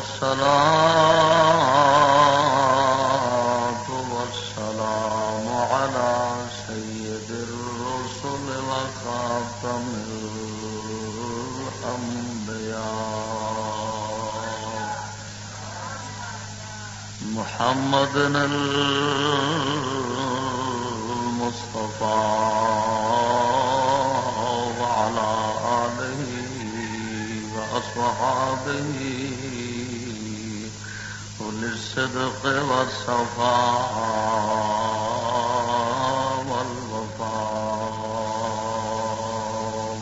والصلاة والسلام على سيد الرسل وخاتم الأنبياء محمد المصطفى وعلى آله وأصحابه أولي الصدق والصفاء والوفاء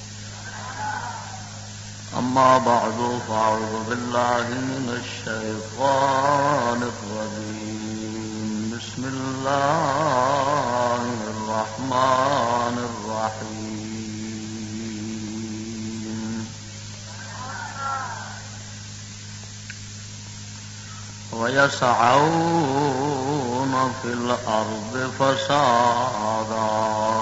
أما بعد فأعوذ بالله من الشيطان الرجيم بسم الله الرحمن الرحيم ويسعون في الأرض فسادا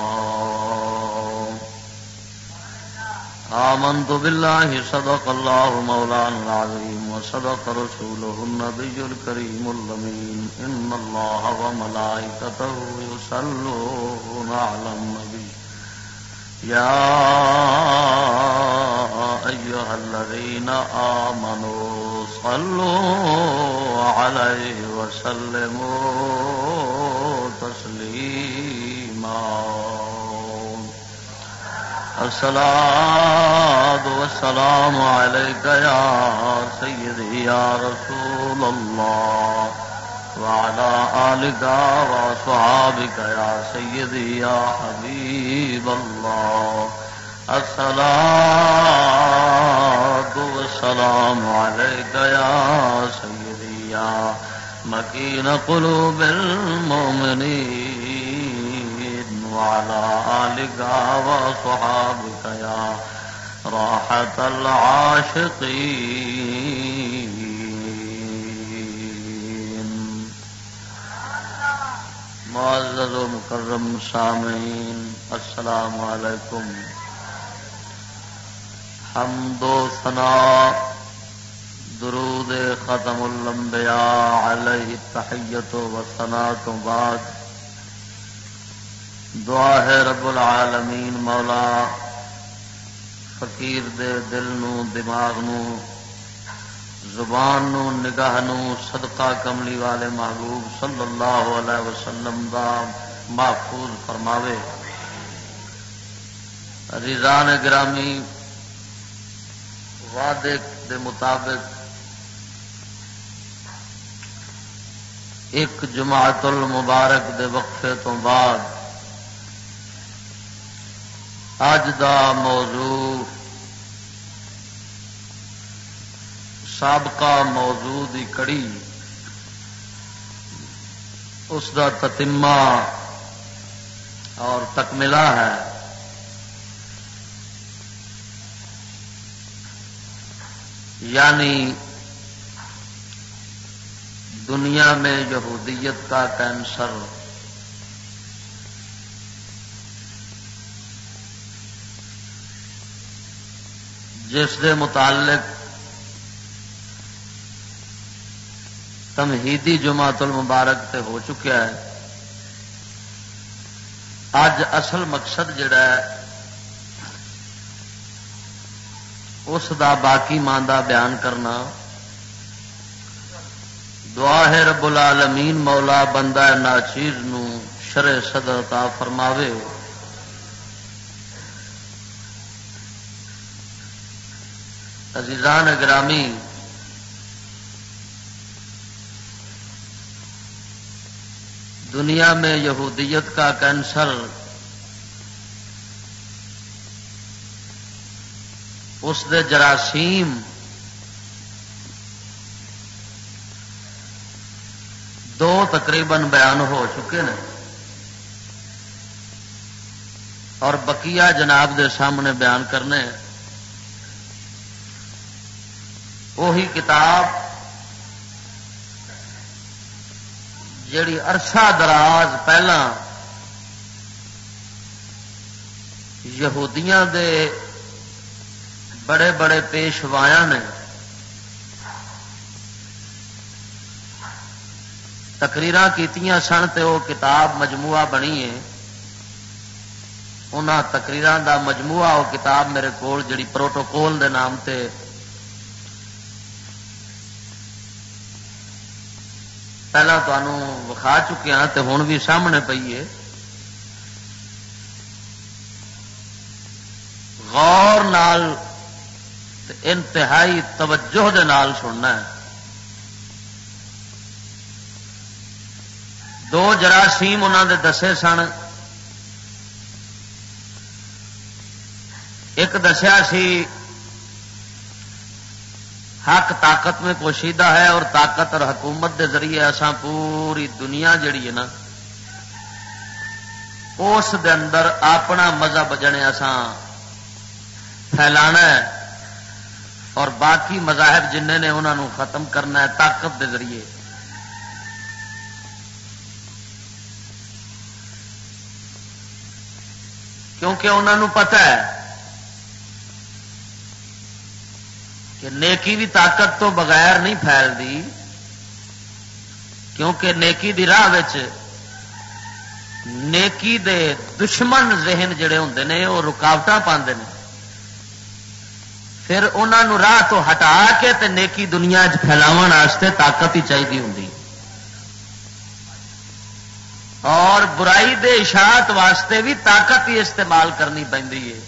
آمنت بالله صدق الله مولانا العظيم وصدق رسوله النبي الكريم الأمين إن الله وملائكته يصلون على النبي يا أيها الذين آمنوا صلوا عليه وسلموا تسليما الصلاة والسلام عليك يا سيدي يا رسول الله وعلى آلك وأصحابك يا سيدي يا حبيب الله الصلاة والسلام عليك يا سيدي يا مكين قلوب المؤمنين وعلى آلك وصحابك يا راحة العاشقين معزز و مکرم سامعین السلام علیکم حمد و ثنا درود ختم الانبیاء علیہ التحیت و ثنا تو بعد دعا ہے رب العالمین مولا فقیر دے دل نو دماغ نو زبان نو نگاہ نو صدقہ کملی والے محبوب صلی اللہ علیہ وسلم دا محفوظ فرماوے. عزیزان گرامی وعدے دے مطابق ایک جمعۃ المبارک دے وقفے تو بعد اج دا موضوع سابقہ موضوع دی کڑی اس دا تتمہ اور تکملہ ہے. یعنی دنیا میں یہودیت کا کینسر جس دے متعلق تمہیدی جمعۃ المبارک تے ہو چکا ہے. اج اصل مقصد جڑا ہے اس دا باقی ماندہ بیان کرنا. دعا ہے رب العالمین مولا بندہ ناچیز نو شرع صدر عطا فرماوے. عزیزان گرامی دنیا میں یہودیت کا کینسر اس دے جراثیم دو تقریباً بیان ہو چکے ہیں اور بقیہ جناب دے سامنے بیان کرنے. وہی کتاب جیڑی عرصہ دراز پہلا یہودیاں دے بڑے بڑے پیشوایا نے تقریراں کیتیاں سن تے وہ کتاب مجموعہ بنی ہے. انہاں تقریراں دا مجموعہ وہ کتاب میرے کول جڑی پروٹوکول دے نام تے پہلا تمہوں وکھا چکے ہاں تے ہن بھی سامنے پئی ہے. غور نال تے انتہائی توجہ دے نال سننا ہے. دو جراثیم انہوں دے دسے سن. ایک دسیا سی حق طاقت میں پوشیدہ ہے اور طاقت اور حکومت دے ذریعے اساں پوری دنیا جڑی ہے نا اس دے اندر اپنا مذہب جنے اساں پھیلانا ہے اور باقی مذاہب جننے نے انہوں نے ختم کرنا ہے طاقت دے ذریعے. کیونکہ انہوں نے پتہ ہے کہ نیکی بھی طاقت تو بغیر نہیں پھیلتی. کیونکہ نیکی دی راہ وچ نیکی دے دشمن ذہن جڑے ہوندے نے وہ رکاوٹاں پاندے نے. پھر انہوں نے راہ تو ہٹا کے تے نیکی دنیا پھیلاون واسطے طاقت ہی چاہیے ہوندی اور برائی دے اشاعت واسطے بھی طاقت ہی استعمال کرنی پہندی ہے.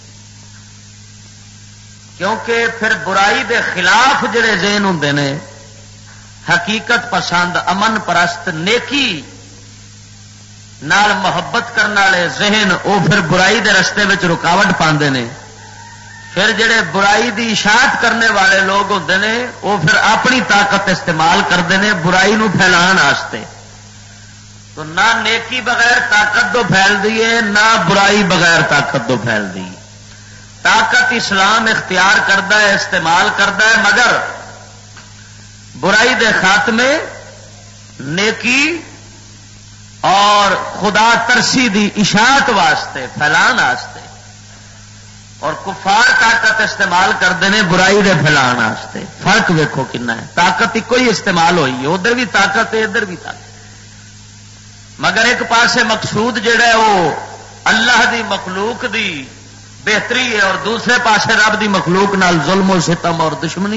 کیونکہ پھر برائی دے خلاف جڑے ذہن ہوندے نے حقیقت پسند امن پرست نیکی نال محبت کرنے والے ذہن وہ پھر برائی دے رستے وچ رکاوٹ پاندے نے. پھر جڑے برائی دی اشاعت کرنے والے لوگ ہوندے نے وہ پھر اپنی طاقت استعمال کرتے ہیں برائی نو پھیلان واسطے. تو نہ نیکی بغیر طاقت تو پھیل دی ہے نہ برائی بغیر طاقت تو پھیل دی. طاقت اسلام اختیار کرتا ہے استعمال کرتا ہے مگر برائی دے خاتمے نیکی اور خدا ترسی دی اشاعت واسطے پھیلان واسطے. اور کفار طاقت استعمال کرتے ہیں برائی دے پھیلان واسطے. فرق ویکھو کنا ہے. طاقت ایک ہی استعمال ہوئی ہے ادھر بھی طاقت ہے ادھر بھی طاقت مگر ایک پاسے مقصود جڑا ہے وہ اللہ دی مخلوق دی بہتری ہے اور دوسرے پاسے رب دی مخلوق نال ظلم و ستم اور دشمنی.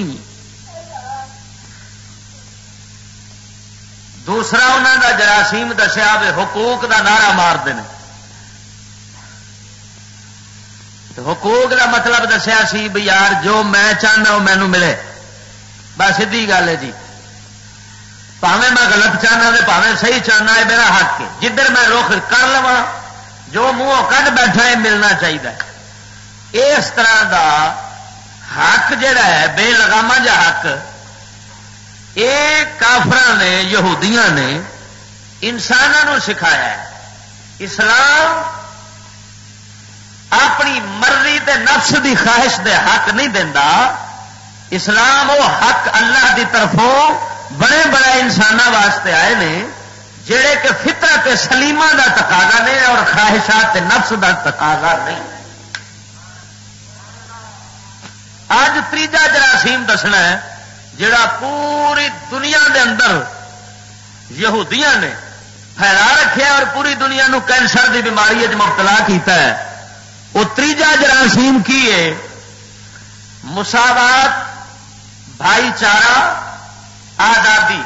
دوسرا انہوں دا جراثیم دسیا حقوق دا نعرہ مارتے ہیں. حقوق دا مطلب دسیا سی بھی یار جو میں چاہنا وہ مینو ملے. بس سیدھی گل ہے جی. پاویں میں غلط چاہنا تو پاویں صحیح چاہنا ہے میرا حق ہے. جدھر میں رخ کر لوا جو منہ کڈ بیٹھا ہے ملنا چاہیے. اس طرح دا حق جڑا ہے بے لگاما جا حق یہ کافراں نے یہودیاں نے انسانوں سکھایا ہے. اسلام اپنی مرضی تے نفس دی خواہش دے حق نہیں دینا. اسلام وہ حق اللہ دی طرفوں بڑے بڑے انسانوں واسطے آئے نے جڑے کہ فطرت سلیمہ دا تقاضا نے اور خواہشات نفس دا تقاضا نہیں. اج تیجا جراثیم دسنا ہے جڑا پوری دنیا دے اندر یہودیاں نے پھیلا رکھا اور پوری دنیا نو کینسر دی بیماری مبتلا کیتا ہے. وہ تیجا جراثیم کی ہے مساوات بھائی چارہ آزادی.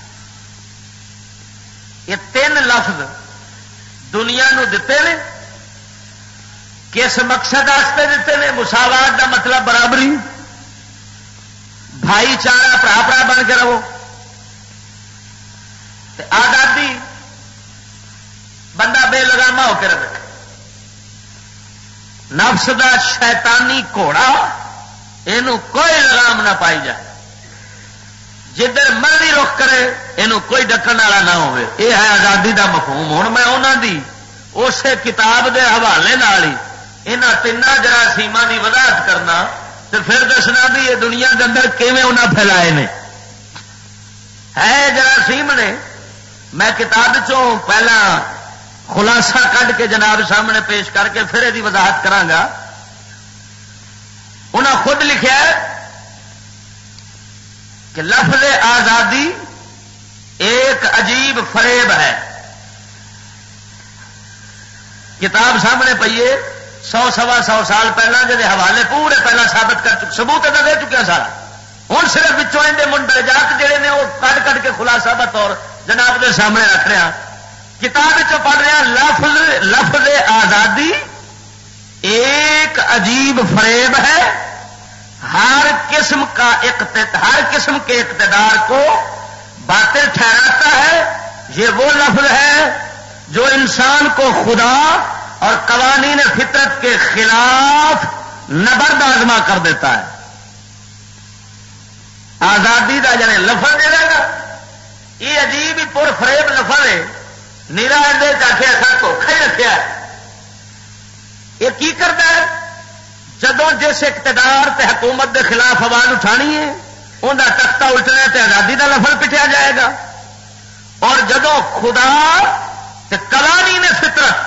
یہ تین لفظ دنیا نو دیتے ہیں. کس مقصد واسطے دیتے ہیں؟ مساوات دا مطلب برابری بھائی چارہ برا برا بن کے رہو. آزادی بندہ بے لگاما ہو کے رہے. نفس دا شیطانی گھوڑا یہ کوئی لگام نہ پائی جائے. جدھر مرضی رخ کرے یہ کوئی ڈکن والا نہ ہو. یہ ہے آزادی دا مفہوم. ہوں میں انہوں دی اسے کتاب دے حوالے نال ہی یہاں تین جراثیموں کی وضاحت کرنا تو پھر دسنا بھی یہ دنیا کے اندر کیویں انہیں پھیلائے نے. ہے جراثیم نے. میں کتاب چوں پہلا خلاصہ کھ کے جناب سامنے پیش کر کے پھر یہ وضاحت کرانگا. انہاں خود لکھا ہے کہ لفظ آزادی اے ایک عجیب فریب ہے. کتاب سامنے پئیے 100-125 سال پہلے جہے حوالے پورے پہلا ثابت کر چکے, ثبوت ادا دے چکے سارا. ہوں صرف بچوں اندر منڈے جات جڑے نے وہ کٹ کٹ کے خلاصہ بطور جناب دے سامنے رکھ رہا. کتاب پڑھ رہا لفظ آزادی ایک عجیب فریب ہے. ہر قسم کے اقتدار کو باطل ٹھہراتا ہے. یہ وہ لفظ ہے جو انسان کو خدا اور قوانین فطرت کے خلاف نبرد آزما کر دیتا ہے. آزادی کا جانے لفظ دے گا یہ عجیب ہی پر فریب لفظ ہے. نیرا اندر چاہے ایسا دھوکھا ہی رکھا ہے. یہ کی کرتا ہے جدوں جس اقتدار تے حکومت کے خلاف آواز اٹھانی ہے انہوں تختہ الٹنا تے آزادی کا لفظ پٹیا جائے گا. اور جدوں خدا تے قوانین فطرت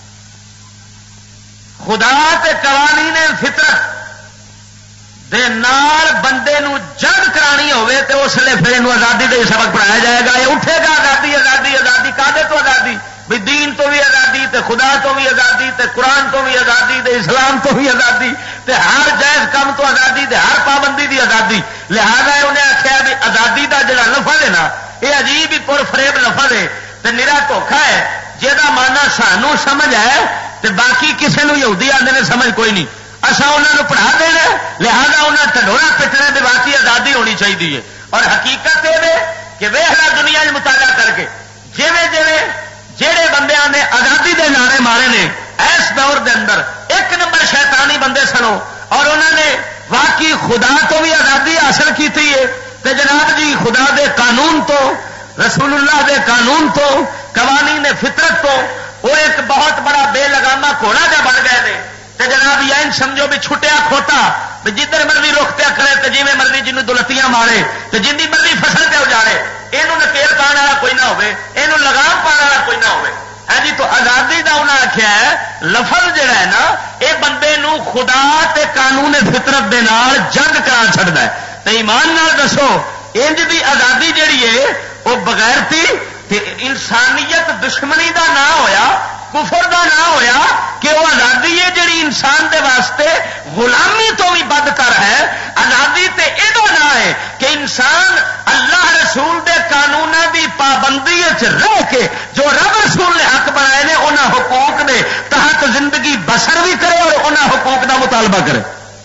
دے نال بندے نو جنگ کرانی ہوئے تے اس لیے پھر انہوں آزادی دے سبق پڑھایا جائے گا. یہ اٹھے گا آزادی آزادی آزادی کادے تو آزادی بھی دین تو بھی آزادی تے خدا تو بھی آزادی تے قرآن تو بھی آزادی تے اسلام تو بھی آزادی تے ہر جائز کام تو آزادی تے ہر پابندی دی آزادی. لہذا انہیں آخیا بھی آزادی دا جڑا لفظ ہے نا یہ عجیب ہی پر فریب لفظ ہے تے نرا دھوکھا ہے. جہاں مانا سانو سمجھ ہے تے باقی کسی نو یہودی آدھے نے سمجھ کوئی نہیں. اصا انہوں پڑھا دینا لہذا انہیں ٹھڈوڑا پٹنا دے باقی آزادی ہونی چاہیے. اور حقیقت یہ کہ ویخلا دنیا میں مطالعہ کر کے جہے بندیاں نے آزادی دے نعرے مارے نے اس دور دے اندر ایک نمبر شیطانی بندے سنو اور انہوں نے واقعی خدا تو بھی آزادی حاصل کی ہے تے جناب جی خدا دے قانون تو رسول اللہ دے قانون تو قوانین فطرت تو وہ ایک بہت بڑا بے لگامہ گھوڑا جا بن گئے تھے. تے جناب یہ سمجھو بھی چھٹیا کھوتا بھی جدھر مرضی رخ پیا کرے تے جی مرضی جنوں دلتیاں مارے تے جن کی مرضی فصل پہ اجاڑے یہ نکیل پان والا کوئی نہ ہوئے یہ لگام پان والا کوئی نہ ہوئے. ہے جی تو آزادی کا انہیں آخیا ہے لفظ جڑا ہے نا یہ بندے نو خدا تے قانون فطرت دے نال جنگ کرا چھڑدا ہے. تے ایمان نال دسو انج دی آزادی جڑی ہے وہ بغیرتی تے انسانیت دشمنی دا نہ ہویا کفر دا نہ ہویا کہ وہ آزادی ہے جڑی انسان دے واسطے غلامی تو بھی بدتر ہے. آزادی تے یہ نہ ہے کہ انسان اللہ رسول دے قانوناں دی پابندی رہ کے جو رب رسول نے حق بنائے نے انہاں حقوق دے تحت زندگی بسر بھی کرے اور انہاں حقوق دا مطالبہ کرے.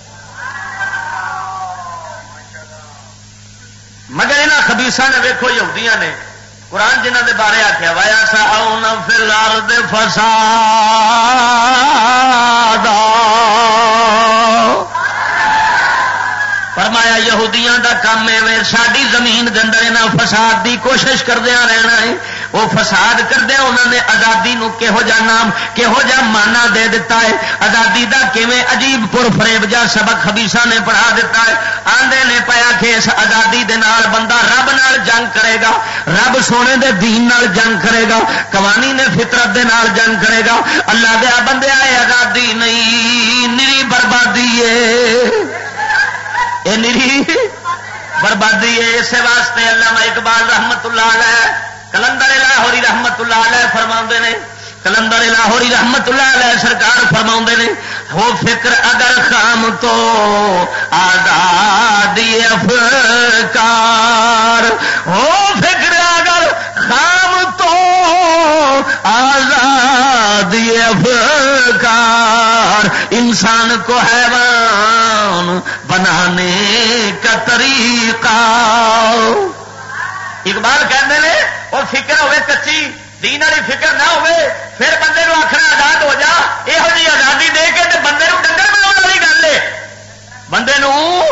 مگر یہاں خبیثاں نے ویکھو یہودیاں نے قرآن جنہ دے بارے آخیا وایا ساؤن فی الارض فسادا فرمایا یہودیاں دا کام ہے ساری زمین دے اندر انہاں فساد دی کوشش کردیا رہنا ہے. وہ فساد کردیا انہوں نے آزادی نو کہو جا نام کہو جا مانا دے دیتا ہے. آزادی دا کیویں عجیب پر فریب جا سبق خبیثاں نے پڑھا دیتا ہے. آندے نے پیا کہ اس آزادی دے نال بندہ رب نال جنگ کرے گا رب سونے دے دین نال جنگ کرے گا قوانین فطرت دے نال جنگ کرے گا. اللہ دے بندے آئے آزادی نہیں نری بربادی ہے یہ نری بربادی ہے. اس واسطے علامہ اقبال رحمت اللہ علیہ کلندر لاہوری رحمت اللہ علیہ فرماؤندے نے کلندر لاہوری رحمت اللہ علیہ سرکار فرماؤندے نے ہو فکر اگر خام تو آزادی افکار ہو فکر اگر خام تو آزادی افکار انسان کو حیوان بنانے کا طریقہ. اقبال کہتے ہیں اور فکر ہوئے کچی دین والی فکر نہ ہوئے پھر بندے نو آخنا آزاد ہو جا یہو جی آزادی دے کے تے بندے نو ڈنگر بنا والی گل ہے. بندے نو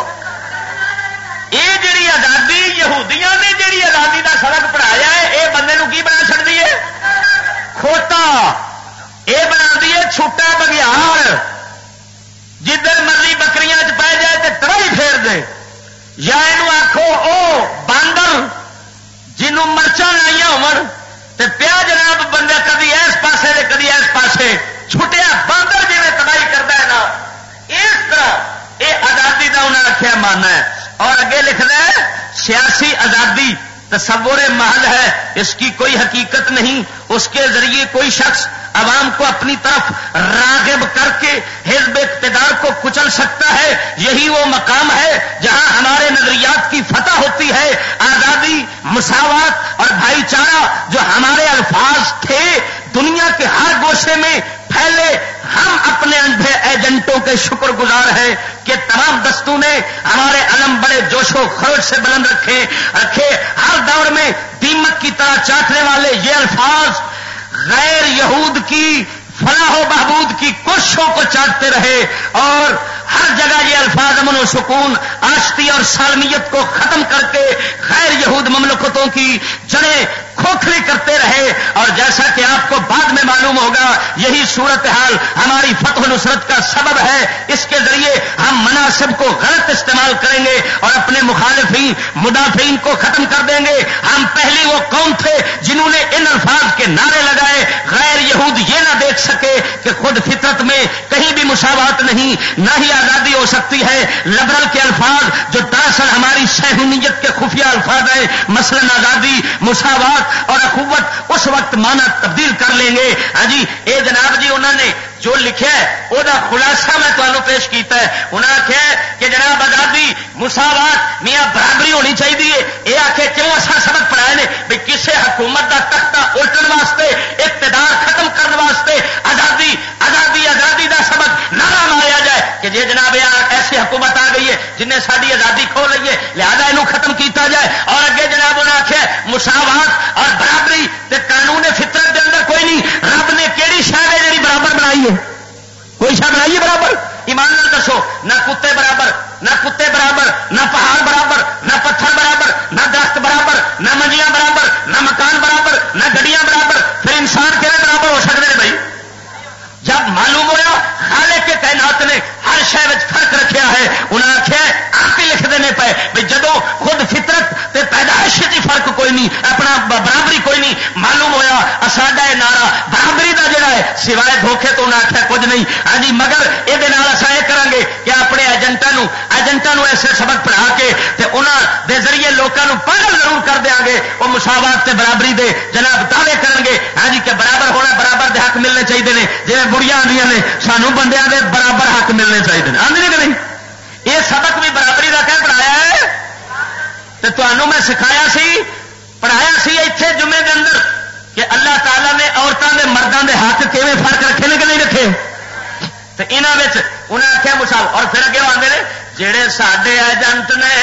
یہ جڑی آزادی یہودیاں نے جڑی آزادی دا سبق پڑھایا ہے یہ بندے نو کی بنا چڑھتی ہے کھوتا. یہ بنا دی ہے چھوٹا بگیار جدھر مرضی بکریاں چ پی جائے تے ترائی پھیر دے. یا یہ آخو او باندر جنوں مرچاں لائیاں ہون تے پیا جناب بندہ کدی اس پاسے تے کدی اس پاسے چھٹیا باندر جی تباہی کرتا ہے نا اس طرح یہ آزادی کا انہیں آخیا ماننا ہے. اور اگے لکھنا ہے سیاسی آزادی تصور محض ہے، اس کی کوئی حقیقت نہیں. اس کے ذریعے کوئی شخص عوام کو اپنی طرف راغب کر کے حزب اقتدار کو کچل سکتا ہے. یہی وہ مقام ہے جہاں ہمارے نظریات کی فتح ہوتی ہے. آزادی، مساوات اور بھائی چارہ جو ہمارے الفاظ تھے دنیا کے ہر گوشے میں پھیلے، ہم اپنے اندھے ایجنٹوں کے شکر گزار ہیں کہ تمام دستوں نے ہمارے علم بڑے جوش و خروش سے بلند رکھے. ہر دور میں دیمک کی طرح چاٹنے والے یہ الفاظ غیر یہود کی فلاح و بہبود کی کوششوں کو چاٹتے رہے اور ہر جگہ یہ الفاظ امن و سکون، آشتی اور سالمیت کو ختم کر کے غیر یہود مملکتوں کی جڑیں کھوکھلی کرتے رہے. اور جیسا کہ آپ کو بعد میں معلوم ہوگا یہی صورتحال ہماری فتح و نصرت کا سبب ہے. اس کے ذریعے ہم مناسب کو غلط استعمال کریں گے اور اپنے مخالفین مدافعین کو ختم کر دیں گے. ہم پہلی وہ قوم تھے جنہوں نے ان الفاظ کے نعرے لگائے. غیر یہود یہ نہ دیکھ سکے کہ خود فطرت میں کہیں بھی مساوات نہیں، نہ ہی آزادی ہو سکتی ہے. لبرل کے الفاظ جو دراصل ہماری صہیونیت کے خفیہ الفاظ ہیں، مثلا آزادی، مساوات اور اخوت، اس وقت معنی تبدیل کر لیں گے. ہاں جی، اے جناب جی انہوں نے جو لکھا ہے وہ خلاصہ میں تمہیں پیش کیتا ہے. انہوں نے آخیا کہ جناب آزادی، مساوات، میاں برابری ہونی چاہیے. یہ آخے کیوں اصل سبق پڑھائے نے بھی کسی حکومت کا تختہ الٹن واسطے، اقتدار ختم کرنے واسطے آزادی آزادی آزادی کا سبق نعرہ ماریا جائے کہ جی جناب ایسی حکومت آ گئی ہے جن نے ساری آزادی کھو لی ہے لہذا یہ ختم کیتا جائے. اور اگے جناب انہوں نے آخیا مساوات اور برابری تے قانون فطرت کے اندر کوئی نہیں. رب نے کیڑی شاید ہے جی برابر بنائی ہے؟ کوئی شاید بنائی ہے برابر؟ ایمان نال دسو. نہ کتے برابر، نہ کتے برابر، نہ پہاڑ برابر، نہ پتھر برابر، نہ درخت برابر، نہ منجیاں برابر، نہ مکان برابر، نہ گڈیاں برابر. پھر انسان کہنے برابر ہو سکتے ہیں بھائی؟ جب معلوم ہوا خالق کے کائنات نے ہر شے وچ فرق رکھا ہے. انہیں آخیا آپ ہی لکھ دینے پے بھائی جدو خود فطرت تے پیدائش کی فرق کوئی نہیں، اپنا برابری کوئی نہیں. معلوم ہوا ساڈا یہ نعرہ برابری کا جڑا ہے سوائے دھوکھے تو انہیں آخیا کچھ نہیں. ہاں جی، مگر یہ کریں گے کہ اپنے ایجنٹوں ایسے سبق پڑھا کے تے انہاں دے ذریعے لوگوں پاگل ضرور کر دیا گے. وہ مساوات تے برابری دے جناب دعوے کرن گے. ہاں جی، کہ برابر ہونا، برابر دے حق ملنے چاہیے نے. جی بڑیاں آدیاں نے سانو بندیاں دے برابر حق ملنے چاہیے. آدھی کہ نہیں؟ یہ سبق بھی برابری کا کیا پڑھایا ہے؟ تو تمہوں میں سکھایا سی، پڑھایا سی اتنے جمعے کے اندر کہ اللہ تعالیٰ نے عورتوں کے مردوں کے حق کیویں فرق رکھے نے کہ نہیں رکھے. تو یہاں انہیں آخیا مساو. اور پھر اگے آتے ہیں جہے سارے ایجنٹ نے،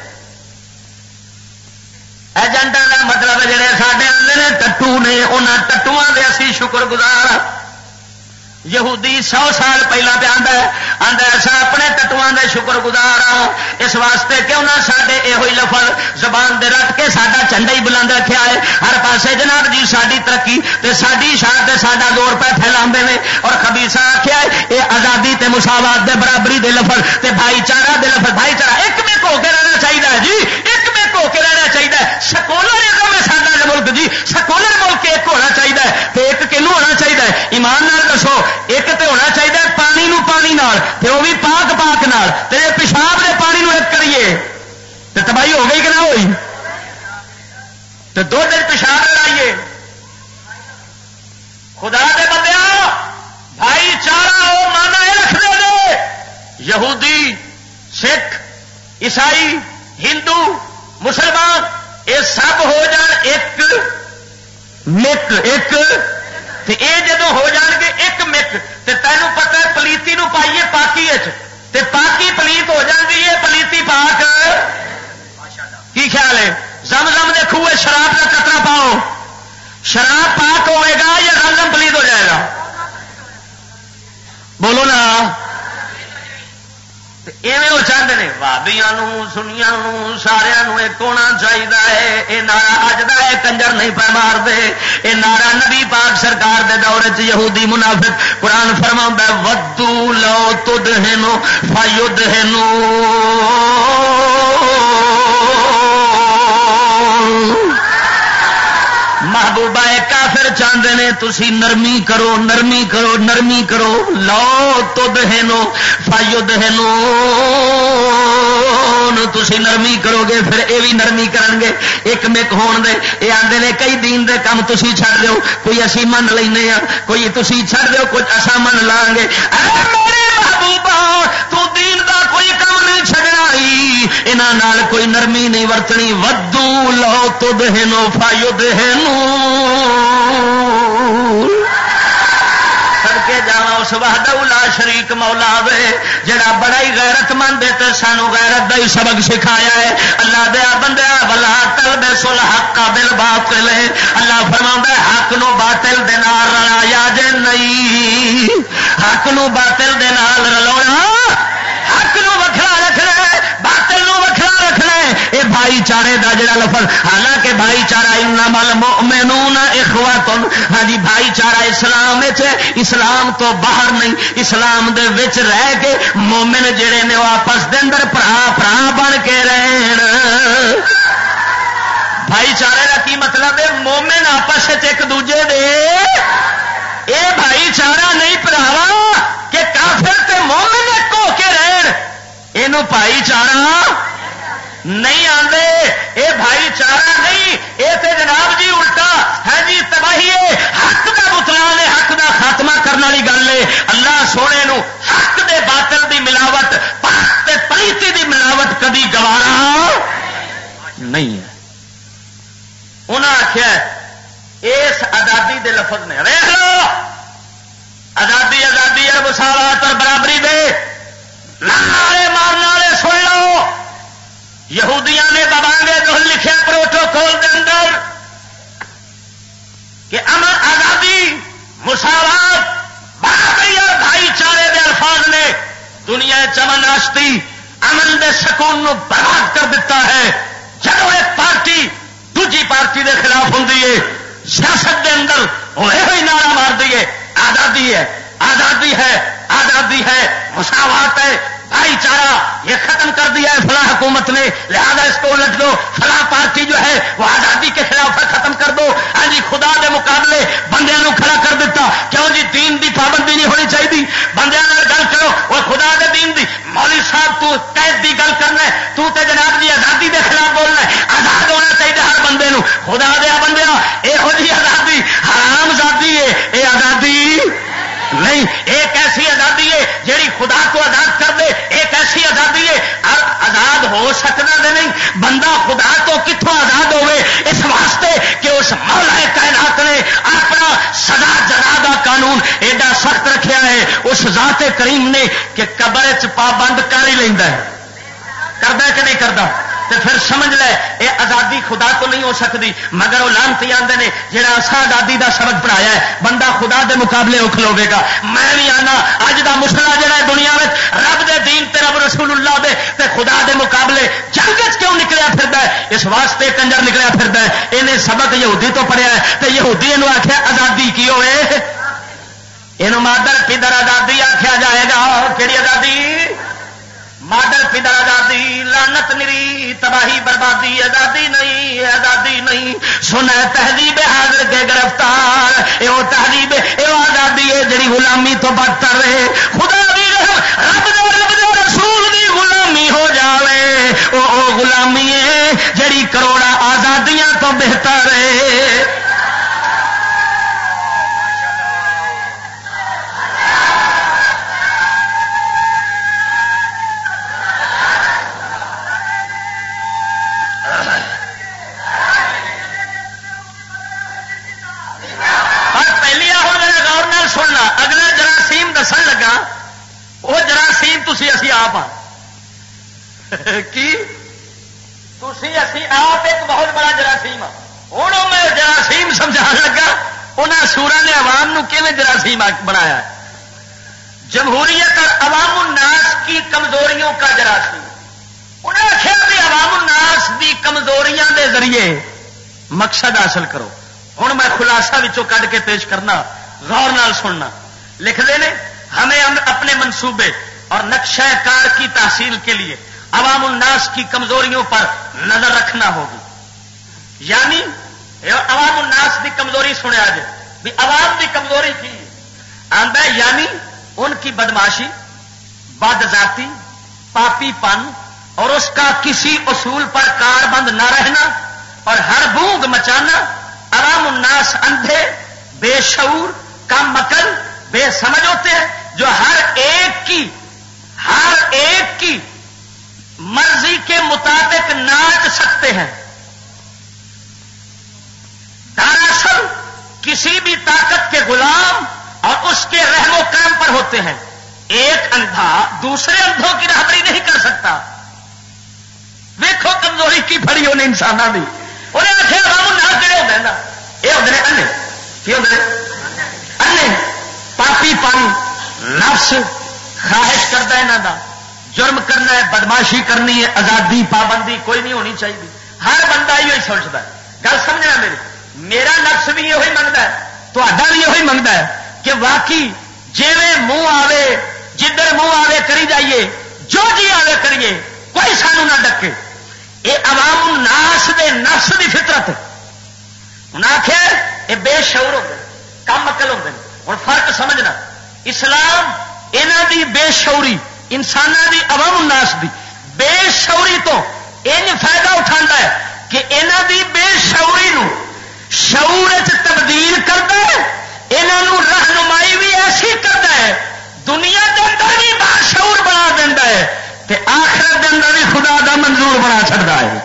ایجنٹوں کا مطلب جہے سارے آتے ہیں ٹٹو نے، انہوں ٹٹواں کے اسی شکر گزار. یہودی 100 سال پہلا پہ آندا ایسا اپنے ٹٹواں دے شکر گزار ہاں اس واسطے کہ انہاں ساڈے یہ لفظ زبان دے رکھ کے ساڈا جھنڈا ہی بلند رکھا ہے. ہر پاسے جناب جی ساری ترقی تے ساری شان تے ساڈا زور پہ پھیلاندے نے. اور خبیثاں آخیا ہے یہ آزادی تے مساوات دے برابری دے لفظ تے بھائی چارہ دے لفظ. بھائی چارہ ایک مک ہو کے رہنا چاہیے جی، ایک مک ہو کے رہنا چاہیے. سیکولرزم ہے ساڈا ملک جی، سیکولر ملک ایک ہونا چاہیے. تے ایک کنوں ہونا چاہیے؟ ایمان نال دسو. ایک تے ہونا چاہیے پانی نو پانی نال تے وہ بھی پاک پاک نال. تے پیشاب دے پانی نو ایک کریے تے تباہی ہو گئی کہ نہ ہوئی؟ تے 2 دن پیشاب لڑائیے. خدا دے بندیا بھائی چارہ وہ مانا یہ رکھ دے. یہودی، سکھ، عیسائی، ہندو، مسلمان یہ سب ہو جان ایک مک. ایک اے جدو ہو جان گے ایک مک تے تینوں پتہ ہے پلیتی نو پائیے پاکی تے پاکی پلیت ہو جاتی ہے، پلیتی پاک. کی خیال ہے؟ زم زم دے خوہ شراب کا قطرہ پاؤ، شراب پاک ہوئے گا یا زم پلیت ہو جائے گا؟ بولو نا. ایویں وہ چاہتے ہیں بھابیاں سنیاں سارا ایک ہونا چاہیے. یہ نعرہ اج دا ہے کنجر نہیں پہ مار دے. یہ نعرہ نبی پاک سرکار دے دور چ یہودی منافق قرآن فرماؤندا ودو لو تدہنو فیدہنو. محبوبہ کافر چاہتے ہیں تسی نرمی کرو، نرمی کرو، نرمی کرو. لو تدہنو فیدہنو. تسی نرمی کرو گے پھر یہ بھی نرمی کرن گے. ایک مک ہون دے یہ آندے نے کئی دین دے کام تسی چھڈ دیو, کوئی اسی من لینے ہاں, کوئی تسی چھڈ دیو, کچھ اسا من لان گے. اے میرے محبوبا تو دین دا کوئی کام نہیں چھڈنا, انہاں نال کوئی نرمی نہیں ورتنی. ودو لو تدہنو فیدہنو. سڑکے جاوا اس وحدہ لا شریک مولا وے جڑا بڑا ہی غیرت مند ہے تے سانو غیرت دا ہی سبق سکھایا ہے. اللہ دیا بندیا ولا تلبسوا الحق بالباطل, اللہ فرماوندا ہے حق نو باطل دے نال رلایا جے نہیں, حق نو باطل دے نال رلاونا, حق نو وکھرا رکھنا ہے باطل نو وکھرا رکھنا ہے. اے بھائی چارے دا جڑا لفظ, حالانکہ بھائی چارہ انما المؤمنون اخوۃ, ہاں جی بھائی چارہ اسلام وچ, اسلام تو باہر نہیں, اسلام دے وچ رہ کے مومن جڑے نے وہ آپس دے اندر بھرا بھرا بن کے رہن. بھائی چارے کا کی مطلب ہے؟ مومن آپس ایک دوجے دے اے بھائی چارہ نہیں پراوا کہ کافر تے مومن ایک ہو کے رہن, اینو بھائی چارہ نہیں آندے. اے بھائی چارہ نہیں, اے تے جناب جی الٹا ہے جی تباہی ہے, حق دا بتلان ہے, حق دا خاتمہ کرنے والی گل ہے. اللہ سونے نو حق دے باطل دی ملاوٹ, پاک تے پلیتی دی ملاوٹ کبھی گوارا نہیں ہے. انہاں آخیا اس آزادی دے لفظ نے ویکھ لو, آزادی آزادی اور مساوات اور برابری دے نعرے مارنے والے سن لو. یہودیاں نے بابانگے جو لکھا پروٹوکول کے اندر کہ امن آزادی مساوات برابری اور بھائی چارے کے الفاظ نے دنیا چمن آشتی امن دے سکون نو برباد کر دیتا ہے. جب ایک پارٹی دوجی پارٹی دے خلاف ہوں سیاست دے اندر وہ یہ نعرہ مار دیے آزادی ہے آزادی ہے آزادی ہے مساوات ہے بھائی چارہ, یہ ختم کر دیا ہے فلاں حکومت نے, لہذا اس کو الٹ دو. فلاں پارٹی جو ہے وہ آزادی کے خلاف ہے, ختم کر دو. ہاں جی خدا دے مقابلے بندیاں کھڑا کر دیتا. کیوں جی دین دی پابندی نہیں ہونی چاہیے, بندیاں گل کرو وہ خدا دے دین دی. مولوی صاحب تو قید دی گل کرنا ہے, تو تے جناب جی آزادی دے خلاف بولنا ہے. آزاد ہونا چاہیے ہر بندے نو. خدا دیا بندیا یہو جی آزادی حرام آزادی ہے, یہ آزادی نہیں. ایک ایسی آزادی ہے جیڑی خدا کو آزاد کر دے, ایک ایسی آزادی ہے آزاد ہو سکنا دے نہیں. بندہ خدا تو کتوں آزاد ہوئے اس واسطے کہ اس مولا کائنات نے اپنا سزا جزا دا قانون ایڈا سخت رکھیا ہے اس ذات کریم نے کہ قبر چ پابند کر ہی لینا ہے. کرتا کہ نہیں کرتا؟ تو پھر سمجھ لے یہ آزادی خدا تو نہیں ہو سکتی. مگر وہ لانتی آتے ہیں جہاں اصا آزادی کا سبق پڑھایا ہے بندہ خدا دے مقابلے وہ کھلوے گا. میں بھی آنا اج دا مسئلہ جہاں ہے دنیا میں رب دے دین تے رب رسول اللہ دے تے خدا دے مقابلے جنگ کیوں نکلیا پھردا ہے؟ اس واسطے کنجر نکلیا پھردا ہے. انہیں سبق یہودی تو پڑھیا ہے تے یہودی انہوں آخیا آزادی کی ہوئے, یہ مادر پدر آزادی آخیا جائے گا. کہڑی آزادی؟ مادر پدر آزادی, لعنت نری تباہی بربادی. آزادی نہیں آزادی نہیں. سنا تہذیب حاضر کے گرفتار, یہ تہذیب یہ آزادی ہے جڑی غلامی تو بدتر رہے. خدا بھی رب دے رسول دی غلامی ہو جاوے وہ غلامی ہے جڑی کروڑا آزادیاں تو بہتر ہے. سننا اگلا جراثیم دسن لگا وہ جراثیم تسی اسی آپ کی تسی اسی آپ ایک بہت بڑا جراثیم. ہوں میں جراثیم سمجھا لگا انہاں سورا نے عوام نو کیویں جراثیم بنایا. جمہوریت اور عوام الناس کی کمزوریوں کا جراثیم. انہیں آخیا کہ عوام الناس کی کمزوریاں دے ذریعے مقصد حاصل کرو. ہوں میں خلاصہ وچوں کڈ کے پیش کرنا, غور نال سننا. لکھتے ہیں ہمیں اپنے منصوبے اور نقشہ کار کی تحصیل کے لیے عوام الناس کی کمزوریوں پر نظر رکھنا ہوگی. یعنی عوام الناس کی کمزوری سنیا جائے بھی عوام کی کمزوری کی آندا یعنی ان کی بدماشی, بد ذاتی, پاپی پن اور اس کا کسی اصول پر کاربند نہ رہنا اور ہر بونگ مچانا، عوام الناس اندھے، بے شعور، کم عقل، بے سمجھ ہوتے ہیں، جو ہر ایک کی مرضی کے مطابق ناچ سکتے ہیں، دراصل کسی بھی طاقت کے غلام اور اس کے رحم و کرم پر ہوتے ہیں۔ ایک اندھا دوسرے اندھوں کی رہبری نہیں کر سکتا۔ دیکھو کمزوری کی پڑی انہیں انسانوں کی، انہیں آخر عوام الناس جڑے ہوتے ہیں نا، یہ ہوتے ہیں انے، کی ہوتے ہیں انے، پاپی پن، نفس خواہش کرتا ہے یہاں کا، جرم کرنا ہے، بدماشی کرنی ہے، آزادی پابندی کوئی نہیں ہونی چاہیے۔ ہر بندہ یہ سوچتا ہے، گل سمجھنا میری، میرا نفس بھی یہ منگتا ہے، تا بھی یہ منگتا ہے کہ واقعی جیویں منہ آوے، جدھر منہ آوے کری جائیے، جو جی آوے کریے، کوئی سانو نہ ڈکے۔ یہ عوام الناس دے نفس دی فطرت، انہیں آخر یہ بے شعور ہوتے کم عقل ہوتے ہیں۔ اور فرق سمجھنا، اسلام یہاں دی بے شعوری، انسانوں دی عوام الناس دی بے شعوری تو ان فائدہ اٹھاتا ہے کہ یہاں دی بے شعوری نو شعور تبدیل کرتا ہے، یہاں رہنمائی بھی ایسی کرتا ہے، دنیا کے اندر بھی باشعور بنا دینا ہے، تے آخرت کے اندر بھی خدا دا منظور بنا چڑھتا ہے۔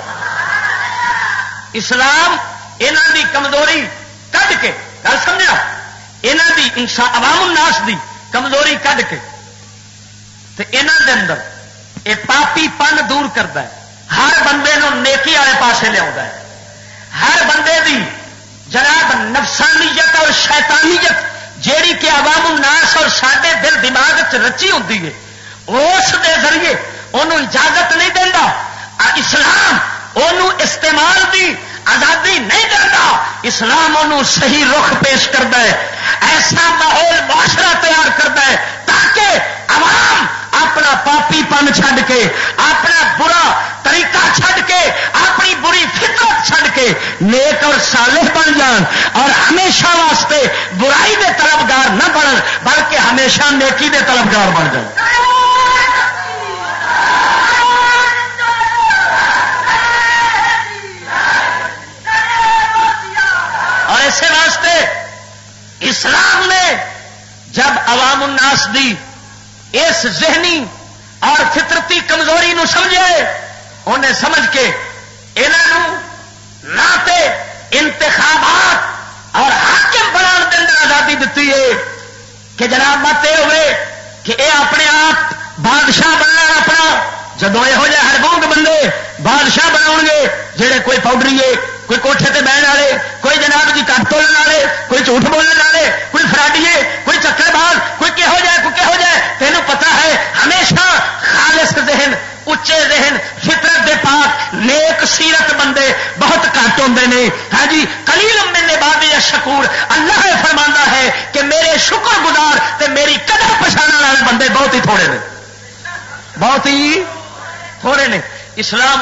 اسلام یہاں دی کمزوری کڈ کے، گل سمجھا، یہاں دی انسان عوام الناس دی کمزوری کڈ کے تے یہاں دے اندر یہ پاپی پن دور کرتا ہے، ہر بندے نو نیکی والے پاسے لیا ہے، ہر بندے دی جناب نفسانیت اور شیطانیت جیڑی کہ عوام الناس اور سارے دل دماغ چ رچی ہوتی ہے، اس دے ذریعے انہوں اجازت نہیں دینا۔ اسلام انہوں استعمال دی آزادی نہیں دیتا، اسلام انہوں صحیح رخ پیش کرتا ہے، ایسا ماحول معاشرہ تیار کرتا ہے تاکہ عوام اپنا پاپی پن چھڈ کے، اپنا برا طریقہ چھڈ کے، اپنی بری فطرت چھڈ کے نیک اور صالح بن جان، اور ہمیشہ واسطے برائی دے طلبگار نہ بنن بلکہ ہمیشہ نیکی دے طلبگار بن جان۔ اور اسی واسطے اسلام نے جب عوام الناس دی اس ذہنی اور فطرتی کمزوری نو سمجھے، انہیں سمجھ کے انہوں نہ تے انتخابات اور حاکم بنانے کے اندر آزادی دیتی ہے کہ جناب مت یہ ہوئے کہ اے اپنے آپ بادشاہ بننا، اپنا جدو یہ ہو جائے ہر بونگ بندے بادشاہ بناؤ گے، جہے کوئی پاؤڈری ہے، کوئی کوٹھے تے بہن والے، کوئی جناب جی کٹ تولن والے، کوئی جھوٹ بولنے والے، کوئی فراڈیے، کوئی چکر باز، کوئی کہو جائے تینوں پتا ہے ہمیشہ خالص ذہن، اچے ذہن، فطرت دے پاک نیک سیرت بندے بہت گھٹ ہوندے نے۔ ہاں جی، قلیل من عبادی الشکور، اللہ فرماندا ہے کہ میرے شکر گزار تے میری قدر پچھانے والے بندے بہت ہی تھوڑے نے، بہت ہی تھوڑے نے۔ اسلام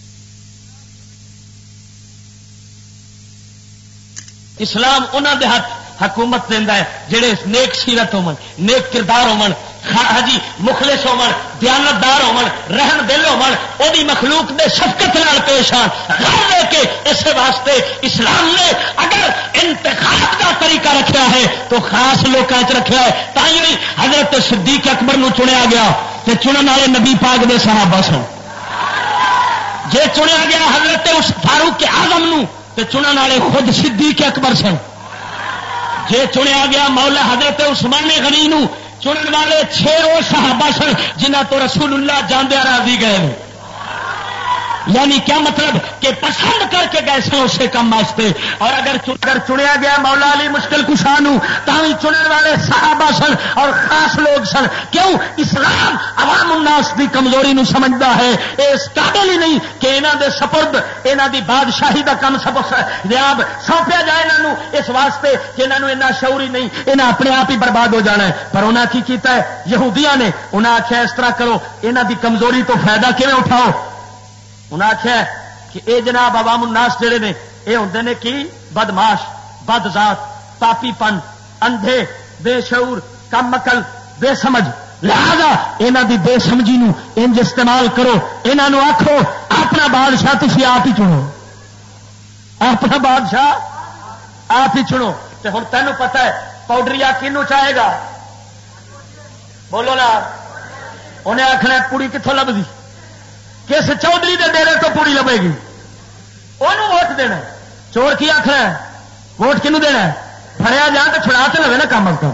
انہاں دے ہاتھ حکومت دینا ہے جڑے نیک سیرت ہون، نیک کردار ہون، ہاں جی مخلص ہون، دیانتدار ہون، رحم دل ہون، وہ دی مخلوق دے شفقت نال پیش آن، غور لے کے۔ اس واسطے اسلام نے اگر انتخاب کا طریقہ رکھا ہے تو خاص لوکاں چ رکھا ہے، تائیں حضرت صدیق اکبر نو چنیا گیا تے چنن والے نبی پاک دے صحابہ سن، جے چنیا گیا حضرت اس فاروق اعظم نو تے چنن والے خود صدیق اکبر سن، جے چنیا گیا مولا حضرت عثمان غنی نو چنن والے 6 وہ صحابہ سن جنہ تو رسول اللہ جاندے راضی گئے۔ یعنی کیا مطلب کہ پسند کر کے گئے سن اسے کم واسطے۔ اور اگر چنیا گیا مولا علی مشکل کشا نو تاں چنن والے صحابہ سن اور خاص لوگ سن۔ کیوں؟ اسلام عوام الناس دی کمزوری نو سمجھدا ہے، اس قابل ہی نہیں کہ انہاں دے سپرد انہاں دی بادشاہی دا کم جناب سونپیا جائے انہاں نو، اس واسطے کہ انہاں نو اتنا شعور ہی نہیں، انہاں اپنے آپ ہی برباد ہو جانا ہے۔ پر انہاں کی کیتا ہے؟ یہودیاں نے انہاں آکھیا اس طرح کرو، انہاں دی کمزوری تو فائدہ کیویں اٹھاؤ؟ انہیں آخیا کہ اے جناب عوام الناس جڑے نے اے ہوندے نے کی بدماش، بد ذات، پاپی پن، اندھے، بے شعور، کم عقل، بے سمجھ، لہذا یہاں دی بے سمجھی نو انج استعمال کرو، یہاں نو آکھو اپنا بادشاہ تسی آپ ہی چنو، اپنا بادشاہ آپ ہی چنو۔ تے ہن تینوں پتہ ہے پاؤڈریا کینوں چاہے گا؟ بولو نا، انہیں آخنا پوڑی کتوں لبھی، کس چودھری دے ڈیرے تو پوڑی لبے گی، انہوں ووٹ دینا۔ چور کی آخنا ہے ووٹ کنوں دینا ہے؟ پھڑیا جان تو چھڑا تو لوے نا کم از کم۔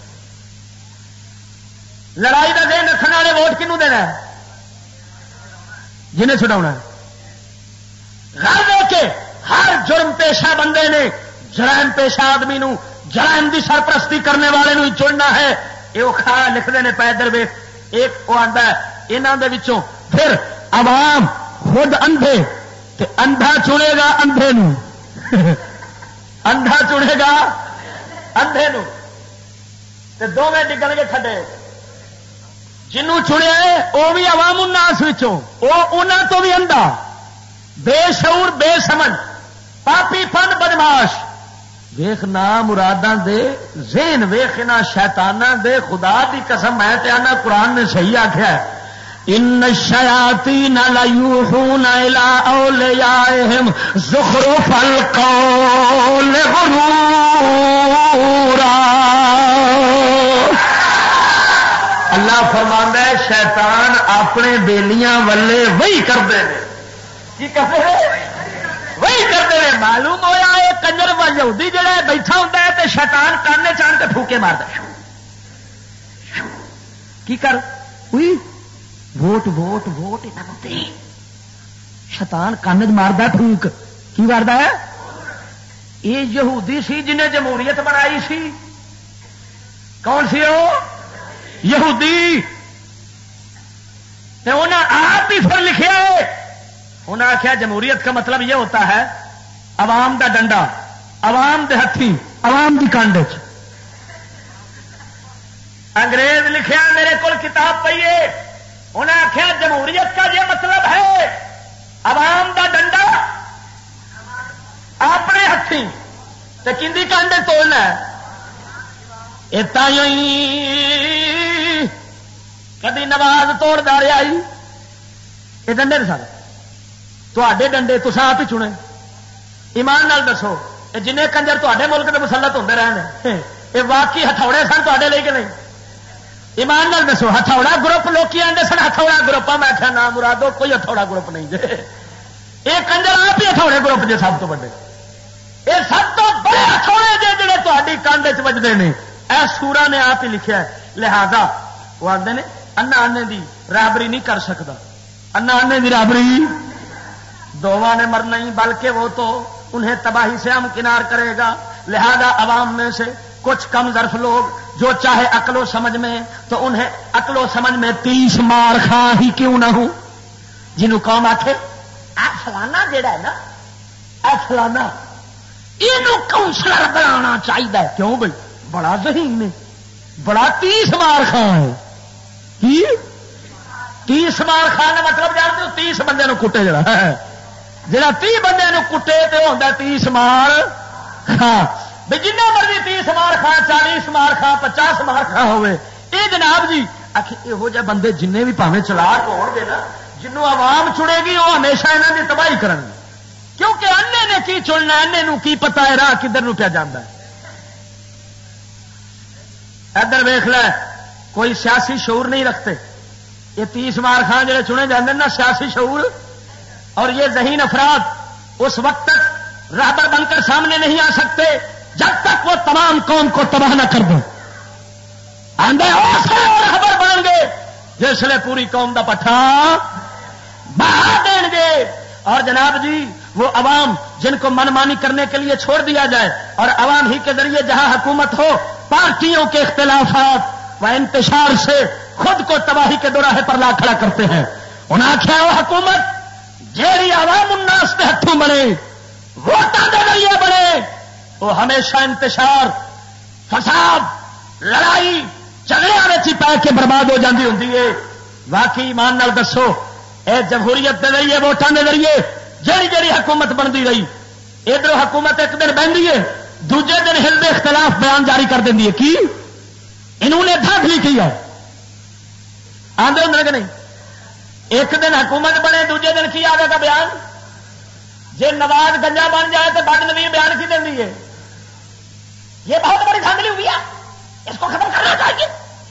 لڑائی کا ذہن رکھنے والے ووٹ کنوں دینا ہے؟ جنہیں چھڑاؤ۔ غرض ہے کہ ہر جرم پیشہ بندے نے جرائم پیشہ آدمی نو جرائم دی سرپرستی کرنے والے نو ہی چننا ہے۔ یہ وہ کھا لکھتے ہیں پیدر ویخ، ایک وہ آتا ہے یہاں دے وچوں۔ پھر عوام خود اندھے تے اندھا چنے گا اندھے نو اندھا چنے گا اندھے نو تے دونوں ڈگن گے کھڈے۔ جنوں چنے وہ بھی عوام الناس وچوں، وہ انہاں تو بھی اندھا، بے شعور بے سمجھ پاپی پن بدماش۔ ویخ نا مراداں دے ذہن ویخ نہ شیطاناں دے، خدا دی قسم میں تے آنا قرآن نے صحیح آکھیا ہے ان الشیاطین لیوحون الی اولیاءہم زخرف القول غرورا۔ اللہ فرماندا ہے شیطان اپنے بیلیاں ولے وہی کرتے ہیں۔ کی کرتے ہیں؟ وہی کرتے ہیں۔ معلوم ہوا یہ کنجر و یہودی جڑا بیٹھا ہوتا ہے تو شیطان کانے چان کے پھوکے مارتا کی کر ہوئی ووٹ ووٹ ووٹ دے۔ شیطان کان چ ماردا پھوک کی ماردا ہے؟ یہ یہودی سی جنہیں جمہوریت بنائی سی۔ کون سی وہ؟ یہودی۔ انہیں آپ ہی پھر لکھیا ہے، انہیں آخیا جمہوریت کا مطلب یہ ہوتا ہے عوام دا ڈنڈا، عوام دے ہتھی، عوام دی کانڈ چ۔ انگریز لکھیا میرے کو کتاب پئی ہے، انہیں آخیا جمہوریت کا یہ مطلب ہے عوام دا ڈنڈا اپنے ہتھی تے کندی کانڈے توڑنا ہے۔ اتنا کدی نواز توڑ دار آئی یہ ڈنڈے سارے تے ڈنڈے تصا آپ ہی چنے۔ ایمان نال دسو جن کنجر تے ملک کے مسلط ہوتے رہے یہ واقعی ہتھوڑے سن تے لے کے نہیں؟ ایمان نال دسو ہتھوڑا گروپ لوگ آتے سن ہتھوڑا گروپ، میں آخیا نہ مرادو کوئی ہتھوڑا گروپ نہیں جی، یہ کنجر آپ ہی ہتھوڑے گروپ جی سب تو بڑے، یہ سب تو بڑے ہتھوڑے جی جڑے تاری کانڈ چ بجتے ہیں۔ اے سورا نے آپ ہی لکھا ہے، لہذا وہ آتے ہیں انا آنے دی رابری نہیں کر سکتا، انا آنے دی رابری دونوں نے مرنا ہی، بلکہ وہ تو انہیں تباہی سے ہمکنار کرے گا۔ لہذا عوام میں سے کچھ کم ظرف لوگ جو چاہے عقل و سمجھ میں، تو انہیں عقل و سمجھ میں 30 مار خاں ہی کیوں نہ ہوں، جنہوں قوم آکھے اے فلانا جیڑا ہے نا اے فلانا یہ کونسلر بنانا چاہیے۔ کیوں بھائی؟ بڑا ذہین ہے، بڑا 30 مار خاں ہے۔ کی 30 مار خاں کا مطلب جانتے ہو؟ 30 بندے کٹے جڑا ہے، جڑا 30 بندے کٹے تو ہوتا 30 مار خاں۔ بھی جنہ مرضی 30 مار خاں، 40 مار خاں، 50 مار خاں ہوئے، یہ جناب جی یہو جہ بندے جن بھی پاویں چلاک ہو گے نا، جنوں عوام چڑے گی وہ ہمیشہ یہاں کی تباہی کرن گے، کیونکہ انے نے کی چننا، انے نو کی پتا ہے راہ کدھر نو پیا جانا ہے۔ ادھر ویخ لے کوئی سیاسی شعور نہیں رکھتے، یہ 30 مار خان جڑے چنے جاتے ہیں نا سیاسی شعور، اور یہ ذہین افراد اس وقت تک رہبر بن کر سامنے نہیں آ سکتے جب تک وہ تمام قوم کو تباہ نہ کر دیں۔ آندے رہبر بن گے جس لئے پوری قوم دا پٹھا بہا دیں گے، اور جناب جی وہ عوام جن کو منمانی کرنے کے لیے چھوڑ دیا جائے، اور عوام ہی کے ذریعے جہاں حکومت ہو، پارٹیوں کے اختلافات و انتشار سے خود کو تباہی کے دوراہے پر لا کھڑا کرتے ہیں۔ انہاں آخیا وہ حکومت جیڑی عوام الناس کے ہاتھوں بنے، ووٹاں کے ذریعے بنے، وہ ہمیشہ انتشار، فساد، لڑائی جھگڑے میں پا کے برباد ہو جاتی ہوں۔ واقعی ایمان نال دسو اے جمہوریت کے ذریعے ووٹاں کے ذریعے جہی جہی حکومت بنتی رہی، ادھر حکومت ایک دن بہتی ہے، دوجے دن حزب اختلاف بیان جاری کر دینی ہے۔ کی انہوں نے دھاندلی کی ہے، آدھے ہوں کہ نہیں؟ ایک دن حکومت بنے دوجے دن کی آگے کا بیان؟ جی نواز گنجا بن جائے تو بد نوی بیان کی دینی ہے؟ یہ بہت بڑی دھاندلی ہوئی ہے، اس کو ختم کرنا چاہیے۔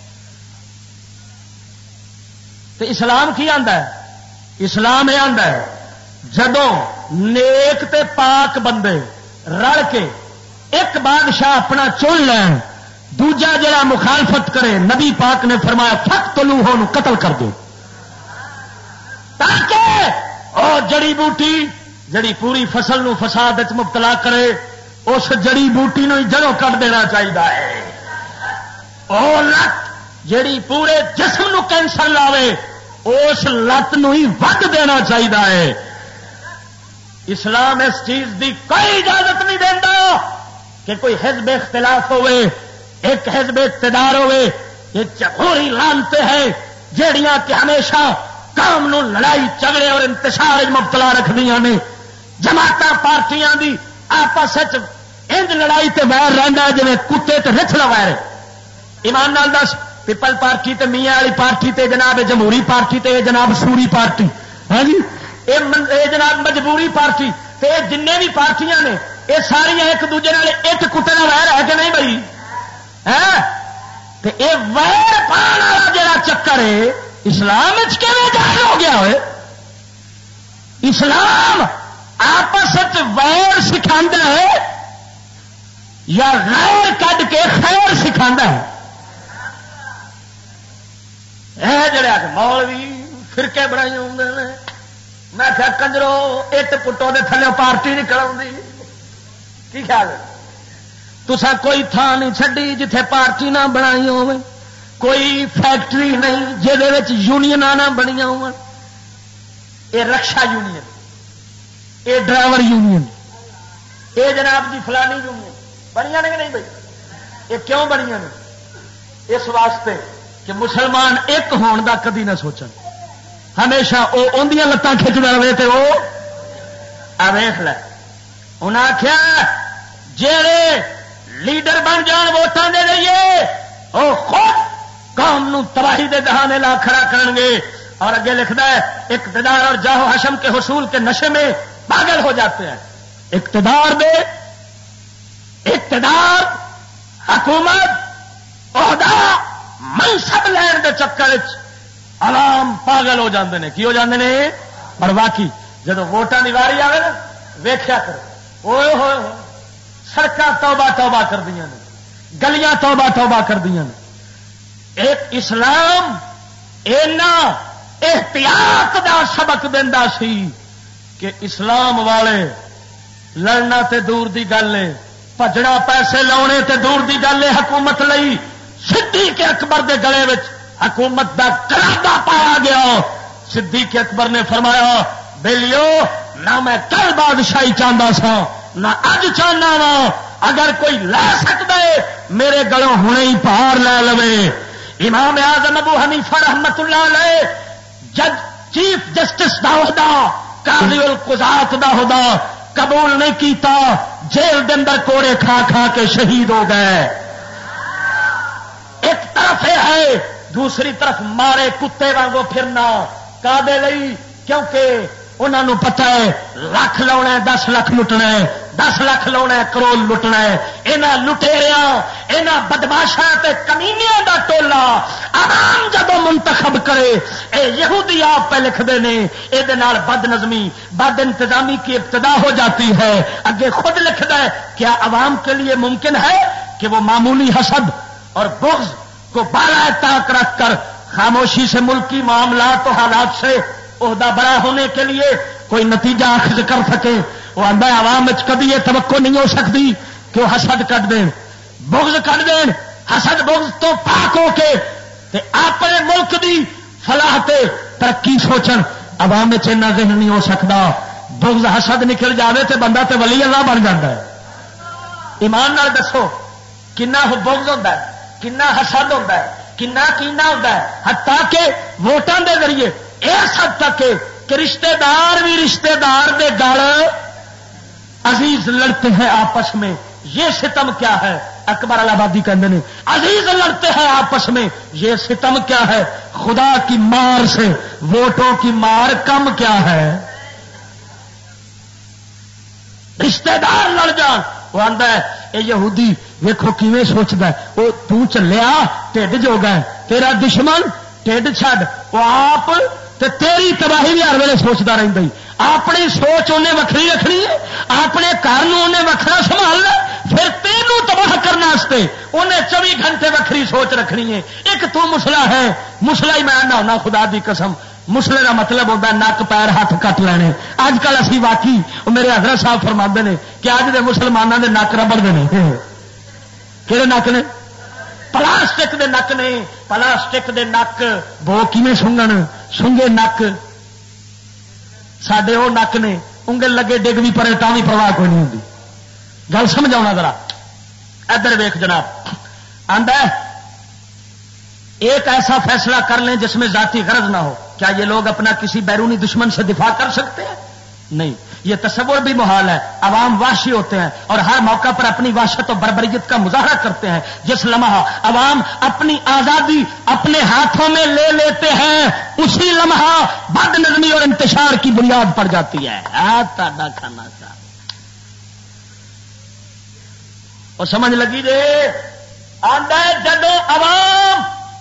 تو اسلام کی آندا ہے؟ اسلام یہ آندا ہے جدوں نیک تے پاک بندے رل کے ایک بادشاہ اپنا چن لین، دوجا جڑا مخالفت کرے، نبی پاک نے فرمایا فقتلوہ، قتل کر دو، تاکہ او جڑی بوٹی جڑی پوری فصل نو فساد وچ مبتلا کرے، اس جڑی بوٹی نو جڑوں کٹ دینا چاہیے۔ او لت جڑی پورے جسم نو کینسر لاوے، اس لت نو ہی وڈ دینا چاہیے۔ اسلام اس چیز دی کوئی اجازت نہیں دینا کہ کوئی حزب اختلاف ہوئے، ایک حزب اقتدار ہوئے۔ یہ جمہوری لانتے ہیں جیڑیاں کہ ہمیشہ قوم نو لڑائی جھگڑے اور انتشار مبتلا رکھدیاں نے۔ جماعتاں پارٹیاں دی آپس انج لڑائی تے ویر رہندا جویں کتے تے رچھڑا ویر۔ ایمان نال دس، پیپل پارٹی تے میاں والی پارٹی تے جناب جمہوری پارٹی تے جناب سوری پارٹی، ہاں جی اے جناب مجبوری پارٹی تے جن بھی پارٹیاں نے یہ ساری ایک دوجے نال ایک کتے نال ویر ہے کہ نہیں بھائی؟ تے اے ویر پان والا جڑا چکر ہے اسلام کیویں جائز ہو گیا ہوئے؟ اسلام آپس ویر سکھاندا ہے یا غیر کڈ کے خیر سکھاندا ہے؟ جڑے آ کے مولوی فرقے بنائی ہوں نے، میں کیا کنجرو اٹ پٹو دے تھلے پارٹی نہیں کراؤں، کی خیال ہے؟ تسا کوئی تھان نہیں چڈی جتھے پارٹی نہ بنائی ہوئے، کوئی فیکٹری نہیں جہد یونین نہ بنی ہو، یہ رکشا یونین، یہ ڈرائیور یونین، یہ جناب جی فلانی یونین بنیا نے کہ نہیں بھائی؟ یہ کیوں بنیا نے؟ اس واسطے کہ مسلمان ایک ہون دا کدی نہ سوچن، ہمیشہ وہ اندیاں لتاں کھچتا رہے تو وہ ویخ لے۔ انہیں آخیا جڑے لیڈر بن جان ووٹاں دے دئیے وہ خود قوم نو تباہی دے دہانے لا کھڑا کریں گے۔ اور اگے لکھتا ہے اقتدار اور جاہ و حشم کے حصول کے نشے میں پاگل ہو جاتے ہیں۔ اقتدار حکومت عہدہ منصب لین دے چکر عوام پاگل ہو جاندے نے۔ کی ہو جاندے نے؟ پر واقعی جب ووٹاں دی واری آئے نا ویکھیا کرو، اوئے ہوئے سڑکاں توبہ توبہ کر دیا نے، گلیاں توبہ توبہ کر دیا نے۔ ایک اسلام اینا احتیاط دا سبق دیندا سی کہ اسلام والے لڑنا تے دور دی گل ہے، بھجنا پیسے لاؤنے تے دور دی گل ہے، حکومت لئی صدیق اکبر دے گلے وچ حکومت دا قرادہ پایا گیا۔ صدیق اکبر نے فرمایا بیلیو نہ میں کل بادشاہی چاہتا سا نہ اج چاہنا وا، اگر کوئی لے سکتا ہے میرے گلوں ہنے ہی پار لے لوے۔ امام اعظم ابو حنیفہ رحمت اللہ علیہ جج چیف جسٹس دا عہدہ، قاضی القضات دا عہدہ قبول نہیں کیتا، جیل دے اندر کوڑے کھا کھا کے شہید ہو گئے۔ ایک طرف یہ ہے، دوسری طرف مارے کتے وانگو پھرنا کادے لئی، کیونکہ انہوں نے پتا ہے لاکھ لاؤنا ہے 10 لاکھ لٹنا ہے، 10 لاکھ لاؤنا ہے کروڑ لٹنا ہے۔ یہاں لٹیریاں یہاں بدماشاں تے کمینیاں دا ٹولا عوام جدو منتخب کرے، اے یہودی آپ پہ لکھتے ہیں یہ بد نظمی بد انتظامی کی ابتدا ہو جاتی ہے۔ اگے خود لکھتا ہے کیا عوام کے لیے ممکن ہے کہ وہ معمولی حسد اور بغض کو بالائے طاق رکھ کر خاموشی سے ملکی معاملات و حالات سے عہدہ بڑا ہونے کے لیے کوئی نتیجہ اخذ کر سکے؟ وہ آدھا عوام کبھی یہ توقع نہیں ہو سکتی کہ وہ حسد کٹ دیں، بغض کٹ دیں، حسد بغض تو پاک ہو کے تے اپنے ملک دی فلاح تے ترقی سوچن۔ عوام میں اتنا ذہن نہیں ہو سکتا، بغض حسد نکل جاوے تے بندہ تے ولی اللہ بن جاتا ہے۔ ایمان نال دسو کنا بغض ہوتا ہے، کنا حسد ہوتا ہے، کنا کینا ہوتا ہے، حتیٰ کہ ووٹاں دے ذریعے اس حد تک کہ رشتہ دار بھی رشتہ دار دے گل عزیز لڑتے ہیں آپس میں۔ یہ ستم کیا ہے؟ اکبر الہبادی کہتے ہیں عزیز لڑتے ہیں آپس میں، یہ ستم کیا ہے، خدا کی مار سے ووٹوں کی مار کم کیا ہے. رشتے دار لڑ جان، وہ آتا ہے اے یہودی ویکھو کیویں سوچتا ہے، وہ تو چلیا ٹھڈ جو گئے، تیرا دشمن ٹھڈ چھڈ، وہ آپ تے تیری تباہی بھی ہر ویلے سوچتا رہتا ہی. اپنی سوچ انہیں وکری رکھنی ہے، اپنے گھر انہیں وکھرا سنبھالنا، پھر تینوں تباہ کرنے انہیں 24 گھنٹے وکری سوچ رکھنی ہے. ایک تو مسلا ہے، مسلا ہی میں آنا ہونا خدا دی قسم، مسلے کا مطلب ہوتا ہے نک پیر ہاتھ کٹ لینے. اج کل اسی واقعی میرے حضرت صاحب فرماتے ہیں کہ اج دے مسلمانوں کے نک ربڑ دے کہڑے نک نے؟ پلاسٹک دے نک نے. پلاسٹک دے نک بو کیویں سنگن، سنگے نک سڈے وہ نک نے، انگل لگے ڈگ بھی پڑے تا بھی پرواہ کوئی نہیں ہوتی. گل سمجھاؤنا ذرا ادھر ویخ جناب. آندا ہے ایک ایسا فیصلہ کر لیں جس میں ذاتی غرض نہ ہو. کیا یہ لوگ اپنا کسی بیرونی دشمن سے دفاع کر سکتے ہیں؟ نہیں. یہ تصور بھی محال ہے. عوام وحشی ہوتے ہیں اور ہر موقع پر اپنی وحشت و بربریت کا مظاہرہ کرتے ہیں. جس لمحہ عوام اپنی آزادی اپنے ہاتھوں میں لے لیتے ہیں اسی لمحہ بد نظمی اور انتشار کی بنیاد پڑ جاتی ہے. کھانا تھا اور سمجھ لگی جی. آندا ہے جدو عوام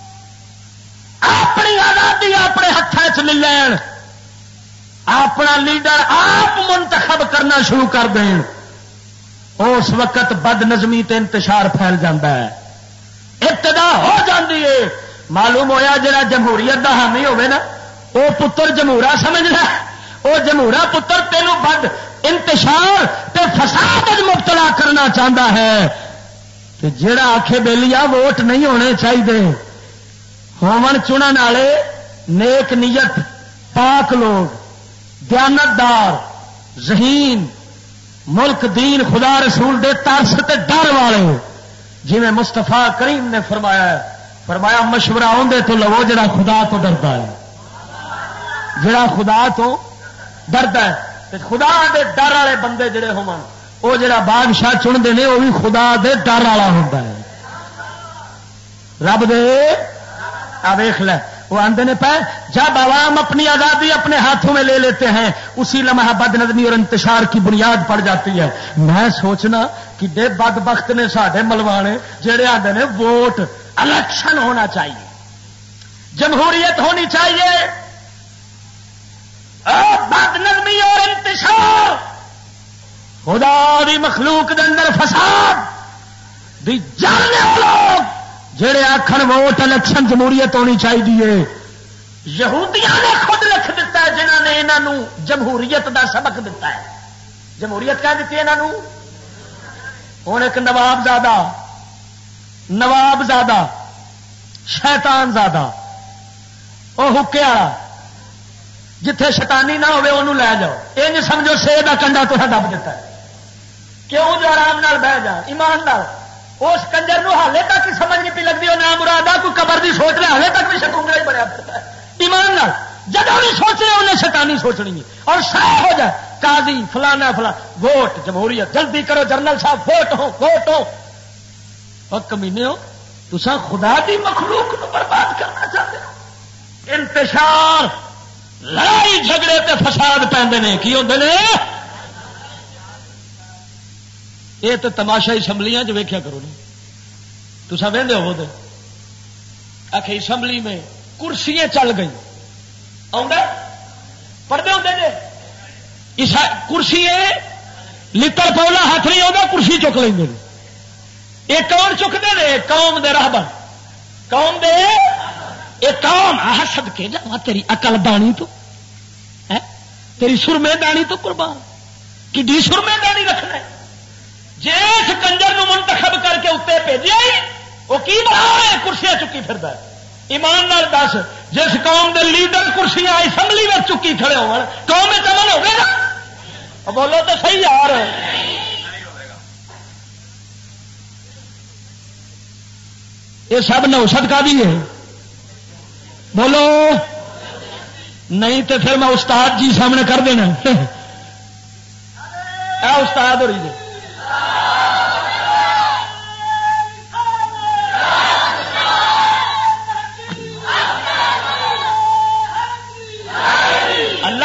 اپنی آزادی اپنے ہاتھوں چ لے لین، اپنا لیڈر آپ منتخب کرنا شروع کر دیں، اس وقت بد نظمی تے انتشار پھیل جاتا ہے، ابتدا ہو جاتی ہے. معلوم ہویا جڑا جمہوریت دا حامی ہوے نا وہ پتر جمہورا سمجھنا، وہ جمہورا پتر تینوں بد انتشار تے فساد مبتلا کرنا چاہتا ہے. کہ جڑا آکھے بیلیا ووٹ نہیں ہونے چاہیے، ہومن چنن والے نیک نیت پاک لوگ، دیانتدار، ذہین، ملک دین خدا رسول دے ترس تے ڈر والے، جی میں مستفا کریم نے فرمایا ہے، فرمایا مشورہ آدھے تو لو جڑا خدا تو ڈرتا ہے، جڑا خدا تو ڈرتا ہے. خدا دے ڈر والے بندے جڑے ہون وہ جڑا بادشاہ چنتے ہیں وہ بھی خدا دے ڈر والا ہوتا ہے. رب دے ویخ لے وہ آندے نے پہ جب عوام اپنی آزادی اپنے ہاتھوں میں لے لیتے ہیں اسی لمحہ بد نظمی اور انتشار کی بنیاد پڑ جاتی ہے. میں سوچنا کہ بے بد بخت نے ساڈے ملوانے جڑے آندے نے ووٹ الیکشن ہونا چاہیے، جمہوریت ہونی چاہیے، بد نظمی اور انتشار، خدا دی مخلوق دے اندر فساد دی جاننے لوگ جڑے آخر ووٹ الیکشن جمہوریت ہونی چاہیے. یہودیاں نے خود لکھ دیتا ہے جنہوں نے انہوں جمہوریت دا سبق دیتا ہے. جمہوریت کہہ دیتی ہے انہوں. ہوں ایک نواب زادہ شیطان زادہ وہ حکے والا جتھے شیطانی نہ ہوئے انہوں لے جاؤ، یہ نہیں سمجھو سیب کا کنڈا تو دب دیتا ہے. کیوں جو آرام نال بہ جا ایمان نال. اس کنجر نو حالے تک ہی سمجھ نہیں پی لگتی وہ نام مراد کوئی قبر دی سوچ رہے حالے تک بھی شکونگلا ہی بنیا پڑتا ہے. ایمان نال جب بھی سوچ رہے انہیں شیطانی سوچنی ہے اور صاف ہو جائے قاضی فلانا فلاں ووٹ جمہوریت جلدی کرو جنرل صاحب ووٹ ہو. اور کمینے ہو تسا خدا دی مخلوق کو برباد کرنا چاہتے ہو. انتشار لڑائی جھگڑے تے فساد پیندے نے کی ہوندے نے. یہ تو تماشا اسمبلیاں جو ویکھیا کرو نا تسا وہدے ہو تو آخ اسمبلی میں کرسیاں چل گئی پڑھتے ہوتے جی کرسی لکڑ پولا ہاتھ نہیں آتا کرسی چک لیں گے. یہ کون چکتے ہیں؟ قوم دے راہبر، قوم دے یہ قوم حسد کے جا تیری عقل دانی تو تیری سرمے دانی تو قربان کی سرمے دانی رکھنا ہے. جس کنجر نو منتخب کر کے اتنے بھیجا وہ کی بنا ہے کرسیاں چکی پھردا ہے. ایمان نال دس جس قوم دے لیڈر کرسیاں اسمبلی میں چکی کھڑے ہو قوم میں چمن ہوگا نا. بولو تو صحیح یار. یہ سب نوسط کا بھی ہے. بولو نہیں تو پھر میں استاد جی سامنے کر دینا. استاد ہو رہی ہے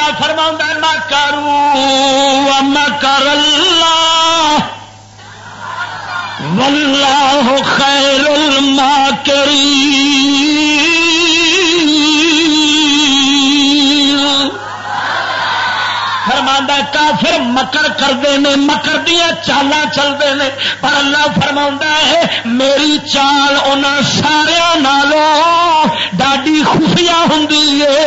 فرماؤں گا مکروا ومکر اللہ واللہ خیر الماکرین. فرماندا کافر مکر کرتے ہیں مکر دیا چالاں چلتے ہیں پر اللہ فرماوندا ہے میری چال انہاں سارے نالوں ڈاڈی خفیہ ہوندی ہے.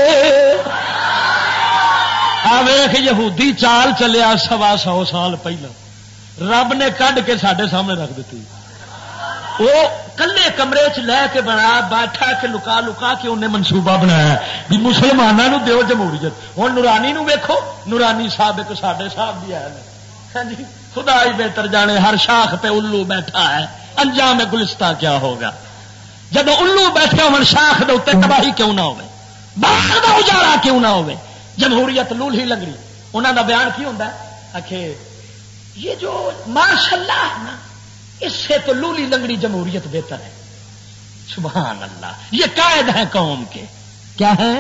آ ویکھ یہودی چال چلیا 125 سال پہلا رب نے کڈ کے ساڈے سامنے رکھ دیتی. وہ کلے کمرے چ لے کے بنا بیٹھا کے لکا لکا کے انہیں منصوبہ بنایا بھی مسلمانوں نو دیو جمہوریت. ہوں نورانی نو ویکھو نورانی صاحب ایک ساڈے صاحب بھی آئے ہاں جی خدا ہی بہتر جانے ہر شاخ پہ الو بیٹھا ہے. انجام گلستہ کیا ہوگا جب الو بیٹھے ہو شاخ دے اتنے تباہی کیوں نہ ہوے باہر دا اجاڑا کیوں نہ ہوے. جمہوریت لول ہی لنگڑی انہوں دا بیان کی ہوتا ہے آخے یہ جو ماشاء اللہ ہے نا اس سے تو لولی لنگڑی جمہوریت بہتر ہے. سبحان اللہ یہ قائد ہیں قوم کے. کیا ہے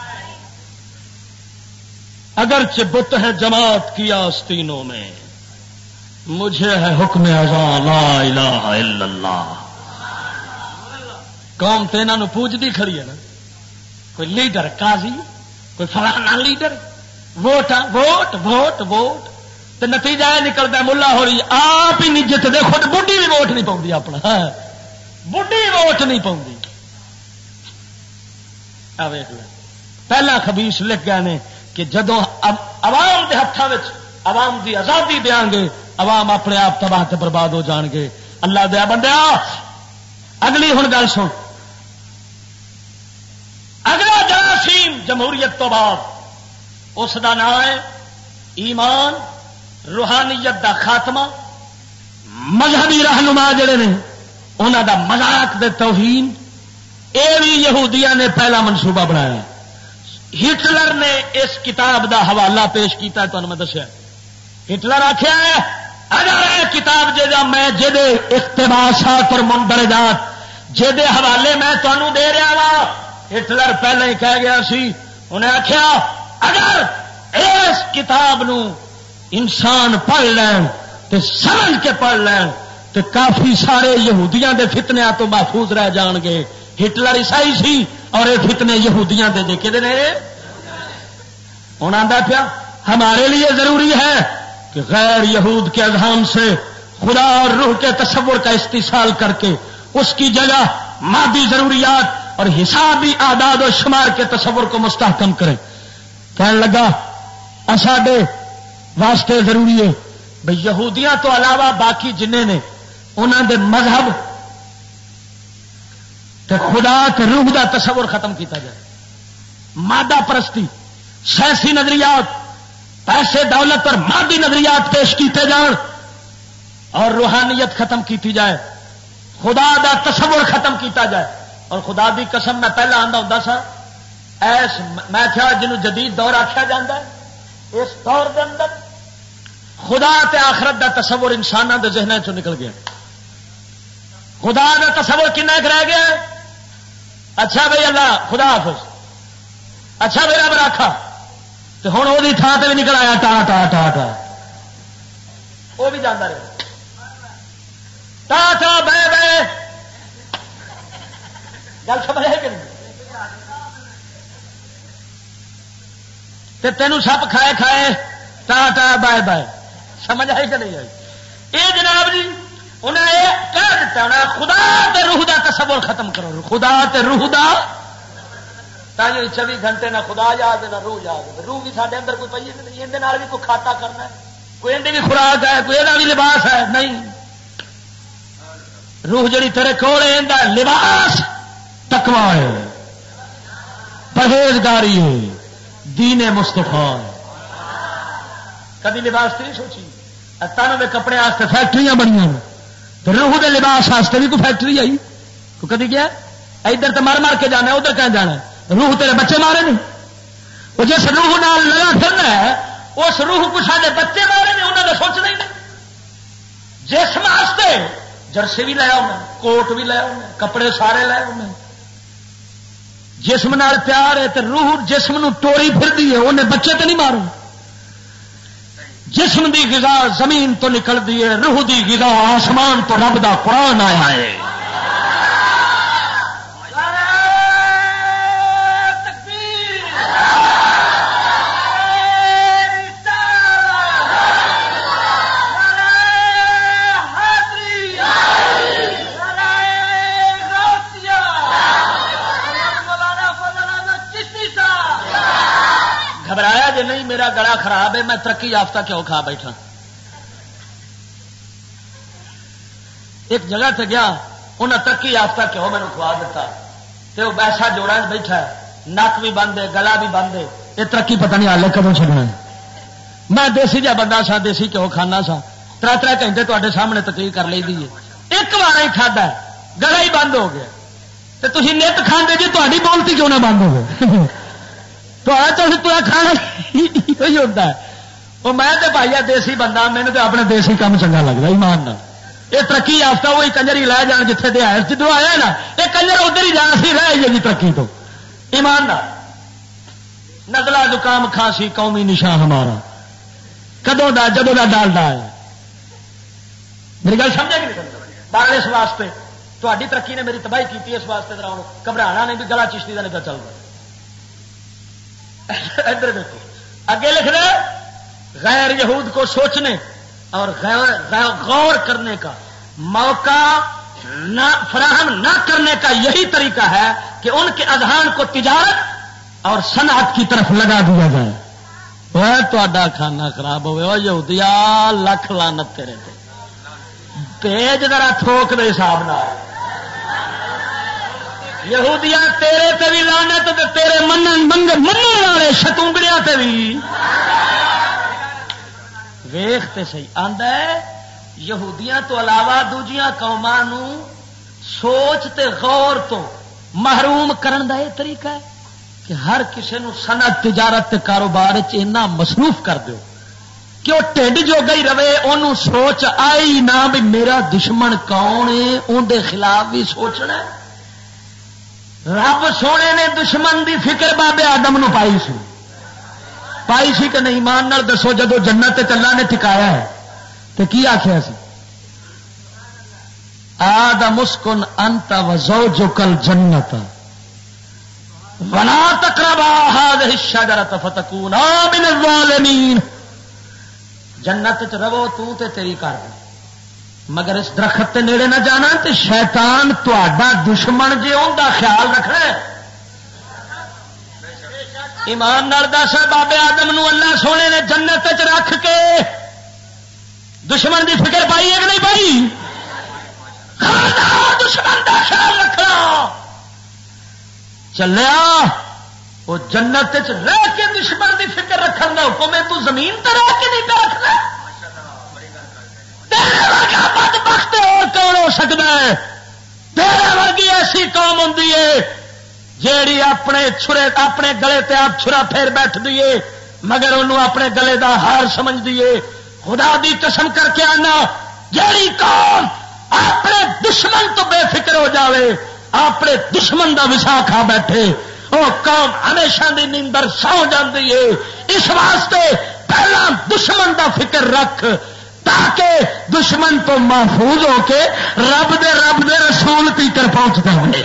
اگرچہ بت ہے جماعت کی آستینوں میں مجھے ہے حکم اذان لا الہ الا اللہ. قوم تو انہوں پوجتی کھڑی ہے نا کوئی لیڈر قاضی کوئی فلانا leader vote vote vote vote تو نتیجہ یہ نکلتا ملا ہو رہی آپ ہی نہیں جتنے خود بڈھی بھی ووٹ نہیں پاؤں اپنا بڈھی ووٹ نہیں پاؤں. پہلا خبیث لکھ گئے نے کہ جدو عوام کے ہاتھوں میں عوام کی آزادی دیں گے عوام اپنے آپ تباہ تے برباد ہو جان گے. اللہ دیا بندیا اگلی ہوں گل سن اگلا جراثیم جمہوریت تو بعد اس کا نام ہے ایمان روحانیت دا خاتمہ. مذہبی رہنما جڑے نے انہوں دا مذاق دے توہین یہ بھی یہودیاں نے پہلا منصوبہ بنایا. ہٹلر نے اس کتاب دا حوالہ پیش کیتا ہے تمہیں میں دسیا. ہٹلر آخیا ہے اگر یہ کتاب جا میں جدے اقتباسات اور مندرجات جدے حوالے میں تمہوں دے رہا وا ہٹلر پہلے ہی کہہ گیا سی. انہیں آخیا اگر اس کتاب نو انسان پڑھ لین تو سمجھ کے پڑھ لین تو کافی سارے یہودیاں دے فتنیاں تو محفوظ رہ جان گے. ہٹلر عیسائی سی اور یہ فتنے یہودیاں دے دیکھے نے. ہوں آتا پیا ہمارے لیے ضروری ہے کہ غیر یہود کے اذہان سے خدا اور روح کے تصور کا استحصال کر کے اس کی جگہ مادی ضروریات اور حسابی اعداد و شمار کے تصور کو مستحکم کریں. کہنے لگا ساڈے واسطے ضروری ہے بھئی یہودیاں تو علاوہ باقی جنہیں نے انہوں دے مذہب تے خدا تے روح دا تصور ختم کیتا جائے. مادہ پرستی سیاسی نظریات پیسے دولت اور مادی نظریات پیش کیتے جان اور روحانیت ختم کیتی جائے. خدا دا تصور ختم کیتا جائے. اور خدا دی قسم میں پہلا آندا ہوندا سا ایس میں کیا جنوں جدید دور آخیا جاتا ہے اس دور دے اندر خدا تے آخرت دا تصور انسانوں دے ذہنوں چوں نکل گیا. خدا دا تصور کنا ایک رہ گیا. اچھا بھائی اللہ خدا حافظ اچھا میرا براکھا تو ہوں وہ تھان سے بھی نکل آیا ٹا ٹا ٹا ٹا وہ بھی جانا رہے ٹا ٹا بے بے گل سمجھ ہے کہ نہیں. تینوں سپ کھائے کھائے ٹا ٹا بائے بائے سمجھ آئی کہ نہیں آئی. یہ جناب جی انہیں یہ کہہ دیتا انہیں خدا تے روح دا تصور ختم کرو. خدا تے روح دا 24 گھنٹے نہ خدا یاد نہ روح یاد. روح بھی سارے اندر کوئی پی نہیں اندر بھی کوئی کھاتا کرنا ہے کوئی اندر بھی خوراک ہے کوئی یہ بھی لباس ہے نہیں. روح جڑی تیرے کول ہے اندر لباس تقوی ہے پرہیزگاری ہے دین مصطفیٰ. کبھی لباس نہیں سوچی تن کے کپڑے واسطے فیکٹریاں بنیا تو روح کے لباس واسطے بھی کوئی فیکٹری آئی تو کدی گیا ادھر تو مر مار کے جانا ادھر کہیں جانا. روح تیرے بچے مارے نہیں وہ جس روح نال لگا پھرنا ہے اس روح کو سارے بچے مارے نہیں انہوں نے سوچنا ہی نہیں. جسم واسطے جرسی بھی لایا انہیں کوٹ بھی لایا انہیں کپڑے سارے لائے انہیں جسم نال پیار ہے تو روح جسم نو ٹوری پھردی ہے، انہیں بچے تو نہیں مارو. جسم دی غذا زمین تو نکلتی ہے، روح دی غذا آسمان تو رب دا قرآن آیا ہے. گھبرایا جی نہیں میرا گلا خراب ہے، میں ترقی یافتہ کیوں کھا بیٹھا. ایک جگہ سے گیا، انہیں ترقی یافتہ کیوں میرے کھوا دیتا، تے وہ ایسا جوڑا بیٹھا ہے، نک بھی بند ہے، گلا بھی بند ہے، یہ ترقی پتہ نہیں ہالے کدوں چڑھنا. میں دیسی جا بندہ سا، دیسی کیوں کھانا سا، 3 گھنٹے تے سامنے تقریر کر لی دی، ایک بار ہی کھدا گلا ہی بند ہو گیا. تو تھی نت کھانے جی تاری بولتی کیوں نہ بند ہو گئے تو کھانا ہی ہوتا ہے. وہ میں تو بھائی دیسی بندہ، مینو تو اپنے دیسی کام چنگا لگتا ایمان نہ. یہ ترقی یافتہ وہی کنجر ہی لے جان جتنے دے آئے، جدو آیا نا یہ کنجر ادھر ہی جانا سی رہ جی ترقی تو ایمان نہ. نزلہ زکام کھانسی قومی نشان ہمارا کدوں دا جدوں دا ڈالڈا ہے. میری گل سمجھے کہ نہیں؟ بار اس واسطے تاری ترقی نے میری تباہی کی، اس واسطے گھبرانا نہیں بھی گلا چشتی کا نہیں پہ چلتا. ادھر دیکھو اگے لکھ رہے غیر یہود کو سوچنے اور غور کرنے کا موقع فراہم نہ کرنے کا یہی طریقہ ہے کہ ان کے اذہان کو تجارت اور صنعت کی طرف لگا دیا جائے. وہ کھانا خراب ہوئے وہ یہودیا لکھ لعنت تیرے تے تیج ذرا تھوک دے حساب نہ یہودیا تیرے تے بھی لعنت تے تیرے منن والے شتونگڑیاں تے بھی ویخ تے صحیح آندا ہے. یہودیاں تو علاوہ دوجیاں قوماں نو سوچ تے غور تو محروم کرن دا یہ طریقہ ہے کہ ہر کسی نو صنعت تجارت تے کاروبار اتنا مصروف کر دیو کہ وہ ٹھڈ جو گئی رہے، انہوں سوچ آئی نہ بھی میرا دشمن کون ہے، اندر خلاف بھی سوچنا ہے. رب سونے نے دشمن دی فکر بابے آدم نو پائی سی کہ نہیں؟ ایمان نال دسو جدو جنت اللہ نے ٹکایا ہے تو کی آخیا سی؟ آدم اسکن انت وزوجک الجنت ولا تقربا هذه الشجرة فتكونا من الظالمین. جنت چ رہو تو تے تیری کر مگر اس درخت تے نیڑے نہ جانا تے شیطان تہاڈا دشمن جے اوندا خیال رکھنا. ایمان نال دس بابے آدم نو اللہ سونے نے جنت چ رکھ کے دشمن دی فکر پائی ہے کہ نہیں پائی؟ دشمن دا خیال رکھنا. چلیا وہ جنت چ رہ کے دشمن دی فکر رکھن دا حکم ہے، تو زمین تے رہ کے نہیں پہ رکھنا. تیرے ورگا بدبخت اور کون ہو سکتا ہے؟ تیرے ورگی ایسی قوم ہوں جیڑی اپنے گلے تے آپ چھرا پھیر بیٹھ دیے مگر انہوں اپنے گلے دا ہار سمجھ دیے. خدا دی قسم کر کے آنا جیڑی قوم اپنے دشمن تو بے فکر ہو جاوے، اپنے دشمن دا وسا کھا بیٹھے، وہ قوم ہمیشہ دی نیندر سو جاتی ہے. اس واسطے پہلا دشمن دا فکر رکھ تاکہ دشمن تو محفوظ ہو کے رب دے رسول تیکر پہنچتا ہوئے.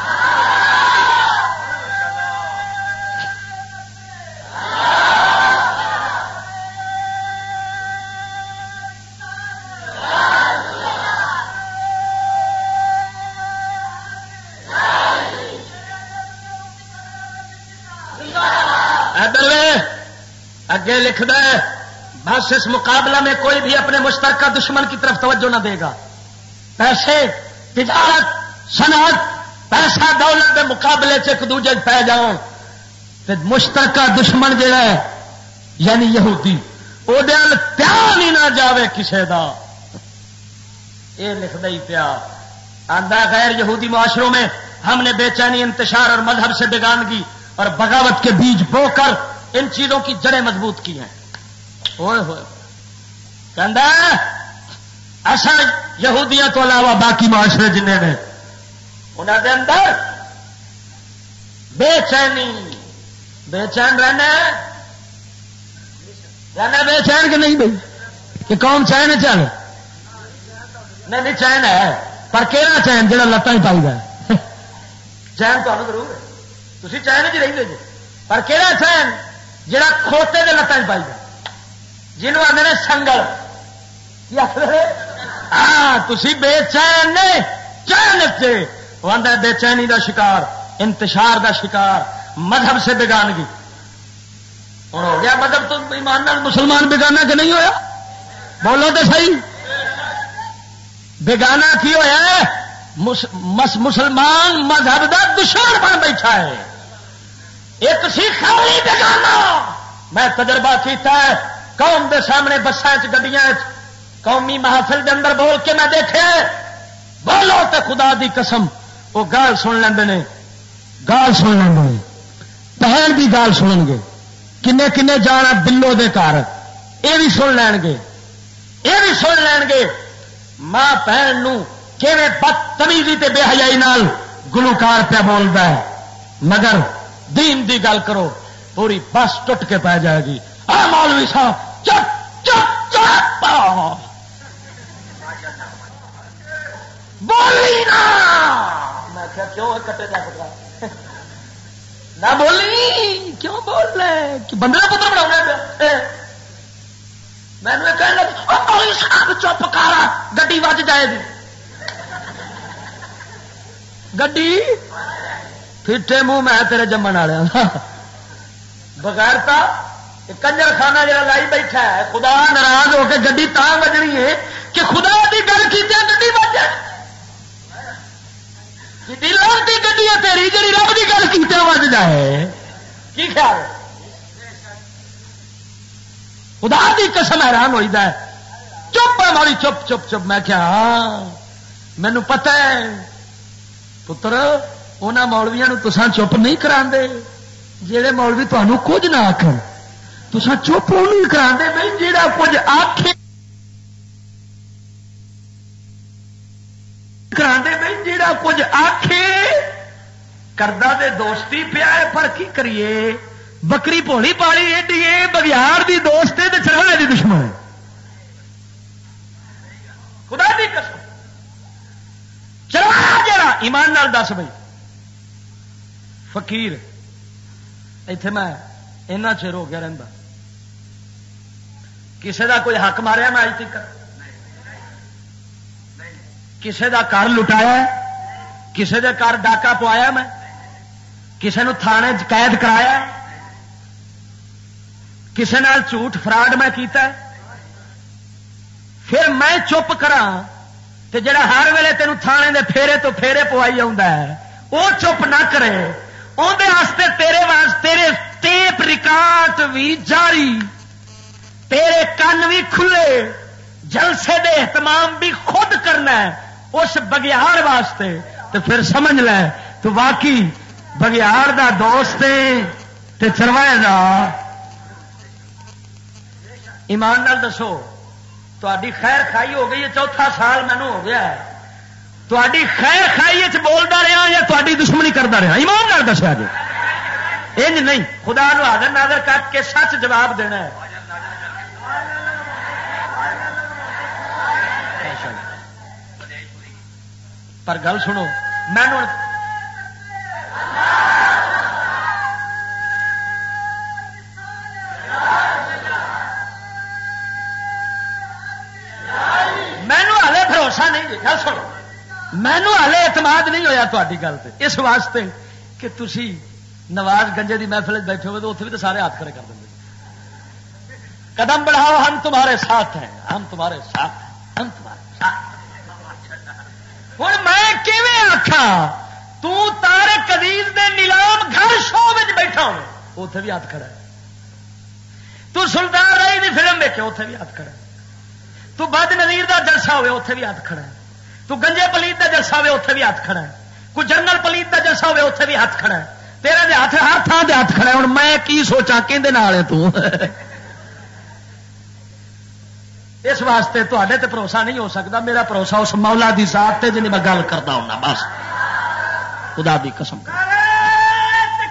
اگے لکھدا ہے بس اس مقابلہ میں کوئی بھی اپنے مشترکہ دشمن کی طرف توجہ نہ دے گا. پیسے تجارت صنعت پیسہ دولت کے مقابلے سے ایک دوجے پہ جاؤ تو مشترکہ دشمن جڑا ہے یعنی یہودی وہ دھیان ہی نہ جاوے کسے دا. یہ لکھدا ہی پیا آندا غیر یہودی معاشروں میں ہم نے بے چینی انتشار اور مذہب سے بیگانگی اور بغاوت کے بیج بو کر ان چیزوں کی جڑیں مضبوط کی ہیں. ہوئے ہوئے کہندا ایسا یہودیاں تو علاوہ باقی معاشرے جنہیں نے انہوں دے اندر بے چینی، بے چین رہنا بے چین کہ نہیں بھائی کہ قوم چین چل نہیں چین ہے پر کہڑا چین جہاں لتاں پائی گا چین تمہیں ضرور ہے تھی چین چ رہتے جی پر کہڑا چین جہاں کھوتے کے لتاں پائی گا جنہوں آتے ہیں سنگل ہاں تھی بے چین نے چین سے وہ آتا ہے بے چینی کا شکار، انتشار کا شکار، مذہب سے بیگانگی۔ ہوں ہو گیا مذہب تو ایمان نال مسلمان بیگانا کہ نہیں ہویا؟ بولو تو صحیح، بیگانا کی ہوا ہے؟ مسلمان مذہب دا دشمن بن بیٹھا ہے۔ ایک سی خالی بیگانا، میں تجربہ کیتا ہے قوم دے سامنے بساں گڈیاں قومی محافل دے اندر بول کے میں دیکھے، بولو تے خدا دی قسم وہ گال سن لیندے نے، گال سن لیندے نے، بہن دی گال سنن گے، کنے کنے جانا بلو دے گھر یہ بھی سن لین گے، یہ بھی سن لین گے ماں بہن نو کیویں بدتمیزی تے بے حیائی نال گلوکار پہ بولدا ہے، مگر دین دی گل کرو پوری بس ٹوٹ کے پی جائے گی۔ آ مولوی صاحب چپ چپ چپ بولی نا، میں کیا کیوں کٹے جا پکڑا نہ بولی کیوں بول رہے کہ بندہ پتر بنا پیا میں نے کہنے مولوی صاحب چپ کارا گڈی وج جائے گی، گڈی پھٹے منہ میں تیرے جمن والے بغیرتا کنجر خانہ جڑا لائی بیٹھا ہے، خدا ناراض ہو کے گڈی تاں وجنی ہے کہ خدا کی گل کی گڈی وج لانتی گڈی ہے تیری جی رب کی گل کی وج جائے، کی خیال ہے؟ خدا کی قسم حیران ہوئی ہے۔ چپ ہے ماری چپ چپ چپ، میں کیا مینو پتا ہے پتر انہوں مولویا تسا چپ نہیں کرا جہے مولوی تمہوں کچھ نہ آخر تسا چپ نہیں کرا بھائی جہاں کچھ آخ کرا بھائی جہاں کچھ آخے کردہ دے دوستی پیا ہے، پر کی کریے بکری پولی پالی ایڈی ہے بگیار دی دوست ہے تو چرواہے دی دشمن ہے، خدا دی قسم چرواہا جڑا ایمان نال دس بھائی فقیر ایتھے میں اینا چیر ہو گیا رہندا کسے دا کوئی حق ماریا میں اج تک کسے دا گھر لٹایا کسے دے گھر ڈاکہ پوایا میں کسے نو تھانے قید کرایا کسے نال جھوٹ فراڈ میں کیتا ہے، پھر میں چپ کرا تے جڑا ہر ویلے تینوں تھانے دے پھیرے تو پھیرے پوائی آوندا ہے وہ چپ نہ کرے، اندے واسطے تیرے واسطے ٹیپ ریکارڈ بھی جاری، تیرے کن بھی کھلے، جلسے دے اہتمام بھی خود کرنا ہے اس بگیار واسطے، تو پھر سمجھ لے تو واقعی بگیار دا دوست تے چرواہے دا ایمان نال دسو تہاڈی خیر خائی ہو گئی ہے، چوتھا سال مینو ہو گیا ہے تہاڈی خیر خائی بولتا رہا یا تہاڈی دشمنی کرتا رہا؟ ایمان نال دسیا جی، انج نہیں خدا نو حاضر ناظر کر کے سچ جواب دینا ہے۔ پر گل سنو مینو ہالے بھروسہ نہیں جی، گل سنو مینو ہالے اعتماد نہیں ہویا تاری گل سے، اس واسطے کہ تسی نواز گنجے دی محفل بیٹھے ہوئے تو اتنے بھی تو سارے ہاتھ کھڑے کر دیں قدم بڑھاؤ ہم تمہارے ساتھ ہیں، ہم تمہارے ساتھ ہیں، ہم تمہارے ساتھ۔ ہوں میں کیویں آخا تارک عزیز دے نیلام گھر شو میں بیٹھا ہو اتنے بھی ہاتھ کھڑا ہے، تو سلطان رائی دی فلم دیکھے اتنے بھی ہاتھ کھڑا ہے، تو بد نظیر دا جلسہ ہوئے اتنے بھی ہاتھ کھڑا ہے، تو گنجے پلیت دا جلسہ ہوئے اتنے بھی ہاتھ کھڑا ہے، کوئی جنرل پلیت دا جلسہ ہوئے اتنے بھی ہاتھ کھڑا ہے، تیرے دے ہاتھ ہر تھان دے ہاتھ کھڑا ہے۔ ہوں میں کی سوچا کہندے نال ہے تو اس واسطے تے تے بھروسہ نہیں ہو سکتا، میرا بھروسہ اس مولا دی ذات تے جن میں گل کرتا ہوں بس خدا دی قسم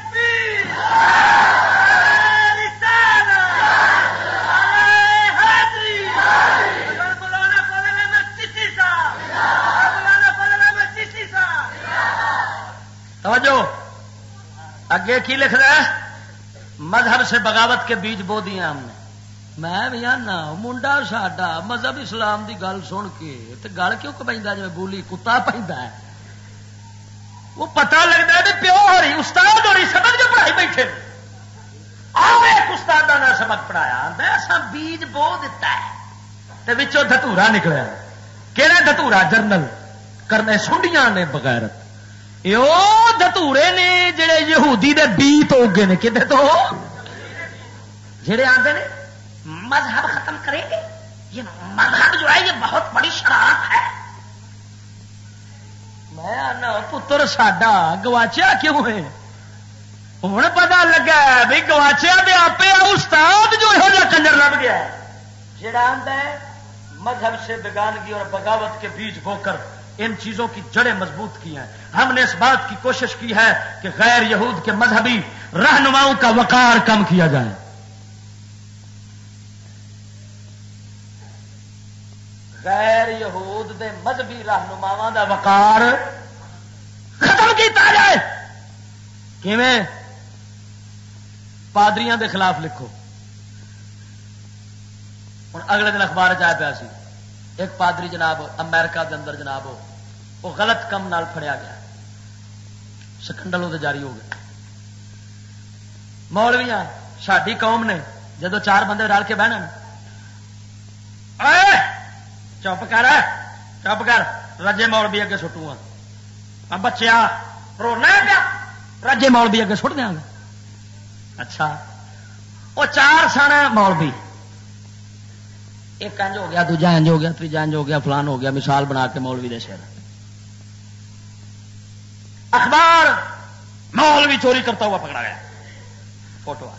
اگے کی لکھ رہا ہے؟ مذہب سے بغاوت کے بیج بو دیے ہم نے. میں بھی آنا منڈا ساڈا مذہب اسلام دی گل سن کے تے گل کیوں پیندا جی بولی کتا پیندا ہے. وہ پتہ لگتا ہے پیو ہو رہی استاد ہو رہی سبق جو پڑھائی بیٹھے ایک استاد نے سبق پڑھایا ایسا بیج بو دیتا ہے تے وچوں دھتورا نکلیا. کہڑا دھتورا؟ جرنل کرنے سنڈیاں نے بغیرت یہ دھتورے نے جڑے یہودی دے بی تو اگے نے کدے تو جڑے آتے نے مذہب ختم کریں گے. یہ مذہب جو ہے یہ بہت بڑی شرارت ہے. میں آنا پتر ساڈا گواچیا کیوں ہے؟ ہوں پتا لگا بھی گواچیا بھی آپ استاد جو یہ کنجر لب گیا جڑا آتا ہے مذہب سے بیگانگی اور بغاوت کے بیج بو کر ان چیزوں کی جڑیں مضبوط کی ہیں. ہم نے اس بات کی کوشش کی ہے کہ غیر یہود کے مذہبی رہنماؤں کا وقار کم کیا جائے. غیر یہود دے مذہبی رہنماؤں دا وقار ختم کیتا جائے. کیویں؟ پادریاں دے خلاف لکھو. ہوں اگلے دن اخبار چ آیا پیا سی ایک پادری جناب امریکہ دے اندر جناب وہ غلط کم نال پھڑیا گیا. سکنڈل وہ جاری ہو گیا. مولویاں ساری قوم نے جدو 4 بندے رل کے بہنا چپ کر رجے مولوی اگے سٹوں گا بچیا رونا پیا رجے مولوی اگے سٹ دیا گا. اچھا وہ 4 سن مولوی ایک انج ہو گیا دوجا انج ہو گیا تیجا انج ہو گیا فلان ہو گیا مثال بنا کے مولوی دے سر اخبار مولوی چوری کرتا ہوا پکڑا گیا فوٹو.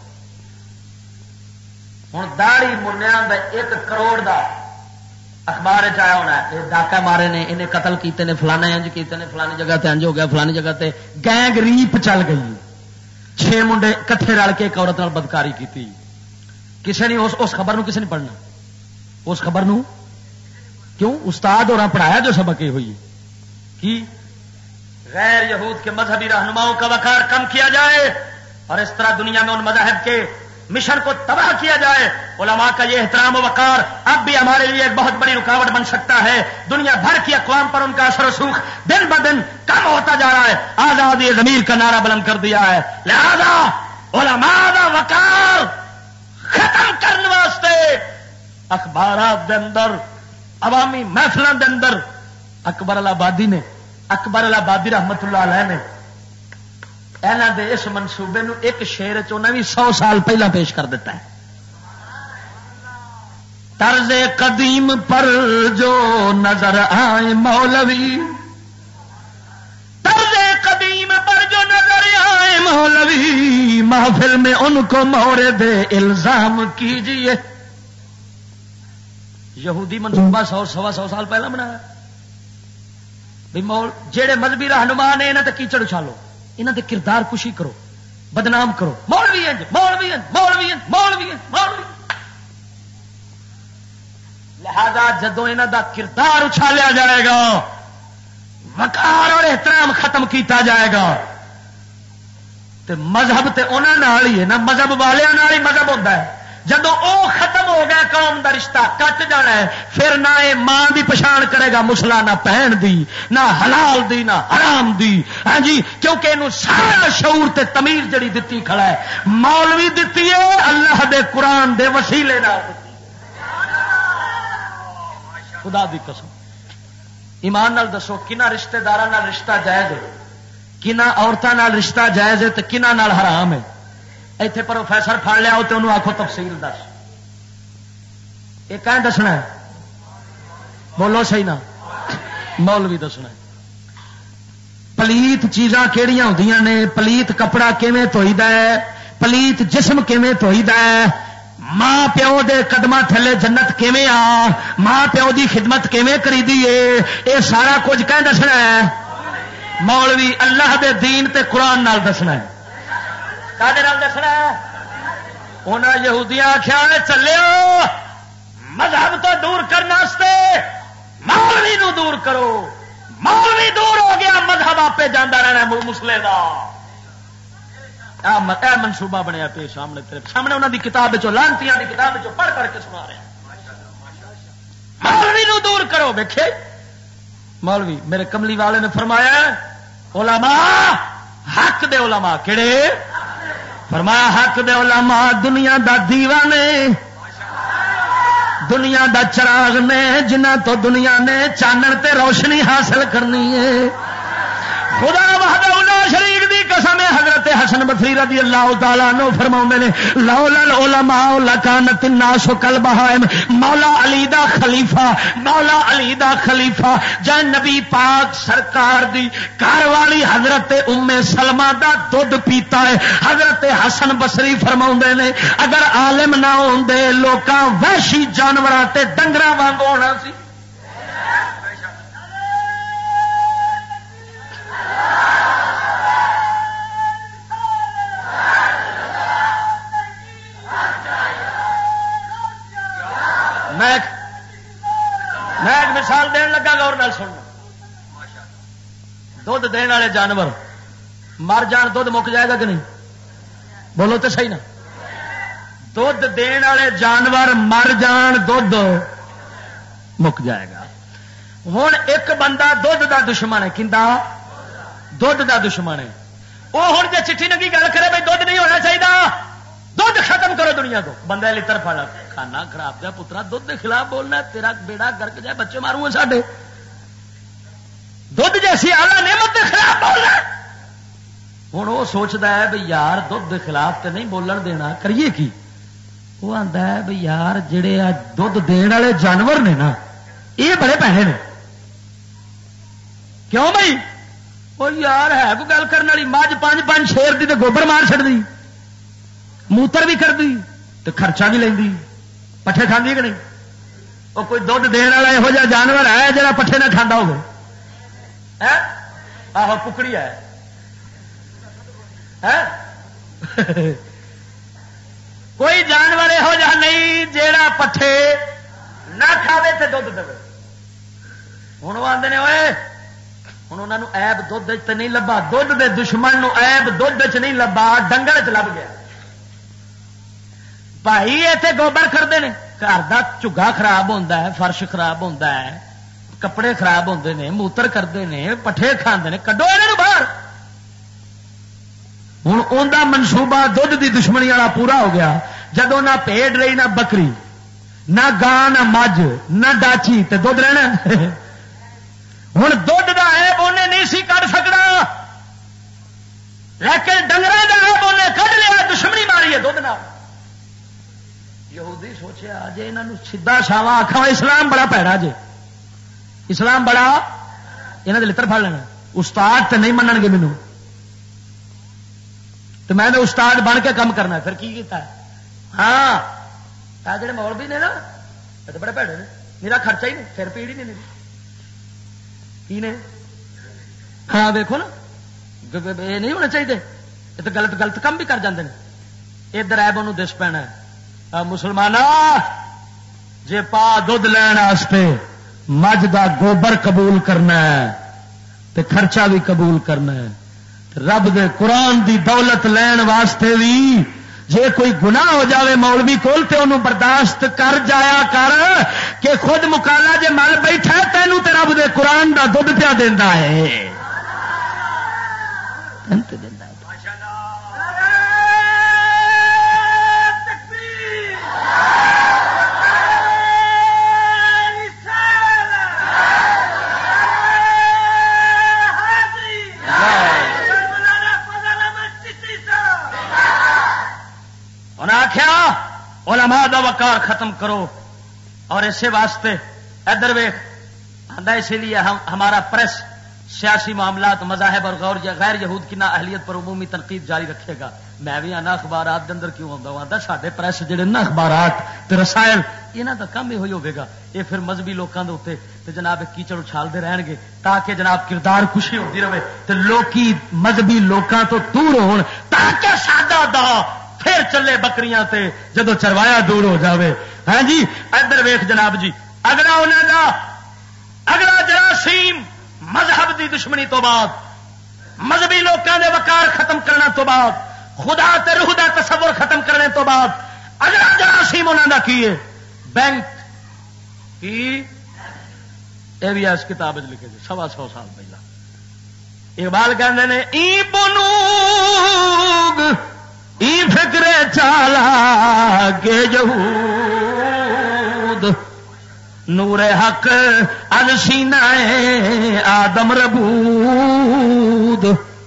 ہوں داڑھی منیا 1 کروڑ دا اخبار چیا ہونا یہ ڈاکہ مارے نے انہیں قتل کیتے نے فلانے انج کیتے نے فلانی جگہ تے انج ہو گیا فلانی جگہ تے گینگ ریپ چل گئی. 6 منڈے کٹھے رل کے ایک عورت نال بدکاری کی. کسی نے اس خبر نو کسی نے پڑھنا اس خبر نو کیوں؟ استاد اور پڑھایا جو سبق یہ ہوئی کہ غیر یہود کے مذہبی رہنماؤں کا وقار کم کیا جائے اور اس طرح دنیا میں ان مذاہب کے مشن کو تباہ کیا جائے. علماء کا یہ احترام و وقار اب بھی ہمارے لیے ایک بہت بڑی رکاوٹ بن سکتا ہے. دنیا بھر کی اقوام پر ان کا اثر و رسوخ دن بدن کم ہوتا جا رہا ہے. آزادی ضمیر کا نعرہ بلند کر دیا ہے. لہذا علماء دا وقار ختم کرنے واسطے اخبارات دے اندر عوامی محفلوں دے اندر اکبر الآبادی نے اکبر الآبادی رحمت اللہ علیہ نے اینا دے اس منصوبے نو ایک شعر چ بھی 100 سال پہلا پیش کر دیتا ہے. طرز قدیم پر جو نظر آئے مولوی طرز قدیم پر جو نظر آئے مولوی محفل میں ان کو مورد الزام کیجئے. یہودی منصوبہ 100 سال پہلا بنایا بھی جہے مذہبی رہنما نے انہوں نے کیچڑ اچھالو انہوں نے کردار کشی کرو بدنام کرو مولوی انج مولوی انج مولوی انج مولوی انج مولوی. لہذا جدو انہوں دا کردار اچھالیا جائے گا وقار اور احترام ختم کیتا جائے گا تے مذہب تے انہاں نال ہی ہے نا مذہب والیاں نال ہی مذہب ہوتا ہے. جدو او ختم ہو گیا قوم دا رشتہ کٹ جانا ہے پھر نہ اے ماں دی پچھان کرے گا مسلا نہ بہن دی نہ حلال دی نہ حرام دی. ہاں جی کیونکہ انہوں سارا شعور تے تمیز جڑی دتی کھڑا ہے مولوی دتی ہے اللہ دے قرآن دے وسیلے نال خدا دی قسم. ایمان نال دسو کنہ رشتہ داراں نال رشتہ جائز ہے کنہ عورتاں نال رشتہ جائز ہے تے کنہ نال حرام ہے. ایتھے پروفیسر پھڑ لیا تو انہوں آخو تفصیل دس یہ کہیں دسنا ہے بولو صحیح نہ مولوی دسنا ہے. پلیت چیزاں کیڑیاں ہوندیاں نے پلیت کپڑا کیویں دھوئیدا ہے پلیت جسم کیویں دھوئیدا ہے ماں پیو دے قدماں تھلے جنت کیویں آ ماں پیو دی خدمت کیویں کریدی ہے یہ سارا کچھ کہیں دسنا ہے مولوی اللہ دے دین تے قرآن نال دسنا ہے. دسنا انہیں یہودیاں آخیا چلے مذہب تو دور کرنے مولوی نو دور کرو مولوی دور ہو گیا مذہب آپ جانا رہنا مسلے دا منصوبہ بنیا پہ سامنے تیرے سامنے انہوں کی کتاب لانتیاں کی کتاب پڑھ کر کے سنا رہے ہیں. مولوی نو دور کرو. ویکھے مولوی میرے کملی والے نے فرمایا علماء حق دے علماء کہڑے؟ فرمایا حق دے علماء دنیا دا دیوا نے، دنیا دا چراغ نے، جنہ تو دنیا نے چانن تے روشنی حاصل کرنی ہے. خدا وحدہ لا شریک دی قسم ہے. حضرت حسن بصری رضی اللہ تعالیٰ عنہ فرماؤندے نے لولا العلماء لکانت الناس کالبہائم. مولا علی دا خلیفہ، مولا علی دا خلیفہ جے نبی پاک سرکار دی گھر والی حضرت ام سلمہ دا دودھ پیتا ہے. حضرت حسن بصری فرماؤندے نے اگر عالم نہ ہوندے لوکاں وحشی جانوراں تے ڈنگراں وانگ ہونا سی. میں ایک مثال دین لگا گا اور نال سننا. دودھ دین والے جانور مر جان دودھ مک جائے گا کہ نہیں؟ بولو تو صحیح نا. دودھ دین والے جانور مر جان دودھ مک جائے گا. ہوں ایک بندہ دودھ دا دشمن ہے. کیندا دودھ دا دشمن ہے. وہ ہوں جی چٹھی نگی گل کرے بھائی دودھ نہیں ہونا چاہیے، دودھ ختم کرو دنیا کو. بندہ لڑ پڑا کھانا خراب جا پترا دودھ کے خلاف بولنا تیرا بیڑا گرک جائے بچے ماروں گے ساڈے. دودھ جیسی آلہ نعمت کے خلاف بولنا. ہوں وہ سوچتا ہے بھائی یار دودھ کے خلاف تو نہیں بولن دینا کریے کی. وہ آتا ہے بھائی یار جڑے دودھ دین والے جانور نے نا یہ بڑے پیسے نے. کیوں بھائی؟ وہ یار ہے کوئی گل کرنے والی مجھ 5 شیر دی تو گوبر مار چڑ دی، موتر بھی کر دی تو خرچہ بھی لینی، پٹھے کھاندی کہ نہیں. وہ کوئی دودھ دین والا یہو جہا جانور ہے جڑا پٹھے نہ کھانا ہوگا؟ آہو ککڑی ہے. کوئی جانور یہو جہا نہیں جیڑا پٹھے نہ کھاوے تے دودھ دے. ہوں وہ آدھے ہوئے ہوں انہوں نے ایب دھد نہیں لبا. دھد دے دشمن نو ایب دھد چ نہیں لبا، ڈنگر چ لب گیا. بھائی اتنے گوبر کرتے ہیں، گھر کا چگا خراب ہوتا ہے، فرش خراب ہوتا ہے، کپڑے خراب ہوتے ہیں، موتر کرتے ہیں، پٹھے کھاندے نے، کڈو انہوں باہر. ہوں انہوں منصوبہ دھد کی دشمنی والا پورا ہو گیا. جدو نہ بھیڑ رہی نہ بکری نہ گاں نہ مجھ نہ ڈاچی تے دھد رہنا. ہوں دھد کا ایب انہیں نہیں سی کر سکتا، لیکن ڈنگراں کا ایب انہیں کھ لیا، دشمنی ماری ہے دھد نہ. یہودی سوچیا جی انہوں سیدھا شاوا آخا اسلام بڑا پیڑا جے، اسلام بڑا یہاں کے لڑ پڑ لینا. استاد تو نہیں منن گے مینو، تو میں نے استاد بن کے کام کرنا. پھر کی کیتا ہے؟ ہاں جڑے مولوی نے نا تو بڑے پیڑے نے، میرا خرچہ ہی نہیں، پھر پیڑ ہی نہیں کی نے. ہاں ویکو نا یہ نہیں ہونا چاہیے، یہ تو گلت کام بھی کر جاندے نے. ادھر ایب انہوں دس پینا ہے. مسلمان جے پا دودھ لین واسطے مجھ دا گوبر قبول کرنا ہے تے خرچہ بھی قبول کرنا ہے. رب دے قرآن دی دولت لین واسطے بھی جے کوئی گناہ ہو جاوے مولوی کول تے انہوں برداشت کر جایا کر کہ خود مکالا جے مل بیٹھا ہے تینوں تے رب دے قرآن دا دودھ پیا دیندا ہے. علماء دا وقار ختم کرو. اور اسی واسطے ادھر ویخ آدھا اسی لیے ہمارا پریس سیاسی معاملات مذاہب اور غیر یہود کی نا اہلیت پر عمومی تنقید جاری رکھے گا. میں بھی آنا اخبارات کے اندر کیوں آتا ہوں، سارے پریس جڑے نا اخبارات تے رسائل یہاں کا کام یہ ہوگا. یہ پھر مذہبی لوگوں کے اتنے جناب کیچڑ اچھالتے رہن گے تاکہ جناب کردار خوشی ہوتی رہے تو لوکی مذہبی لوگوں تو دور ہون تاکہ سادہ دا پھر چلے بکریاں تے جدو چروایا دور ہو جاوے. ہاں جی ادھر ویخ جناب جی اگلا انہوں کا اگلا جراثیم مذہب دی دشمنی تو بعد، مذہبی لوگوں دے وقار ختم کرنا تو بعد خدا تے روح دا تصور ختم کرنے تو بعد اگلا جراثیم انہوں کا کی ہے بینک کی یہ بھی اس کتاب لکھے جی 125 سال پہلا اقبال کہتے ہیں ای بنوگ ای فکر چالا کے یہود نور حق از سینہ آدم ربود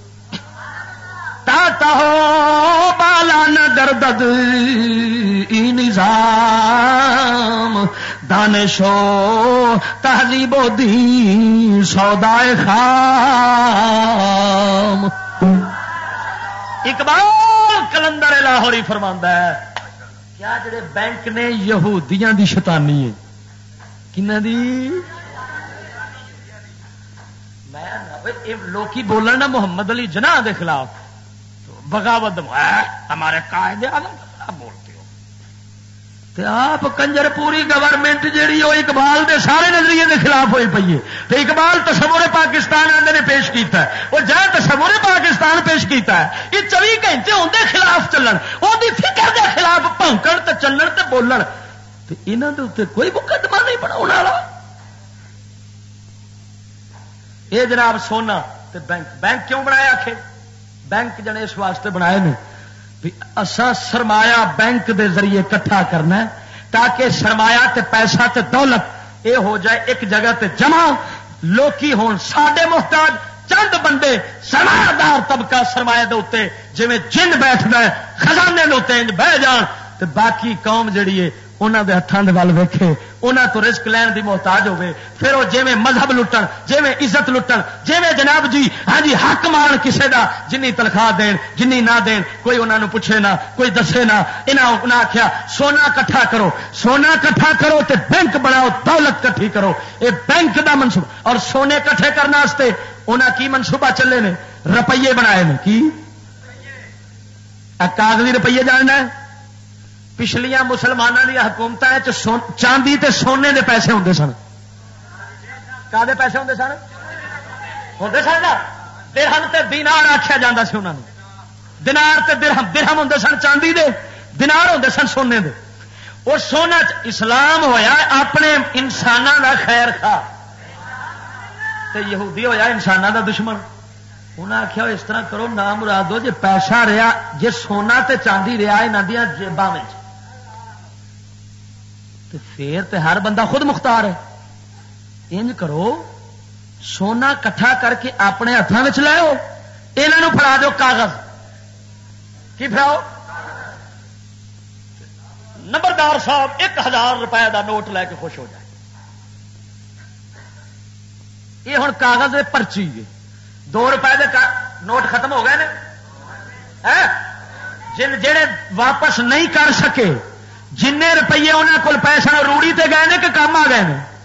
تا ہو بالا نہ گردد ای نظام دانش و تہذیب و دین سودائے خام اقبال کلندر لاہوری فرماندا ہے کیا جڑے بینک نے یہودیاں دی شیطانی ہے کنہ دی میں لوکی بولن نا محمد علی جناح دے خلاف بغاوت ہمارے قائد اعظم بولتے ہو تے آپ کنجر پوری گورنمنٹ جیڑی وہ اقبال دے سارے نظریے دے خلاف ہوئی پئی ہے تے اقبال تصور پاکستان آندے نے پیش کیتا ہے وہ جہاں تصور پاکستان پیش کیتا ہے یہ 24 گھنٹے اندے خلاف چلن اودی فکر دے خلاف بھونکن تے چلن تے بولن تے انہاں دے اوتے کوئی مقدمہ نہیں بناون والا اے جناب سونا تے بینک کیوں بنایا آخے بینک جنے اس واسطے بنائے نے اساں سرمایہ بینک دے ذریعے کٹھا کرنا ہے تاکہ سرمایہ تے پیسہ تے دولت اے ہو جائے ایک جگہ تے جمع لوکی ہون ساڈے محتاج چند بندے سرمایہ دار طبقہ سرمایہ دے اوتے جویں جن بیٹھدا ہے خزانے دے اوتے بہ جان تے باقی قوم جڑی ہے انہاں دے ہتھاں دے ول ویکھے انہاں تو رزق لین دی محتاج ہوے پھر وہ جویں مذہب لٹن جویں عزت لٹن جویں جناب جی ہاں جی حق مان کسے دا جنی تنخواہ دین جنی نہ دین کوئی انہاں نو پوچھے نہ کوئی دسے نہ انہاں آکھیا سونا کٹھا کرو تے بینک بناؤ دولت کٹھی کرو اے بینک دا منصوبہ اور سونے کٹھے کرنے واسطے انہاں کی منصوبہ چلے نے روپیے بنائے نے کی کاغذی روپیے جاننا ہے پچھلیاں مسلمانوں کی حکومت چاندی تے سونے دے پیسے ہوندے سن کا پیسے ہوندے سن نا درہم تے دینار آخیا جاتا سی انہوں نے دینار تے درہم ہوندے سن چاندی دے دینار ہوندے سن سونے دے اور سونا اسلام ہویا اپنے انساناں دا خیر خواہ تے یہودی ہویا انساناں دا دشمن انہیں آخیا اس طرح کرو نام مرادو جی پیسہ رہا جی سونا تے چاندی رہا یہاں دیا جیباں میں پھر تے ہر بندہ خود مختار ہے انج کرو سونا کٹھا کر کے اپنے ہاتھوں میں لاؤ یہاں پڑا دو کاغذ کی پڑاؤ نمبردار صاحب 1000 روپے دا نوٹ لے کے خوش ہو جائے یہ ہوں کاغذ پرچی ہے 2 روپے دے نوٹ ختم ہو گئے جڑے واپس نہیں کر سکے جن روپیے انہوں کو پیسہ روڑی تے گئے نے کہ کام آ گئے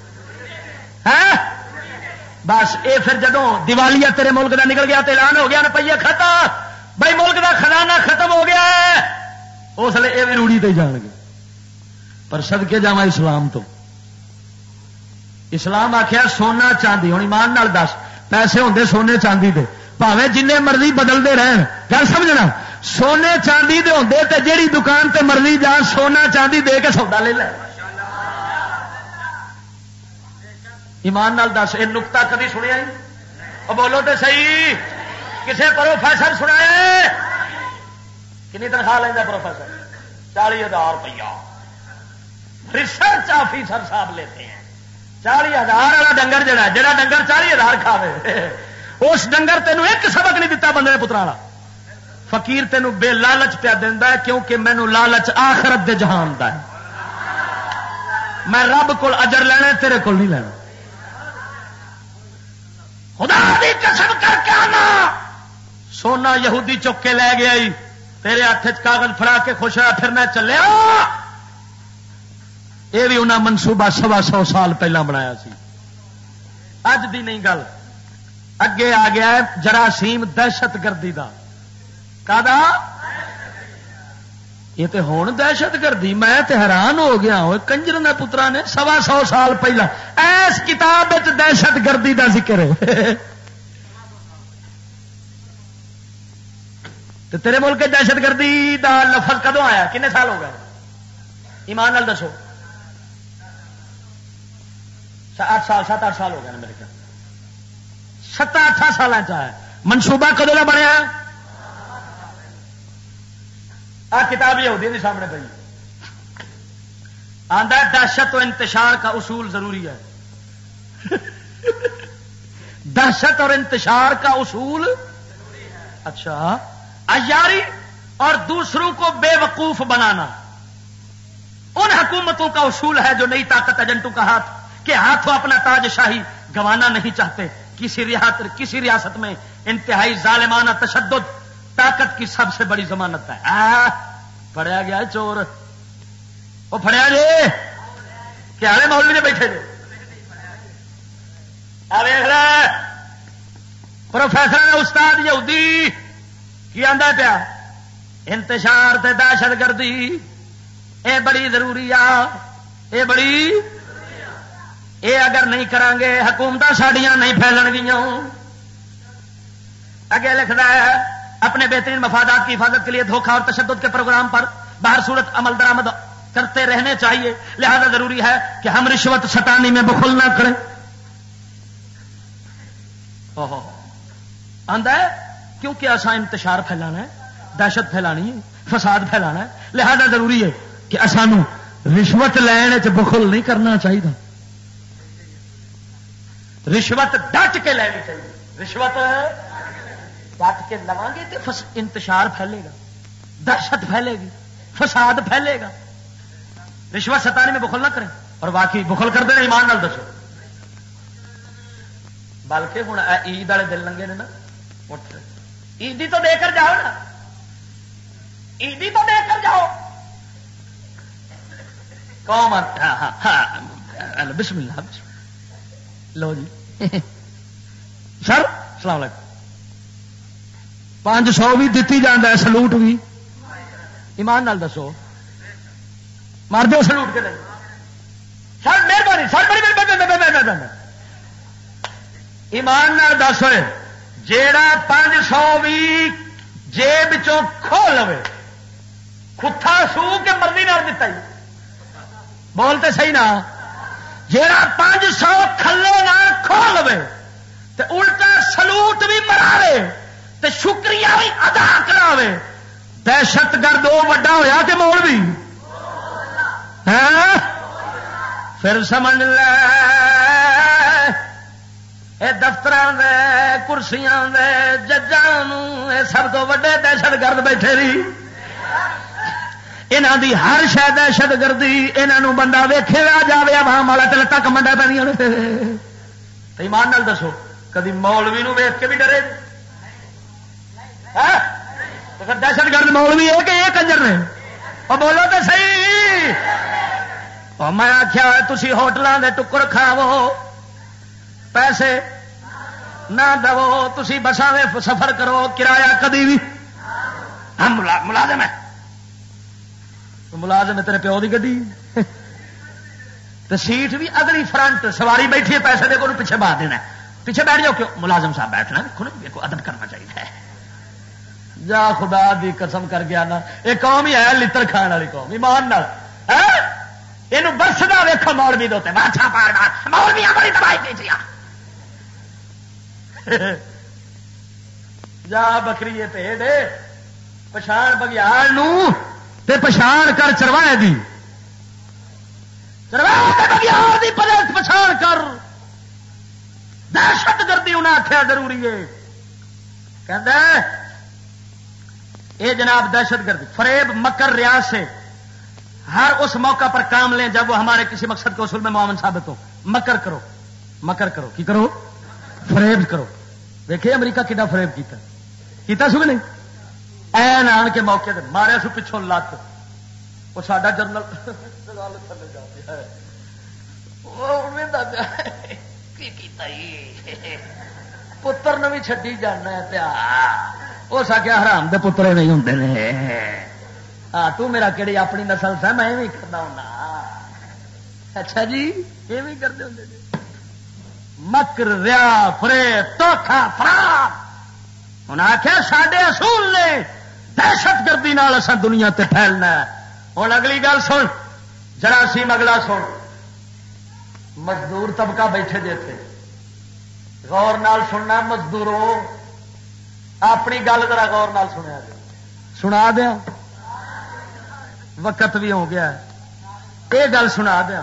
بس یہ پھر جدو دیوالیہ تیرے ملک دا نکل گیا تو اعلان ہو گیا روپیے ختم بھائی ملک دا خزانہ ختم ہو گیا ہے اس لیے یہ بھی روڑی تے جان گے پر صدقے جاواں اسلام تو اسلام آخیا سونا چاندی ہوں ایمان نال دس پیسے ہوندے سونے چاندی دے بھاوے جن مرضی بدلتے رہن گل سمجھنا سونے چاندی دے ہوندے تے جیڑی دکان تے مرضی جان سونا چاندی دے کے سودا لے لے ایمان نال دس یہ نقطہ کدی سنیا ہی بولو تے صحیح کسے پروفیسر سنایا کنی تنخواہ لینا پروفیسر 40,000 روپیہ ریسرچ آفیسر صاحب لیتے ہیں 40,000 والا ڈنگر جڑا ڈنگر 40,000 کھاوے اس ڈنگر تینوں ایک سبق نہیں دتا بندے نے پترا والا فقیر تینوں بے لالچ پیا دینا ہے کیونکہ مینوں لالچ آخرت دے جہان دا ہے میں رب کول اجر لینا تیرے کول نہیں لینا خدا دی قسم کر کے آنا سونا یہودی چک کے لے گیا تیرے ہاتھ کاغذ پھڑا کے خوش ہوا پھرنا چلیا یہ بھی انہیں منصوبہ 125 سال پہلا بنایا سی اج دی نہیں گل اگے آ گیا ہے جراثیم دہشت گردی دا یہ تے ہون دہشت گردی میں تے حیران ہو گیا کنجر نے پترا نے 125 سال پہلا ایس کتاب دہشت گردی دا ذکر ہے تو تیرے ملک دہشت گردی دا لفظ کدوں آیا؟ کنے سال ہو گئے؟ ایمان نال دسو. 8 سال 7-8 سال ہو گئے میرے خیال. 7-8 سال ہے. منصوبہ کدو کا بنیا؟ آ کتاب یہودی کے سامنے پی آندا دہشت و انتشار کا اصول ضروری ہے. دہشت اور انتشار کا اصول. اچھا عیاری اور دوسروں کو بے وقوف بنانا ان حکومتوں کا اصول ہے جو نئی طاقت ایجنٹوں کا ہاتھوں اپنا تاج شاہی گنوانا نہیں چاہتے. کسی ریاست میں انتہائی ظالمانہ تشدد طاقت کی سب سے بڑی ضمانت ہے. پڑیا گیا چور وہ پڑیا جی کیا مولوی نے بیٹھے تھے. پروفیسر استاد یہودی کی آندا پیا انتشار تے دہشت گردی اے بڑی ضروری اے بڑی اے اگر نہیں کران گے حکومت ساڈیاں نہیں پھیلن گیاں. اگے لکھدا ہے اپنے بہترین مفادات کی حفاظت کے لیے دھوکہ اور تشدد کے پروگرام پر بہر صورت عمل درآمد کرتے رہنے چاہیے. لہذا ضروری ہے کہ ہم رشوت ستانی میں بخل نہ کریں. آندا ہے کیونکہ ایسا انتشار پھیلانا ہے, دہشت پھیلانی ہے, فساد پھیلانا ہے, لہذا ضروری ہے کہ اسانو رشوت لینے چ بخل نہیں کرنا چاہیے. رشوت ڈٹ کے لینی چاہیے. رشوت ڈٹ کے لواں گے تو انتشار پھیلے گا, دہشت پھیلے گی, فساد پھیلے گا. رشوت ستانے میں بخل نہ کریں. اور واقعی بخل کرتے ہیں ایمان نال دسو. بلکہ ہوں عید والے دل لنگے نے نا عیدی تو دے کر جاؤ نا, عیدی تو دے کر جاؤ. قوم بسم اللہ لو جی سر السلام علیکم. 500 بھی دتی جانا ہے, سلوٹ بھی. ایمان نال دسو مار دو سلوٹ کے سر مہربانی سر بڑی مہربانی. ایمان نال دس ہوئے جیڑا 500 بھی جیب چوں کھو لو کھا سو کے مرضی نال دتا ہی بولتے صحیح نا. جیڑا 500 کھلے نال کھو لو تے الٹا سلوٹ بھی مراوے تے شکریہ بھی ادا کراوے. دہشت گرد وہ وڈا ہویا کہ مولوی پھر سمجھ لے اے دفتراں دے کرسیاں دے ججاں اے سب تو وڈے دہشت گرد بیٹھے رہی. انہاں دی ہر شے دہشت گردی. انہاں بندہ ویکھے آ جاوے عوام والا تے لتاں کمنڈا پینیاں نے. تے ایمان نال دسو کدی مولوی نو ویکھ کے بھی ڈرے؟ دہشت گرد مولوی ہے کہ یہ کنجر نے؟ اور بولو تو صحیح. اور میں آخیا تسی ہوٹلاں دے ٹکر کھاو پیسے نہ دو, تسی بساں میں سفر کرو کرایہ کدی بھی. ہم ملازم ہے, ملازم ہے تیرے پیو کی گڈی تو سیٹ بھی اگلی فرنٹ سواری بیٹھی ہے پیسے دے کو پیچھے بہا دینا. پیچھے بیٹھ جاؤ. کیوں ملازم صاحب بیٹھنا دیکھو ادب کرنا چاہیے. جا خدا دی قسم کر گیا نا یہ قوم ہی ہے لتر کھان والی قوم. ایمان نال یہ برسدا ویکھو مولوی دے واچھا پاڑا مولویاں بڑی تباہی کی جا بکری پیڑ پچھاڑ بگیار تے پچھاڑ کر چروائے دی بگیار دی پچھاڑ کر. دہشت گردی انہیں آخیا ضروری ہے. کہندا اے جناب دہشت گردی فریب مکر ریاض سے ہر اس موقع پر کام لیں جب وہ ہمارے کسی مقصد کے اصول میں معاون ثابت ہو. مکر کرو, مکر کرو, کی کرو؟ فریب کرو. دیکھیں امریکہ کتنا فریب کیتا سو نہیں این آن کے موقع دے مارے سو پچھوں لت. وہ ساڈا جنرل پتر نے بھی چڈی جانا ہے پیا. وہ سکیا حرام دے پترے نہیں ہوں نے. ہاں تو میرا کہڑی اپنی نسل سے میں بھی کرتا ہوں. اچھا جی یہ بھی کرتے ہوں. مکر ریا فریب دھوکھا فرار. انہیں آخیا ساڈے اصول نے دہشت گردی نال اساں دنیا تے پھیلنا ہے. ہوں اگلی گل سن، جراثیم اگلا سن. مزدور طبقہ بیٹھے جے تھے، غور نال سننا. مزدوروں اپنی گل ذرا غور نال سنیا جائے. سنا دیا وقت بھی ہو گیا، یہ گل سنا دیا.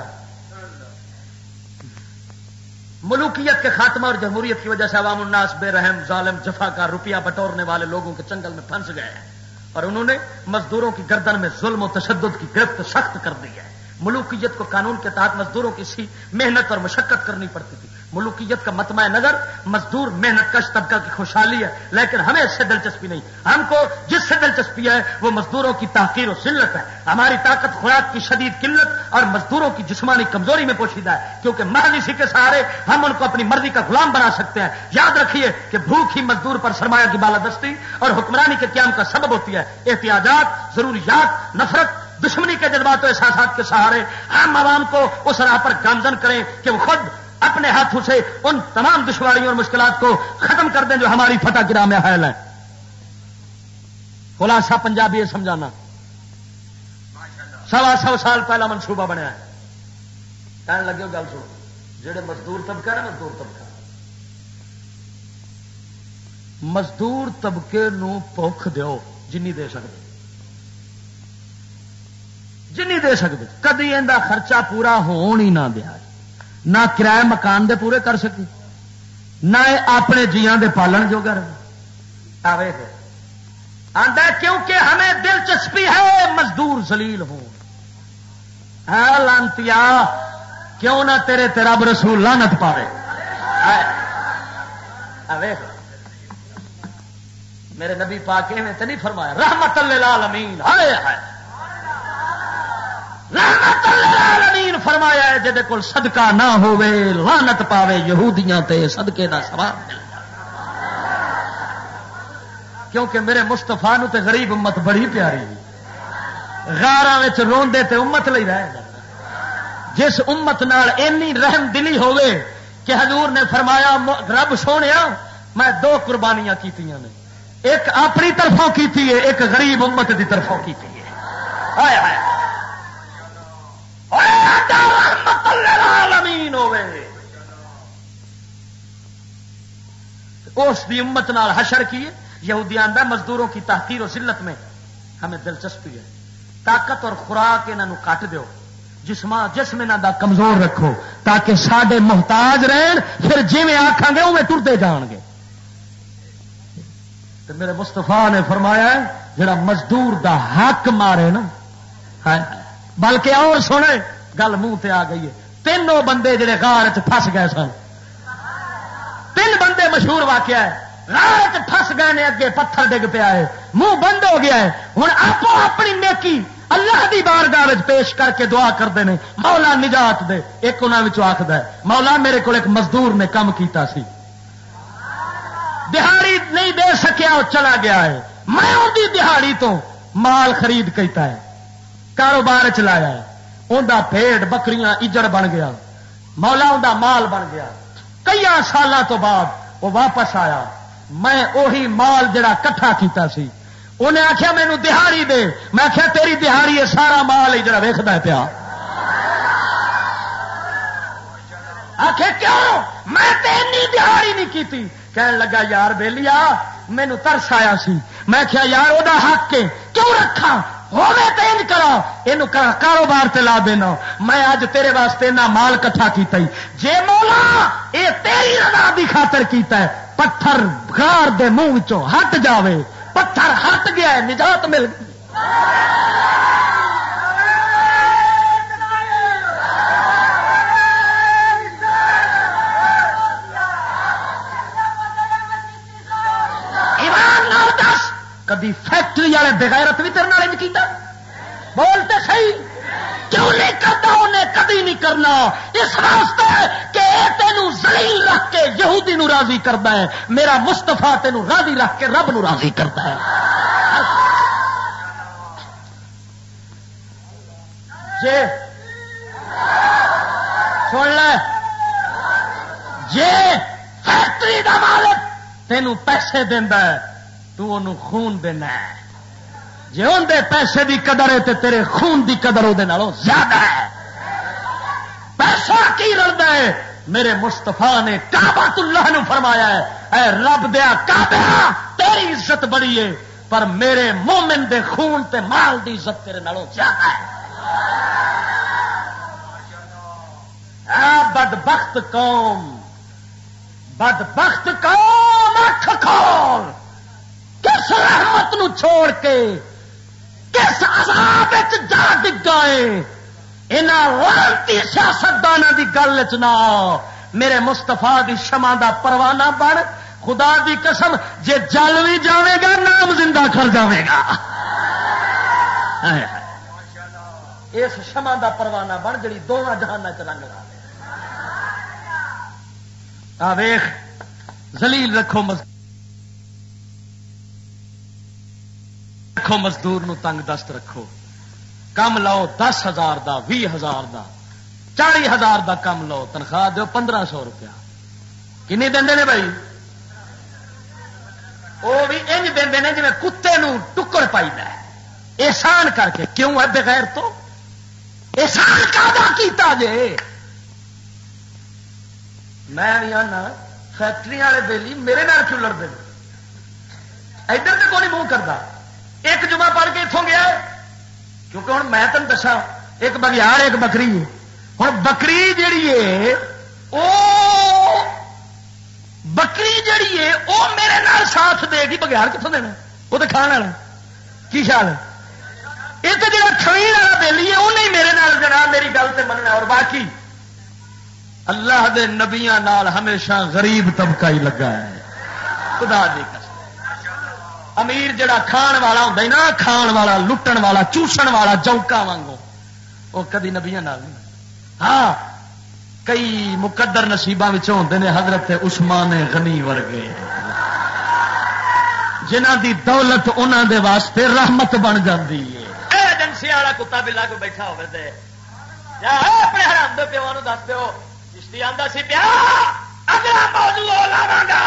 ملوکیت کے خاتمہ اور جمہوریت کی وجہ سے عوام الناس بے رحم، ظالم، جفا کا روپیہ بٹورنے والے لوگوں کے چنگل میں پھنس گئے ہیں اور انہوں نے مزدوروں کی گردن میں ظلم و تشدد کی گرفت سخت کر دی ہے. ملوکیت کو قانون کے تحت مزدوروں کی سی محنت اور مشقت کرنی پڑتی تھی. ملوکیت کا مطمع نظر مزدور محنت کش طبقہ کی خوشحالی ہے، لیکن ہمیں اس سے دلچسپی نہیں. ہم کو جس سے دلچسپی ہے وہ مزدوروں کی تحقیر و ذلت ہے. ہماری طاقت خوراک کی شدید قلت اور مزدوروں کی جسمانی کمزوری میں پوشیدہ ہے، کیونکہ محض اسی کے سہارے ہم ان کو اپنی مرضی کا غلام بنا سکتے ہیں. یاد رکھیے کہ بھوک ہی مزدور پر سرمایہ کی بالادستی اور حکمرانی کے قیام کا سبب ہوتی ہے. احتیاجات، ضروریات، نفرت، دشمنی کے جذبات و احساسات کے سہارے ہم عوام کو اس راہ پر گامزن کریں کہ وہ خود اپنے ہاتھوں سے ان تمام دشواریوں اور مشکلات کو ختم کر دیں جو ہماری فتح کی راہ میں حائل ہیں. خلاصہ پنجابی یہ سمجھانا، 125 سال پہلا منصوبہ بنیا ہے. کہنے لگے گل سنو، جہے مزدور طبقہ ہے نا، مزدور طبقے نو بھوک دیو جنی دے سکتے، جنی دے سکتے. کدی ان کا خرچہ پورا ہون ہی نہ دیا، نہ کرایہ مکان دے پورے کر سکی، نہ اپنے جیاں دے پالن جو کر آندا، کیونکہ ہمیں دلچسپی ہے مزدور ذلیل ہوں. لانتیا کیوں نہ تیرے تے رب رسول لعنت پاوے. میرے نبی پاک میں تو نہیں فرمایا رحمت للعالمین، ہائے ہائے رحمت للعالمین فرمایا ہے جہدے کول صدقہ نہ ہوے لعنت پاوے یہودیاں تے صدقے دا ثواب مل جائے. کیونکہ میرے مصطفیٰ نو تے غریب امت بڑی پیاری، غاراں وچ روندے تے امت لئی رہ جائے. جس امت نال اینی رحم دلی ہوے کہ حضور نے فرمایا رب سونیا میں 2 قربانیاں کیتیاں نے، ایک اپنی طرفوں کیتی ہے، ایک غریب امت دی طرفوں کیتی ہے. ہائے ہائے رحمت للعالمین ہوے اس دی امت نال حشر کیے. یہودی آندا مزدوروں کی تحقیر و ذلت میں ہمیں دلچسپی ہے، طاقت اور خوراک انہاں نو کٹ دیو، جسم انہاں دا کمزور رکھو تاکہ ساڈے محتاج رہن، پھر جویں آکھاں گے اوویں ٹرتے جان گے. تو میرے مصطفیٰ نے فرمایا ہے جڑا مزدور دا حق مارے نا، بلکہ اور سنے گل منہ تے آ گئی ہے. 3 بندے جڑے غار چ پھس گئے سن، 3 بندے مشہور واقعہ ہے، غار چ پھس گئے نے، اگے پتھر ڈگ پیا ہے، منہ بند ہو گیا ہے. ہن آپ اپنی نیکی اللہ دی بارگاہ وچ پیش کر کے دعا کرتے ہیں مولا نجات دے. ایک انہاں وچوں آکھدا ہے مولا میرے کول ایک مزدور نے کام کیتا سی، دہاڑی نہیں دے سکیا، وہ چلا گیا ہے، میں ان کی دہاڑی تو مال خرید کیتا ہے، کاروبار چلایا ہے، اندا بھیڑ بکریاں اجڑ بن گیا، مولا اندا مال بن گیا. کئی سالوں تو بعد وہ واپس آیا، میں وہی مال جڑا کٹھا کیتا سی، انہیں آخیا مینو دہاڑی دے. میں آخیا تیری دہاڑی ہے سارا مال ہی جڑا ویکھدا پیا. آخے کیوں؟ میں تینی دہاڑی نہیں کیتی. کہنے لگا یار بیلیا مینو ترس آیا سی، میں کیا یار وہ حق کے کیوں رکھا، ہوے تو ان کرا یہ کاروبار تے لا دینا. میں اج تیرے واسطے نہ مال کٹھا کیتا ہی، جے مولا اے تیری رضا دی خاطر کیتا ہے، پتھر غار دے منہ وچوں ہٹ جاوے، پتھر ہٹ گیا ہے، نجات مل گئی. کدی فیکٹری والے بغیرت بھی تیرے نال کیتا؟ بولتے صحیح کیوں نہیں کرتا؟ انہیں کدی نہیں کرنا، اس واسطے کہ تینوں ذلیل رکھ کے یہودی نو راضی کرتا ہے، میرا مصطفیٰ تینوں راضی رکھ کے رب نو راضی کرتا ہے. جے سن لے، جے فیکٹری دا مالک تینوں پیسے دیندا ہے تو انہوں خون دینا ہے، جے اندے پیسے دی قدر ہے تے تیرے خون دی قدر وہ زیادہ ہے. پیسہ کی رلدا ہے؟ میرے مستفا نے کعبۃ اللہ نو فرمایا ہے اے رب دیا کعبہ تیری عزت بڑی ہے پر میرے مومن دے خون تے مال دی عزت تیرے نالوں زیادہ ہے. بدبخت قوم، بدبخت قوم اکھ کھول، کس رحمت نو چھوڑ کے کس عذاب وچ جا ڈگا ہے. انہاں لعنتی سیاستداناں دی گل وچ نہ آؤ. میرے مستفا دی شمع دا پروانہ بن. خدا دی قسم جے جل بھی جاوے گا نام زندہ کر جاوے گا. اس شمع دا پروانہ بن جڑی دونوں جہاناں چ رنگ لا دے. آ ویخ ذلیل رکھو مزدور نو تنگ دست رکھو. کم لو 10,000 دا 20,000 دا 40,000 دا کم لو تنخواہ دو 1,500 روپیہ. کنی دے نے بھائی؟ وہ بھی انج دے جی کتے نو ٹکڑ پائی دا ہے احسان کر کے. کیوں ہے بغیر تو احسان کا کیتا جے؟ میں نہیں آنا فیکٹری والے بیلی میرے نال کیوں لڑتے؟ ادھر تو کوئی منہ کرتا. ایک جمعہ پڑھ کے اتوں گیا کیونکہ ہوں میں تین دسا ایک بگیار ایک بکری. ہوں بکری جیڑی ہے وہ میرے نال ساتھ دے گی. بگیار کتوں دینا؟ وہ تو کھان والا. کی خیال ہے؟ یہ تو جا کھوی والا بیلی ہے انہیں میرے نال جناب میری گل سے مننا. اور باقی اللہ دے نبیاں نال ہمیشہ غریب طبقہ ہی لگا ہے. خدا دی قسم. امیر جڑا کھان والا ہوتا ہے نا، کھان والا لٹن والا چوسن والا جوکا وانگو، وہ کدی نبیاں نال نہیں. ہاں کئی مقدر نصیباں وچوں ہوندے نے حضرت عثمان غنی ورگے جنہ دی دولت انہاں دے واسطے رحمت بن جاندی ہے. ایجنسی والا کتا بلا کو بیٹھا ہوے تے یا اپنے حرام دے پیو نو دس دیو چشتی آندا سی پیا اگلا موضوع لاواں گا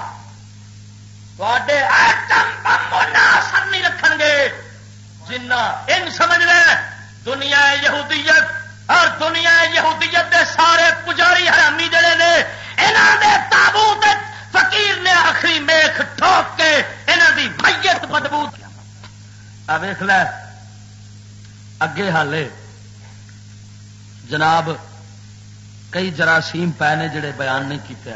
تواڈے ایٹم بم اثر نہیں رکھن گے جنہ ان سمجھ لے دنیا یہودیت اور دنیا یہودیت دے سارے پجاری حرامی جڑے نے انہاں دے تابوت فقیر نے آخری میخ ٹھوک کے انہاں دی میت بدبو آ ویکھ لے اگے حالے جناب کئی جراثیم پے نے جڑے بیان نہیں کیتے.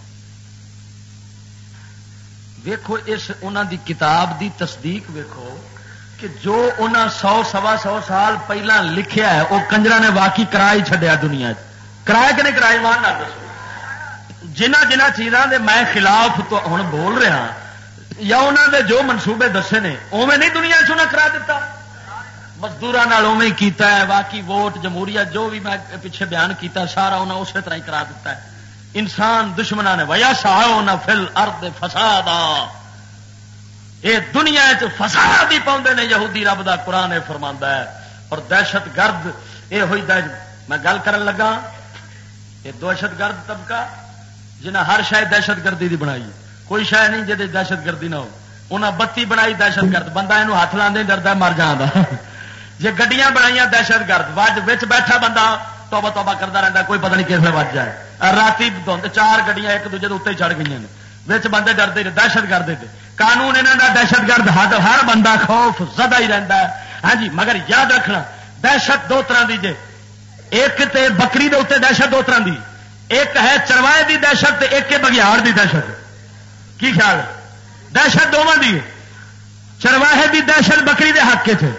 ویکھو اس انہاں دی کتاب دی تصدیق ویکھو کہ جو انہاں 100-125 سال پہلا لکھیا ہے وہ کنجرا نے واقعی کرا ہی چھڈیا دنیا کرایا کہ نہیں کرایا؟ مان نہ دسو. جنہ جنہ چیزاں دے میں خلاف تو ہن بول رہا یا انہاں دے جو منصوبے دسے نے اوویں نہیں دنیا چوں کرا دیتا. مزدوراں نال اوویں ہی کیتا ہے. باقی ووٹ جمہوریت جو بھی میں پیچھے بیان کیتا سارا انہاں اسی طرح ہی کرا دیتا ہے. انسان دشمناں نے وَيَسْعَوْنَ فِي الْأَرْضِ فَسَادًا یہ دنیا فساد ہی پاؤندے نے. یہودی رب دا قرآن فرماندا ہے. اور دہشت گرد یہ ہوئی میں گل کرن لگا یہ دہشت گرد طبقہ جنہیں ہر شاید دہشت گردی دی بنائی کوئی شاید نہیں جی دہشت گردی نہ ہو. انہیں بتی بنائی دہشت گرد بندہ یہ ہاتھ لاندے ڈردا مر جانا. جی گڈیاں بنائی دہشت گرد وج بیٹھا بندہ توبہ توبہ کرتا رہتا کوئی پتہ نہیں کس میں وج جائے. رات 4 گڈیاں ایک دوجے اتنے چڑھ گئی بچ بندے ڈرتے دہشت گرد قانون یہاں کا دہشت گرد ہر بندہ خوف زدہ ہی رہتا ہے. ہاں جی مگر یاد رکھنا دہشت 2 طرح کی جے. ایک تے بکری دے اتنے دہشت 2 طرح کی. ایک ہے چروائے دی دہشت ایک ہے بگیاڑ دی دہشت. کی خیال ہے؟ دہشت دونوں دی. چرواہے دی دہشت بکری دے حق تھے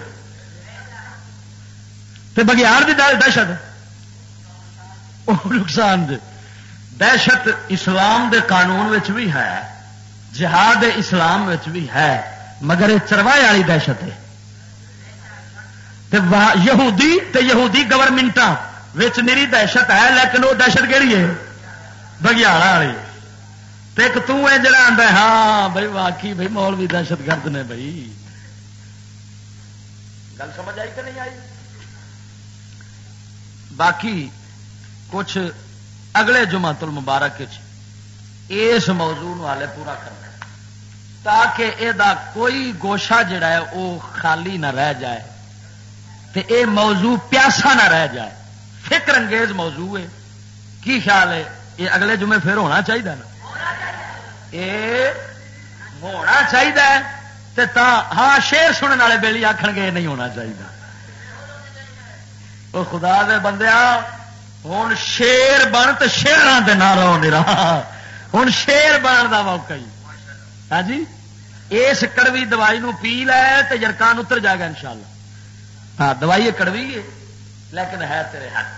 تے بگیاڑ دی دہشت نقصان دے. دہشت اسلام دے قانون وچ بھی ہے جہاد اسلام وچ بھی ہے مگر یہ چرواہے والی دہشت ہے. یہودی تے یہودی گورنمنٹاں وچ میری دہشت ہے لیکن وہ دہشت کہڑی ہے؟ بگیاڑا والی. تے ایک تو ہے جڑا آندا ہے ہاں بھائی واقعی بھائی مولوی دہشت گرد نے. بھائی گل سمجھ آئی کہ نہیں آئی؟ باقی کچھ اگلے جمعۃ المبارک اس موضوع والے پورا کرنا. تاکہ یہ کوئی گوشہ جڑا ہے وہ خالی نہ رہ جائے تے اے موضوع پیاسا نہ رہ جائے. فکر انگیز موضوع ہے. کی خیال ہے یہ اگلے جمعے پھر ہونا چاہیے نا؟ یہ ہونا چاہیے تے تا ہاں شیر سننے والے بیلی آخن گے نہیں ہونا چاہیے. وہ خدا دے بندیا ہوں شیر بن تو شیران دے نہ رہو نہیں رہا. ہوں شیر بن کا موقع ہی. ہاں جی اس کڑوی دوائی نو پی لے تو جرکان اتر جائے گا انشاءاللہ. ہاں دوائی کڑوی ہے لیکن ہے تیرے حق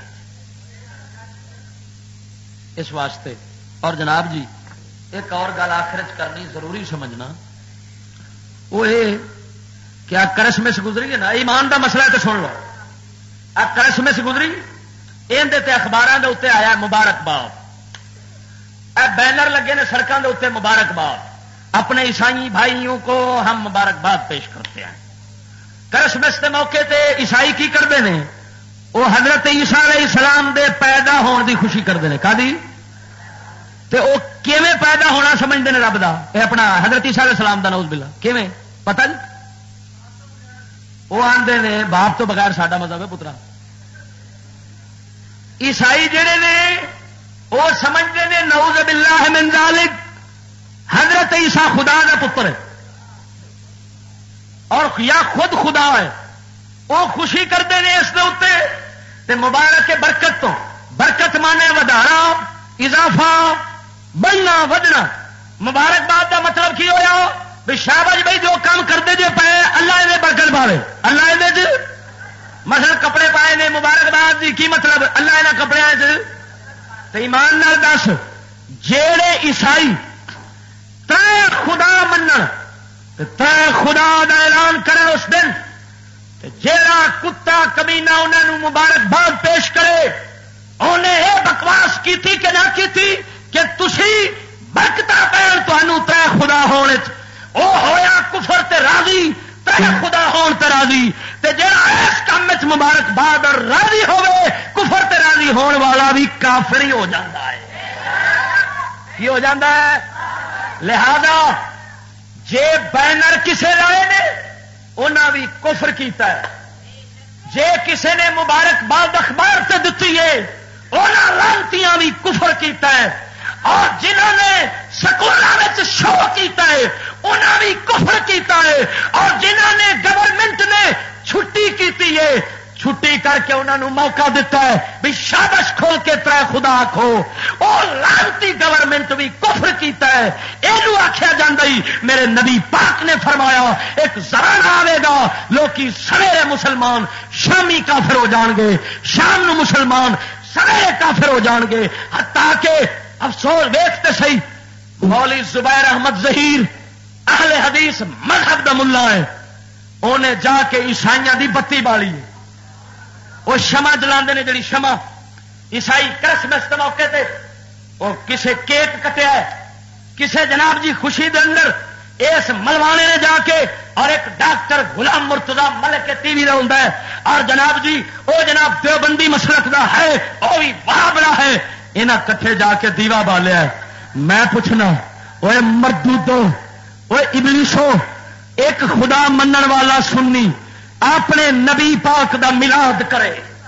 اس واسطے. اور جناب جی ایک اور گل آخر کرنی ضروری سمجھنا وہ یہ کیا کرسمس گزری ہے نا ایمان دا مسئلہ تو سن لو. کرسمس گزری اندر اخباروں کے اتنے آیا مبارکباد. بینر لگے نے سڑکوں کے اتنے مبارکباد. اپنے عیسائی بھائیوں کو ہم مبارکباد پیش کرتے ہیں. کرسمس کے موقع تے عیسائی کی کرتے ہیں وہ حضرت عیسیٰ علیہ السلام دے پیدا ہونے دی خوشی کرتے ہیں. تے وہ کیویں پیدا ہونا سمجھتے ہیں رب دا اے اپنا حضرت عیسیٰ علیہ السلام دا نعوذ باللہ کیویں پتہ جی. وہ آندے نے باپ تو بغیر ساڈا مذہب ہے پترا. عیسائی جڑے نے وہ سمجھتے ہیں نعوذ باللہ من ذالک حضرت عیسیٰ خدا دا پتر ہے اور یا خود خدا ہے. وہ خوشی کرتے ہیں اس تے مبارک برکت تو. برکت مانے ودارا اضافہ بڑھنا ودنا. مبارکباد کا مطلب کی ہویا بھی شاباش بھائی جو کام کرتے جے پائے اللہ انہیں برکت پاوے. اللہ انہیں مثلا کپڑے پائے نے مبارکباد دی کی مطلب اللہ انہیں کپڑے تو ایمان نال دس جیڑے عیسائی تے خدا منن تے خدا دا اعلان کرے اس دن جیڑا کتا کمینہ انہوں مبارکباد پیش کرے انہیں یہ بکواس کی تھی کہ نہ کی تھی کہ تسی برکتاں پین تمہوں تے خدا ہونے او ہویا کفر تے راضی تے خدا ہون تے راضی تے جیڑا اس کام وچ مبارکباد اور راضی ہوے کفر تے راضی ہون والا بھی کافر ہی ہو جاتا ہے. کی ہو جاتا ہے؟ لہذا جے بینر کسے لائے نے انہاں بھی کفر کیتا ہے. جے کسے نے مبارکباد اخبار سے دتی ہے انہاں لانتیاں بھی کفر کیتا ہے. اور جنہوں نے سکولوں شو کیتا ہے انہاں بھی کفر کیتا ہے. اور جنہوں نے گورنمنٹ نے چھٹی کیتی ہے چھٹی کر کے انہوں نے موقع دیتا ہے بھی شابش کھول کے ترے خدا آکھو. اور لانتی گورنمنٹ بھی کفر کیتا ہے. یہ آخیا جاتا ہی میرے نبی پاک نے فرمایا ایک زمانہ آئے گا لوکی سویرے مسلمان شامی کافر ہو جان گے شام نو مسلمان سویرے کافر ہو جان گے. حتیٰ کہ افسوس ویکھتے سی مولوی زبیر احمد ظہیر اہل حدیث مذہب دا ملا ہے انہیں جا کے عیسائیاں دی بتی بالی وہ شمع جلاندے نے جڑی شمع عیسائی کرسمس کے موقع تے وہ کسے کیک کٹیا ہے کسے جناب جی خوشی دے اندر اس ملوانے نے جا کے اور ایک ڈاکٹر غلام مرتضی ملک کے ٹی وی دا ہوندا ہے اور جناب جی وہ جناب دیوبندی مسلک دا ہے وہ بھی وہابڑا ہے انہاں کٹھے جا کے دیوا بالیا ہے. میں پوچھنا وہ مردودو وہ ابلیسو ایک خدا منن والا سنی اپنے نبی پاک دا میلاد کرے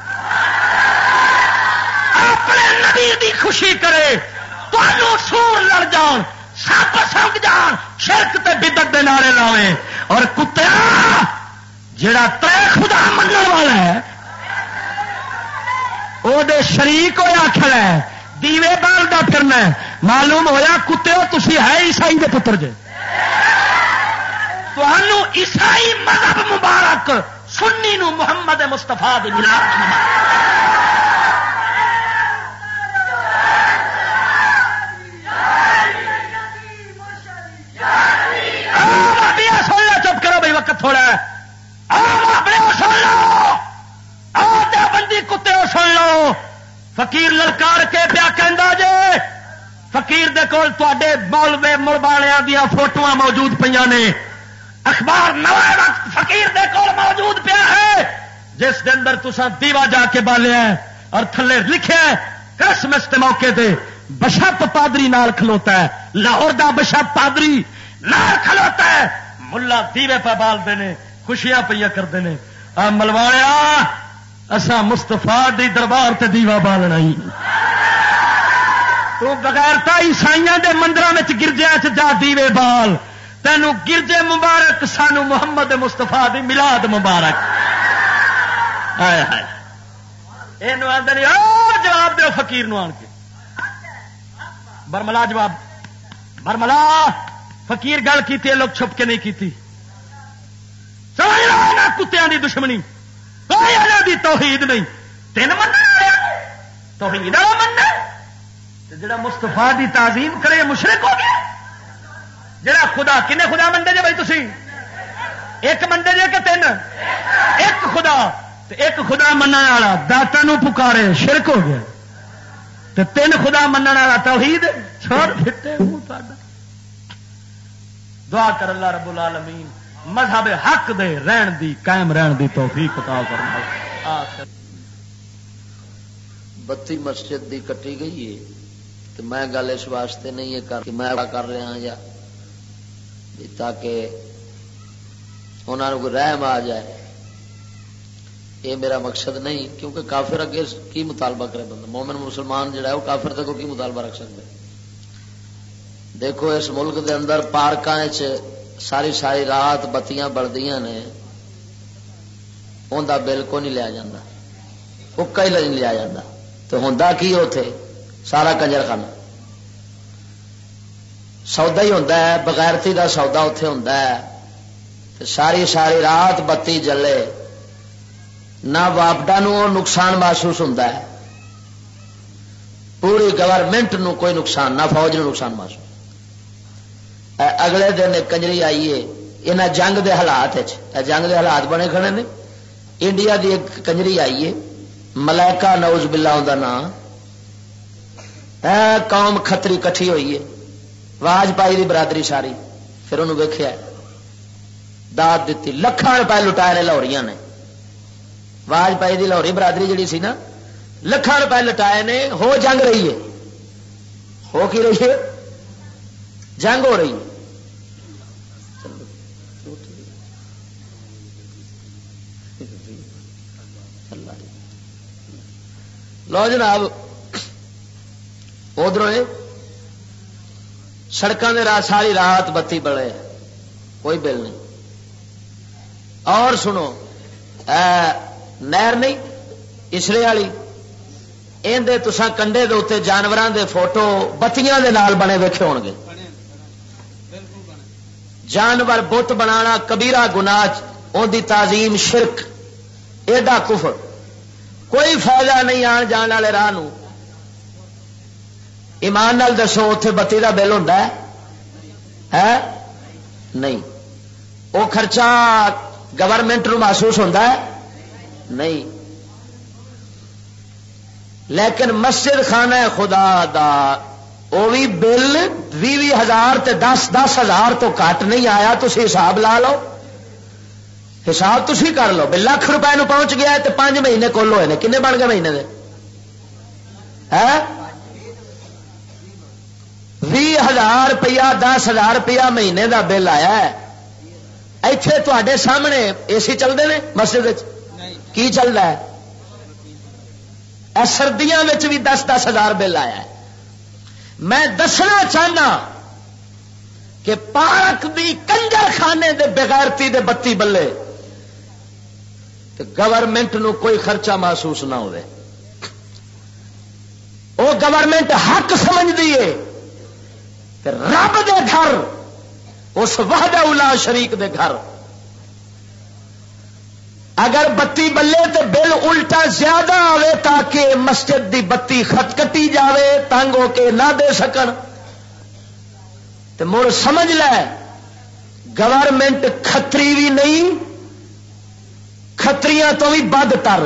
اپنے نبی دی خوشی کرے تانوں سور لڑ جان سپ سمجھ جان شرک تے بدعت دے نعرے لاوے اور کتیا جڑا تے خدا منن والا ہے او دے شریک ہویا کھڑا ہے دیوے بالدا پھرنا ہے. معلوم ہویا کتےو تسی ہے عیسائی دے پتر جے تانوں عیسائی مذہب مبارک سنی نو محمد مصطفیٰ دی ملاد سن لو چپ کرو بھائی وقت تھوڑا ہے. سن لو بندی کتے سن لو فقیر للکار کے پیا کہندا جے فقیر دے کول تواڈے مولوی ملبالیاں دیاں فوٹواں موجود پیاں نے اخبار نویں وقت فقیر دے کول موجود پیا ہے جس دے اندر تساں دیوا جا کے بالیا ہے اور تھلے لکھیا ہے کرسمس کے موقع تے بشپ پادری نال کھلوتا ہے لاہور دا بشپ پادری نال کھلوتا ہے ملا دیوے پہ بالتے ہیں خوشیاں پہ کرتے ہیں ملوایا اساں مستفا دی دربار تے دیوا بالنا ہی تو بغیرتا عیسائیاں دے مندراں وچ گرجیاں چ جا دیوے بال تینوں گرجے مبارک سانو محمد مستفا دی میلاد مبارک ہائے ہائے اینو آندے جواب دیو فقیر نو آن کے برملا جواب برملا فقیر گل کیتی لوگ چھپ کے نہیں کیتی سمجھ لو نہ کتیاں دی دشمنی کوئی اللہ دی توحید نہیں تین مننا توحید والا مننا جڑا مستفا دی تعظیم کرے مشرک ہو گیا جڑا خدا کنے خدا منڈے جے بھائی تسی ایک منڈے جے کہ تین ایک خدا ایک خدا مننا والا داتا نو پکارے شرک ہو گیا تے تین خدا مننا والا توحید چھوڑ پھٹے منہ تہاڈا دعا کر اللہ رب العالمین مذہب حق دے رہن دی قائم رہن دی توفیق عطا فرمائے بتی مسجد دی کٹی گئی ہے تو میں گل اس واسطے نہیں ہے کہ میں کر رہا ہوں یا تاکہ انہوں کو رحم آ جائے یہ میرا مقصد نہیں کیونکہ کافر اگے کی مطالبہ کرے بندہ مومن مسلمان جڑا ہے وہ کافر تک کی مطالبہ رکھ سکتا ہے دیکھو اس ملک دے اندر پارکاں ساری ساری رات بتیاں بلدیاں نے ان کا بل کو نہیں لیا جاتا اکا ہی نہیں لیا جاتا تو ہوندا کی اوتھے سارا کنجر خانہ سودا ہی ہوندا ہے بغیرتی دا سودا اوتھے ہوندا ہے ساری ساری رات بتی جلے نہ واپڈا نو نقصان محسوس ہوندا ہے پوری گورنمنٹ نو کوئی نقصان نہ فوج نو نقصان محسوس اگلے دن ایک کنجری آئی ہے یہاں جنگ دے حالات جنگ دے حالات بنے کھڑے نے انڈیا دی ایک کنجری آئی ہے ملائکہ نعوذ باللہ ان کا نام قوم کھتری کٹھی ہوئی ہے واجپائی دی برادری ساری پھر انہوں ویکھیا داد دیتی لکھاں روپے لٹائے نے لاہوریاں نے واجپائی دی لاہوری برادری جڑی سی نا لکھاں روپے لٹائے نے ہو جنگ رہی ہے ہو کی رہی ہے جنگ ہو رہی ہے لو جناب ادھر سڑکوں کے راہ ساری رات بتی بڑے کوئی بل نہیں اور سنو نہر نہیں اسرے والی اندر تسا کنڈے دے اتنے جانوراں دے فوٹو بتیاں دے نال بنے ویکھے ہون گے جانور بت بنانا کبیرہ گناہ ان دی تعظیم شرک ایڈا کفر کوئی فائدہ نہیں آن جان والے راہ نو ایمان نال دسو اتنے بتی دا بل ہوندا ہے نہیں وہ خرچہ گورنمنٹ نو محسوس ہوتا ہے نہیں لیکن مسجد خانہ خدا دا وہ بھی بل 20,000 تے 10,000 تو گھٹ نہیں آیا تسی حساب لا لو حساب تسی کر لو بل لاکھ روپے نو پہنچ گیا ہے تے 5 مہینے کل ہوئے نے کنے بن گئے مہینے دے 20,000 روپیہ 10,000 روپیہ مہینے دا بل آیا ہے ایتھے تواڈے سامنے اے سی چلتے ہیں مسجد کی چلتا ہے سردیاں بھی 10,000 بل آیا ہے میں دسنا چاہنا کہ پارک دی کنجر خانے دے بغیرتی دے بتی بلے تو گورنمنٹ نو کوئی خرچہ محسوس نہ ہوئے وہ گورنمنٹ حق سمجھ دیے کہ رب دے گھر اس وحدہ لا شریک دے گھر اگر بتی بلے تو بل الٹا زیادہ آئے تاکہ مسجد دی بتی خط کٹی جاوے تنگ ہو کے نہ دے سکن تو مڑ سمجھ لے گورنمنٹ کھتری بھی نہیں کھتریاں تو بھی بد تر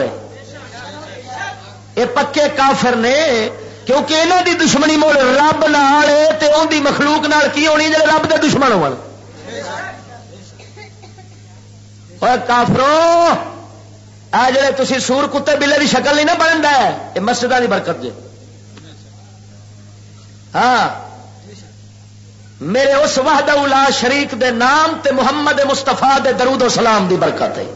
یہ پکے کافر نے کیونکہ انہوں دی دشمنی مڑ رب نال تے ان دی مخلوق نال کی ہونی جے رب دے دشمن ہون کافرو آ جڑے تسی سور کتے بلے کی شکل نہیں نہ بنتا ہے یہ مسجد کی برکت جی ہاں میرے اس وحدہ لا شریک دے نام تے محمد مصطفیٰ دے درود و سلام دی برکت ہے،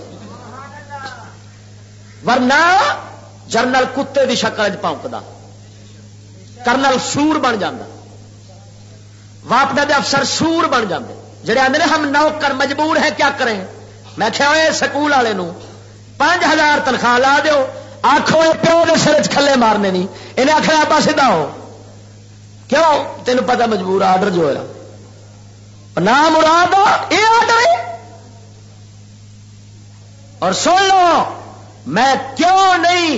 ورنہ جرنل کتے دی شکل وچ پونکدا، کرنل سور بن جاندہ، واپڈا دے افسر سور بن جاندے، جڑے آندے نے ہم نوکر مجبور ہیں کیا کریں. میں کہا اے سکول والے نو 5000 تنخواہ لا دیو، آخو پیو دے سر چ کھلے مارنے نہیں، انہیں آخر آپ سیدھا ہو، کیوں تین پتا مجبور آرڈر جو ہے نام مراد یہ آرڈر ہے. اور سن لو میں کیوں نہیں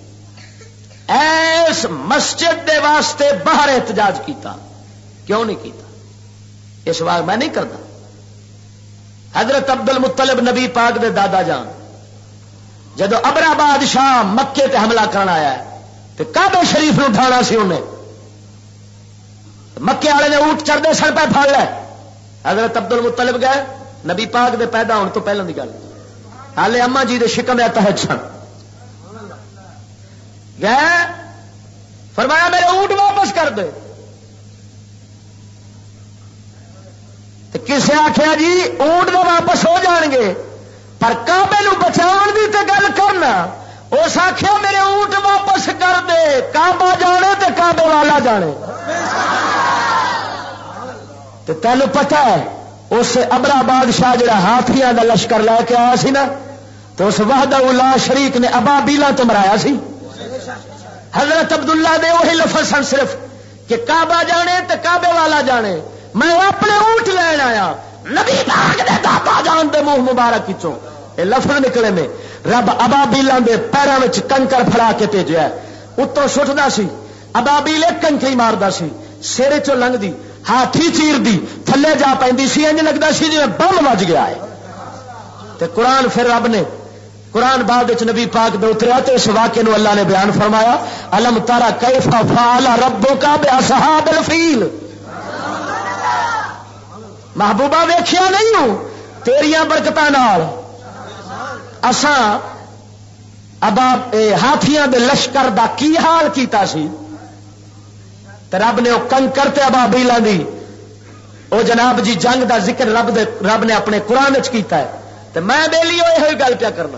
ایس مسجد دے واسطے باہر احتجاج کیتا، کیوں نہیں کیتا اس وقت میں نہیں کرتا. حضرت عبد المطلب نبی پاک دے دادا جان جدو ابرا بادشاہ مکے تے حملہ کرنا آیا ہے تو کعبہ شریف نو ڈھانا سی انہیں، مکے والے نے اونٹ چڑھتے سن پہ پھڑ لے، حضرت عبد المطلب گئے نبی پاک دے پیدا ہونے تو پہلے کی گل، حالے اما جی دے شکم تحت سن گئے، فرمایا میرے اونٹ واپس کر دے. کسے آخیا جی اونٹ تو واپس ہو جان گے پر کعبے نو بچاؤ دی تے گل کرنا، اس آخیا میرے اونٹ واپس کر دے، کعبہ جانے تے کعبے والا جانے. تے تینوں پتہ ہے اس ابرا بادشاہ جڑا ہاتھیاں دا لشکر لے کے آیا سی نا، تو اس وحدہ لا شریک نے ابابیلا تو مرایا سی. حضرت عبداللہ دے وہی لفظ سن صرف کہ کعبہ جانے تے کعبے والا جانے. میں اپنے اونٹ لین آیا، نبی پاک دے دادا جان دے منہ مبارک چوں یہ لفظ نکلے نے، رب ابابیلاں دے پیراں وچ کنکر پھڑا کے بھیجیا، اتوں سٹدا سی، ابابیل ایک کنکری ماردا سی، سر چوں لنگدی ہاتھی چیر دی تھلے جا پیندی سی، انج لگدا سی جویں بم وج گیا ہے. تے قرآن پھر رب نے قرآن بعد وچ نبی پاک دے اتریا تے اس واقعے نو اللہ نے بیان فرمایا، الم ترى کیف فعل ربک باصحاب الفیل. محبوبہ ویکھیا نہیں ہوں تیریاں برکتاں نال اساں ابا ہاتھیاں دے لشکر دا کی حال کیتا سی، تے رب نے او کنکر تے ابابیلاں دی او جناب جی جنگ دا ذکر رب نے اپنے قرآن وچ کیتا ہے. تے میں بیلی ہوئی گل پیا کرنا.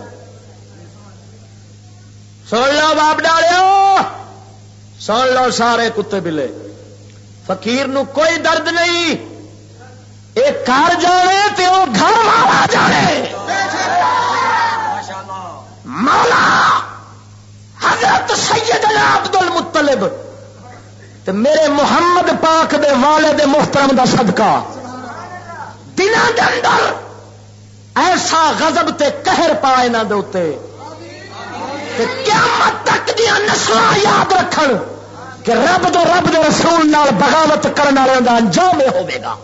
سن لو باپ ڈالو، سن لو سارے کتے بلے، فقیر نو کوئی درد نہیں، ایک گھر جانے تے وہ گھر والا جانے. مولا حضرت سیدنا عبد المطلب تے میرے محمد پاک دے والد محترم دا صدقہ دنوں دے اندر ایسا غضب تے قہر پا انہاں دے اوتے تے قیامت تک دیاں نسلاں یاد رکھن کہ رب دے رسول نال بغاوت کرن والے دا انجام ہوے گا.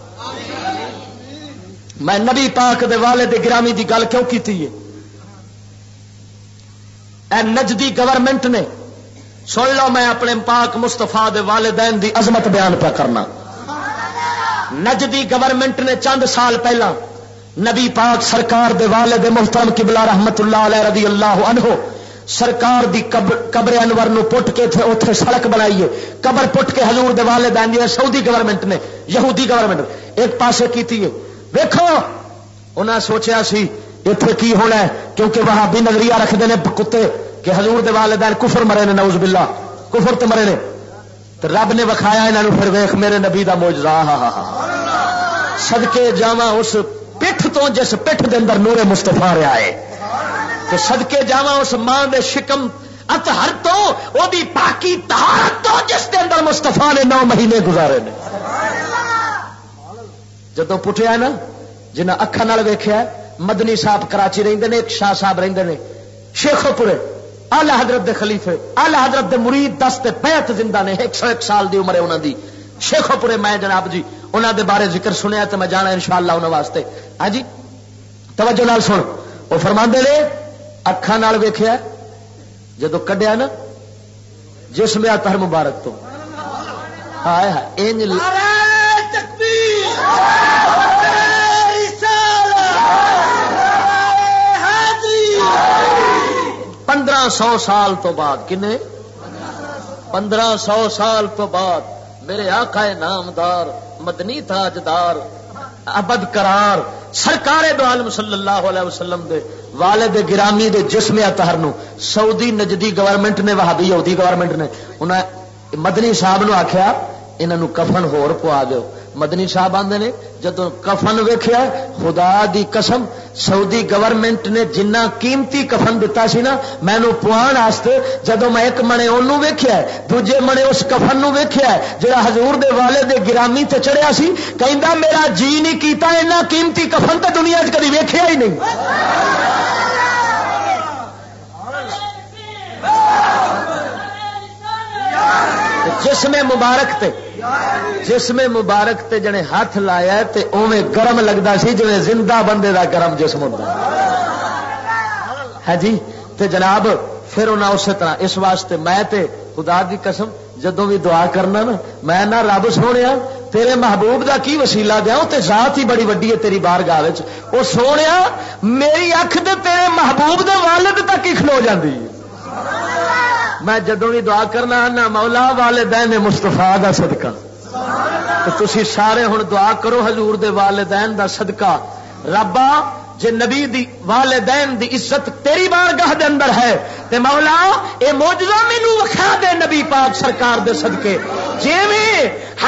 میں نبی پاک دے والد گرامی دی گل کیوں کیتی ہے؟ اے نجدی گورنمنٹ نے سن لو، میں اپنے پاک مصطفیٰ دے والدین دی عظمت بیان پہ کرنا. نجدی گورنمنٹ نے چند سال پہلا نبی پاک سرکار دے والد محترم قبلہ رحمت اللہ علیہ رضی اللہ عنہ سرکار دی قبر انور نو پٹ کے اوتھے سڑک بنائی ہے، قبر پٹ کے حضور دے والدین دی سعودی گورنمنٹ نے یہودی گورنمنٹ ایک پاسے کیتی ہے. ویکھو انہاں سوچیا سی ایتھے کی ہونا ہے، کیونکہ وہاں بھی نظریہ رکھتے ہیں کتے کہ حضور دے والدین کفر مرے نے، نعوذ باللہ کفر تے مرے نے. تو رب نے وکھایا انہاں نو پھر ویکھ میرے نبی دا معجزہ، صدقے جاواں اس پٹھ تو جس پٹھ دے اندر نور مصطفیٰ رہا ہے، تو صدقے جاواں اس ماں دے شکم اطہر تو او دی پاکی طہارت تو جس دے اندر مصطفیٰ نے 9 مہینے گزارے نے. جدو پٹھیا نا جنہیں اکھاں نال ویکھیا، مدنی صاحب کراچی رہندے نے، ایک شاہ صاحب رہندے نے شیخو پورے، آلہ حضرت دے خلیفے، آلہ حضرت دے مرید 10 تے بیعت زندہ نے، 101 سال دی عمر ہے انہاں دی. شیخو پورے میں جناب جی انہاں دے بارے ذکر سنیا تے میں جانا انشاءاللہ انہاں واسطے. ہاں جی توجہ نال سن، وہ فرماندے نے اکھاں نال ویکھیا جدو کڈیا نا جسم اطہر مبارک تو ہائے ہائے انج 1500 سال تو بعد، کنے 1500 سال تو بعد میرے آقا نامدار مدنی تاجدار ابد قرار سرکار دو عالم صلی اللہ علیہ وسلم دے والد گرامی دے جسم اطہر نو سعودی نجدی گورنمنٹ نے وہابی یہودی گورنمنٹ نے انہاں مدنی صاحب نو آکھیا انہاں نو کفن ہور پوا دیو. مدنی صاحب آندے نے جدوں کفن ویکھیا خدا دی قسم سعودی گورنمنٹ نے جنہ قیمتی کفن دتا سی نا مینوں پوان واسطے جدوں میں ایک منے اونوں ویکھیا دوجے منے اس کفن نو ویکھیا جڑا حضور دے والد گرامی تے چڑھیا سی کہندا میرا جی نہیں کیتا اتنا قیمتی کفن تے دنیا وچ کبھی ویکھیا ہی نہیں. جسم مبارک تے جنے ہاتھ لایا تے اوویں گرم لگدا سی جویں زندہ بندے دا گرم جسم ہوندا ہے جی. تے جناب پھر انہاں اسی طرح اس واسطے میں تے خدا دی قسم جدوں بھی دعا کرنا نا میں نہ رب سونیا تیرے محبوب دا کی وسیلہ دیا تے ذات ہی بڑی وڈی ہے تیری بارگاہ وچ او سونیا میری اکھ تے تیرے محبوب دے والد تک ہی کھلو جاندی ہے. میں جدوں بھی دعا کرنا نا مولا والدین مصطفیٰ دا صدقہ تو تسی سارے ہن دعا کرو حضور دے والدین دا صدقہ ربا جے نبی دی والدین دی عزت تیری بارگاہ دے اندر ہے تے مولا اے معجزہ مینوں وکھا دے نبی پاک سرکار دے صدقے جویں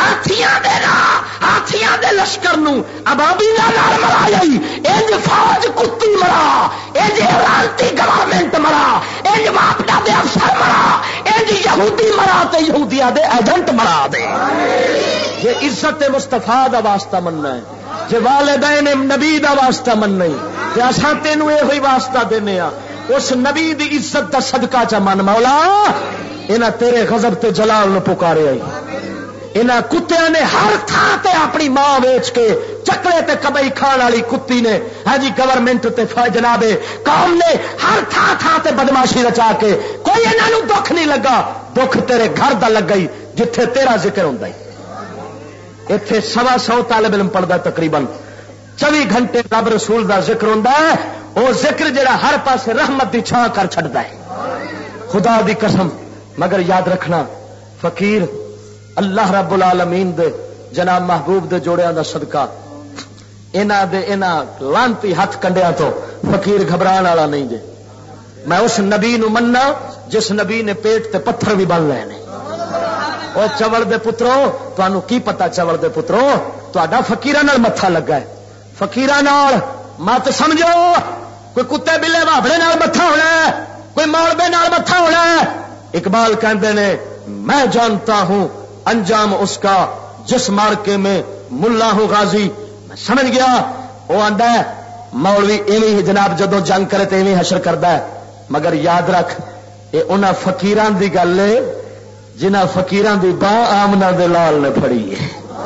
ہاتھیاں دے لشکر نو ابابیلاں نال مرائی انج فوج کتی مرا انج لانتی گورنمنٹ مرا انج ماپٹا دے افسر مرا انج یہودی مرا تے یہودیاں دے ایجنٹ مرا دے. یہ عزت مصطفیٰ دا واسطہ مننا ہے جے والدین نبی دا واسطہ مننا ہے تے اساں تینوں یہ ہوئی واسطہ دینے ہاں اس نبی دی عزت دا صدقہ چا من مولا انہاں تیرے غضب تے جلال نو پکارے آئی. انہاں کتیاں نے ہر تھان تے اپنی ماں ویچ کے چکلے تے کبئی کھان والی کتی نے ہاں جی گورنمنٹ تے جناب قوم نے ہر تھان تے بدماشی رچا کے کوئی انہاں نو دکھ نہیں لگا. دکھ تیرے گھر دا لگا ہی جتھے تیرا ذکر ہوندا ہے. ایتھے 125 طالب علم پڑھدا تقریباً 24 گھنٹے رب رسول دا ذکر ہوندا ہے. او ذکر جڑا ہر پاسے رحمت دی چھاں کر چھڑدا ہے خدا دی قسم. مگر یاد رکھنا فقیر اللہ رب العالمین دے جناب محبوب دے جوڑیاں دا صدقہ انہاں لانتی ہاتھ کنڈیاں تو فقیر گھبران والا نہیں جے. میں اس نبی نو مننا جس نبی نے پیٹ تے پتھر بھی بن لے نے. او چوڑ دے پترو تانوں کی پتا چوڑ دے پترو تہاڈا فقیراں نال متھا لگا ہے. فقیراں نال مت سمجھو کوئی کتے بلے بھابڑے نال متھا ہونا ہے کوئی مولوی نال متھا ہونا ہے. اقبال کہندے نے میں جانتا ہوں انجام اس کا جس مارکے میں ملا ہوں غازی. میں سمجھ گیا وہ آندا ہے مولوی ایویں جناب جدو جنگ کرے تو ایویں حشر کردا ہے. مگر یاد رکھ یہ انہاں فقیراں دی گل ہے جنہاں فقیراں دی باں آمنہ دے لال نے پھڑی ہے.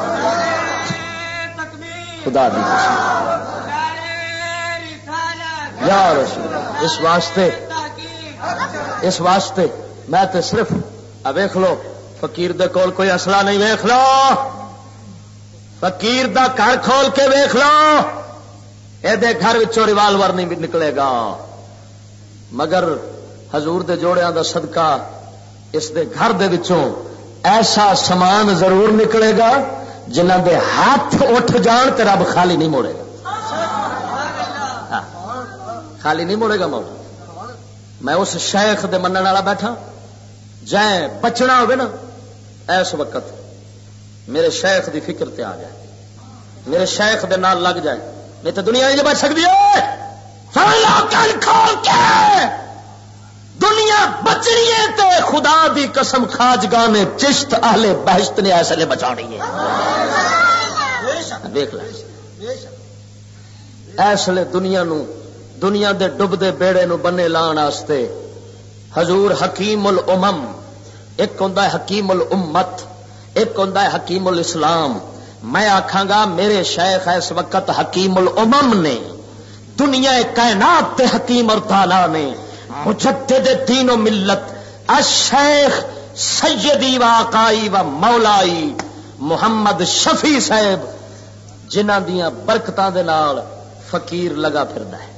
خدا دی یا رسول اس واسطے میں تے صرف ویکھ لو فقیر دے کول کوئی اسلحہ نہیں ویکھ لو فقیر دا گھر کھول کے ویکھ لو اے دے گھر وچوں ریوالور نہیں نکلے گا. مگر حضور دے جوڑیاں دا صدقہ اس دے گھر دے وچوں ایسا سامان ضرور نکلے گا جنہاں دے ہاتھ اٹھ جان تے رب خالی نہیں موڑے گا. خالی نہیں موڑے گا مولا. میں اس شیخ دے منن والا بیٹھا جائیں بچنا ہوگا نا اس وقت میرے شیخ دی فکر تے آ جائے میرے شیخ دے نال لگ جائے نہیں تو دنیا نہیں بچ سکتی ہے. کل کھول کے دنیا بچنی ہے تے خدا دی قسم خواجگاہ نے چشت اہل بہشت نے ایسے لے بچانی ہے. دیکھ لے ایسے دنیا دے ڈب دے بیڑے نو بنے لان واسطے حضور حکیم الامم ایک ہوندا ہے حکیم الامت ایک ہوندا ہے حکیم الاسلام. میں آکھاں گا میرے شیخ اس وقت حکیم الامم نے دنیا کائنات تے حکیم اور تعالی نے مجدد دین و ملت الشیخ سیدی و آقائی و مولائی محمد شفیع صاحب جنہاں دیاں برکتاں دے نال فقیر لگا پھردا ہے.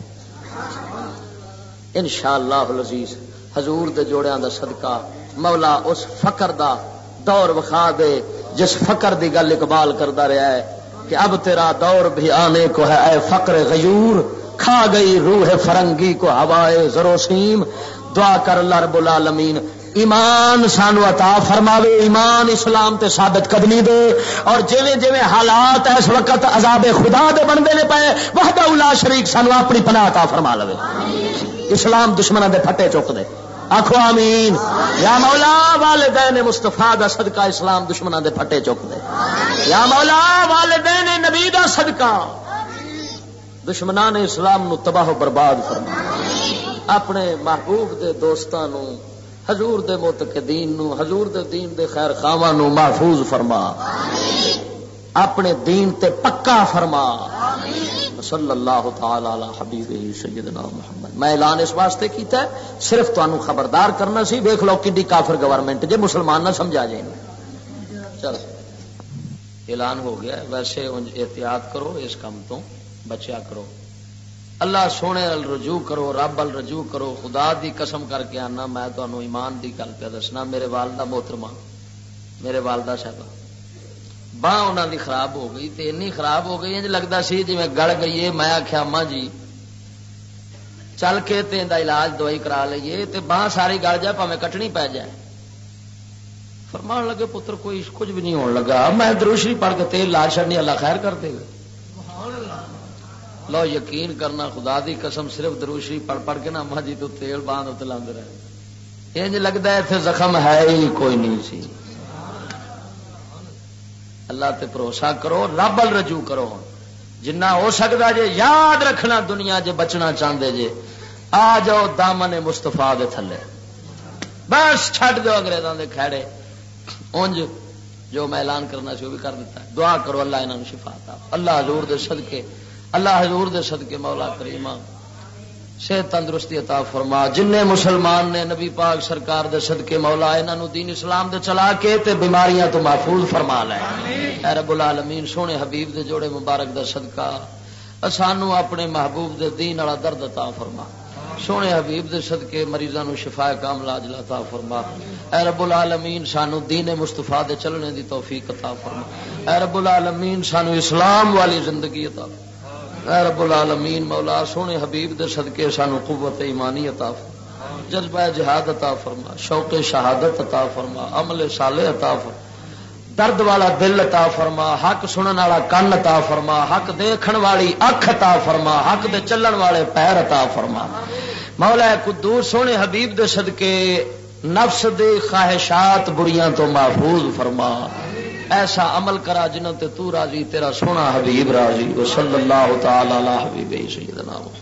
انشاءاللہ العزیز حضور دے جوڑیاں دا صدقہ مولا اس فقر دا دور وکھا دے جس فقر دی گل اقبال کرتا رہا ہے کہ اب تیرا دور بھی آنے کو ہے اے فقر غیور، کھا گئی روح فرنگی کو ہوائے زروسیم، دعا کر اللہ رب العالمین ایمان سانو عطا فرماوے، ایمان اسلام تے ثابت قدمی دے، اور جویں جویں حالات اس وقت عذاب خدا دے بندے نے پے وحدہ لا شریک سانو اپنی پناہ عطا فرما لے، اسلام دشمناں دے پھٹے چک دے، آخو آمین۔ یا مولا والدین مصطفیٰ دا صدقہ اسلام دشمناں دے پھٹے چک دے، یا مولا والدین نبی دا صدقہ دشمنان اسلام نو تباہ و برباد فرما، اپنے محبوب دے دوستاں نو، حضور دے معتقدین نو، حضور دے دین دے خیر خواہاں نو محفوظ فرما، اپنے دین تے پکا فرما، صلی اللہ تعالی علی حبیبہ سیدنا محمد۔ میں اعلان اس واسطے کیتا ہے صرف تانوں خبردار کرنا سی، ویکھ لو کڈی کافر گورنمنٹ جے مسلمان نہ سمجھا جائیں۔ چلو اعلان ہو گیا، ویسے احتیاط کرو، اس کام تو بچیا کرو، اللہ سونے ال رجوع کرو، رب ال رجوع کرو۔ خدا دی قسم کر کے آنا، میں تانوں ایمان دی گل پہ دسنا، میرے والدہ محترمہ، میرے والدہ صاحبہ باں انہاں دی خراب ہو گئی، تے اتنی خراب ہو گئی جی لگتا سی جی میں گڑ گئی ہے۔ میں آخیا اماں جی چل کے تے دا علاج دوائی کرا لئیے، تے باں ساری گل جائے پاویں کٹنی پی جائے۔ فرمان لگے پتر کوئی کچھ بھی نہیں ہون لگا، میں درود شریف پڑھ کے تیل لا چھڑنی، اللہ خیر کر دے گا۔ لو یقین کرنا خدا دی قسم، صرف درود شریف پڑھ پڑھ کے نا اماں جی تو تیل باندھ اتنے لاندے رہے، انج لگتا ہے اتنے زخم ہے ہی کوئی نہیں سی۔ اللہ تے بھروسہ کرو، رب ال رجوع کرو، جنہ ہو سکتا جے یاد رکھنا، دنیا جے بچنا چاہتے جے آ جاؤ دامن مصطفیٰ دے تھلے، بس چھڈ دو انگریزاں دے کھڑے۔ اونج جو میں اعلان کرنا سی وہ بھی کر دیتا ہے، دعا کرو اللہ انہاں نوں شفا عطا، اللہ حضور دے صدقے، اللہ حضور دے صدقے مولا کریمہ صحت تندرستی عطا فرما۔ جن مسلمان نے نبی پاک سرکار دے صدقے مولا انہاں نوں دین اسلام دے چلا کے تے بیماریاں تو محفوظ فرما لے اے رب العالمین۔ سونے حبیب دے جوڑے مبارک دا صدقہ سانو اپنے محبوب دے دین والا درد عطا فرما، سونے حبیب دے صدقے مریضاں نوں شفا کاملہ عاجلہ عطا فرما۔ اے رب العالمین سانو دین مصطفیٰ دے چلنے دی توفیق عطا فرما۔ اے رب العالمین سانو اسلام والی زندگی عطا فرما۔ اے رب العالمین مولا سونے حبیب دے صدقے سانو قوت ایمانی عطا فرما، جذبہ جہاد عطا فرما، شوق شہادت عطا فرما، عمل صالح عطا فرما، درد والا دل عطا فرما، حق سنن والا کن عطا فرما، حق دیکھن والی اکھ عطا فرما، حق دے چلن والے پیر عطا فرما۔ مولا قدوس سونے حبیب دے صدقے نفس دے خواہشات بریاں تو محفوظ فرما، ایسا عمل کرا جنہوں تے تو راضی، تیرا سونا حبیب راضی۔ وصلی اللہ تعالی علی حبیبہ سیدنا محمد۔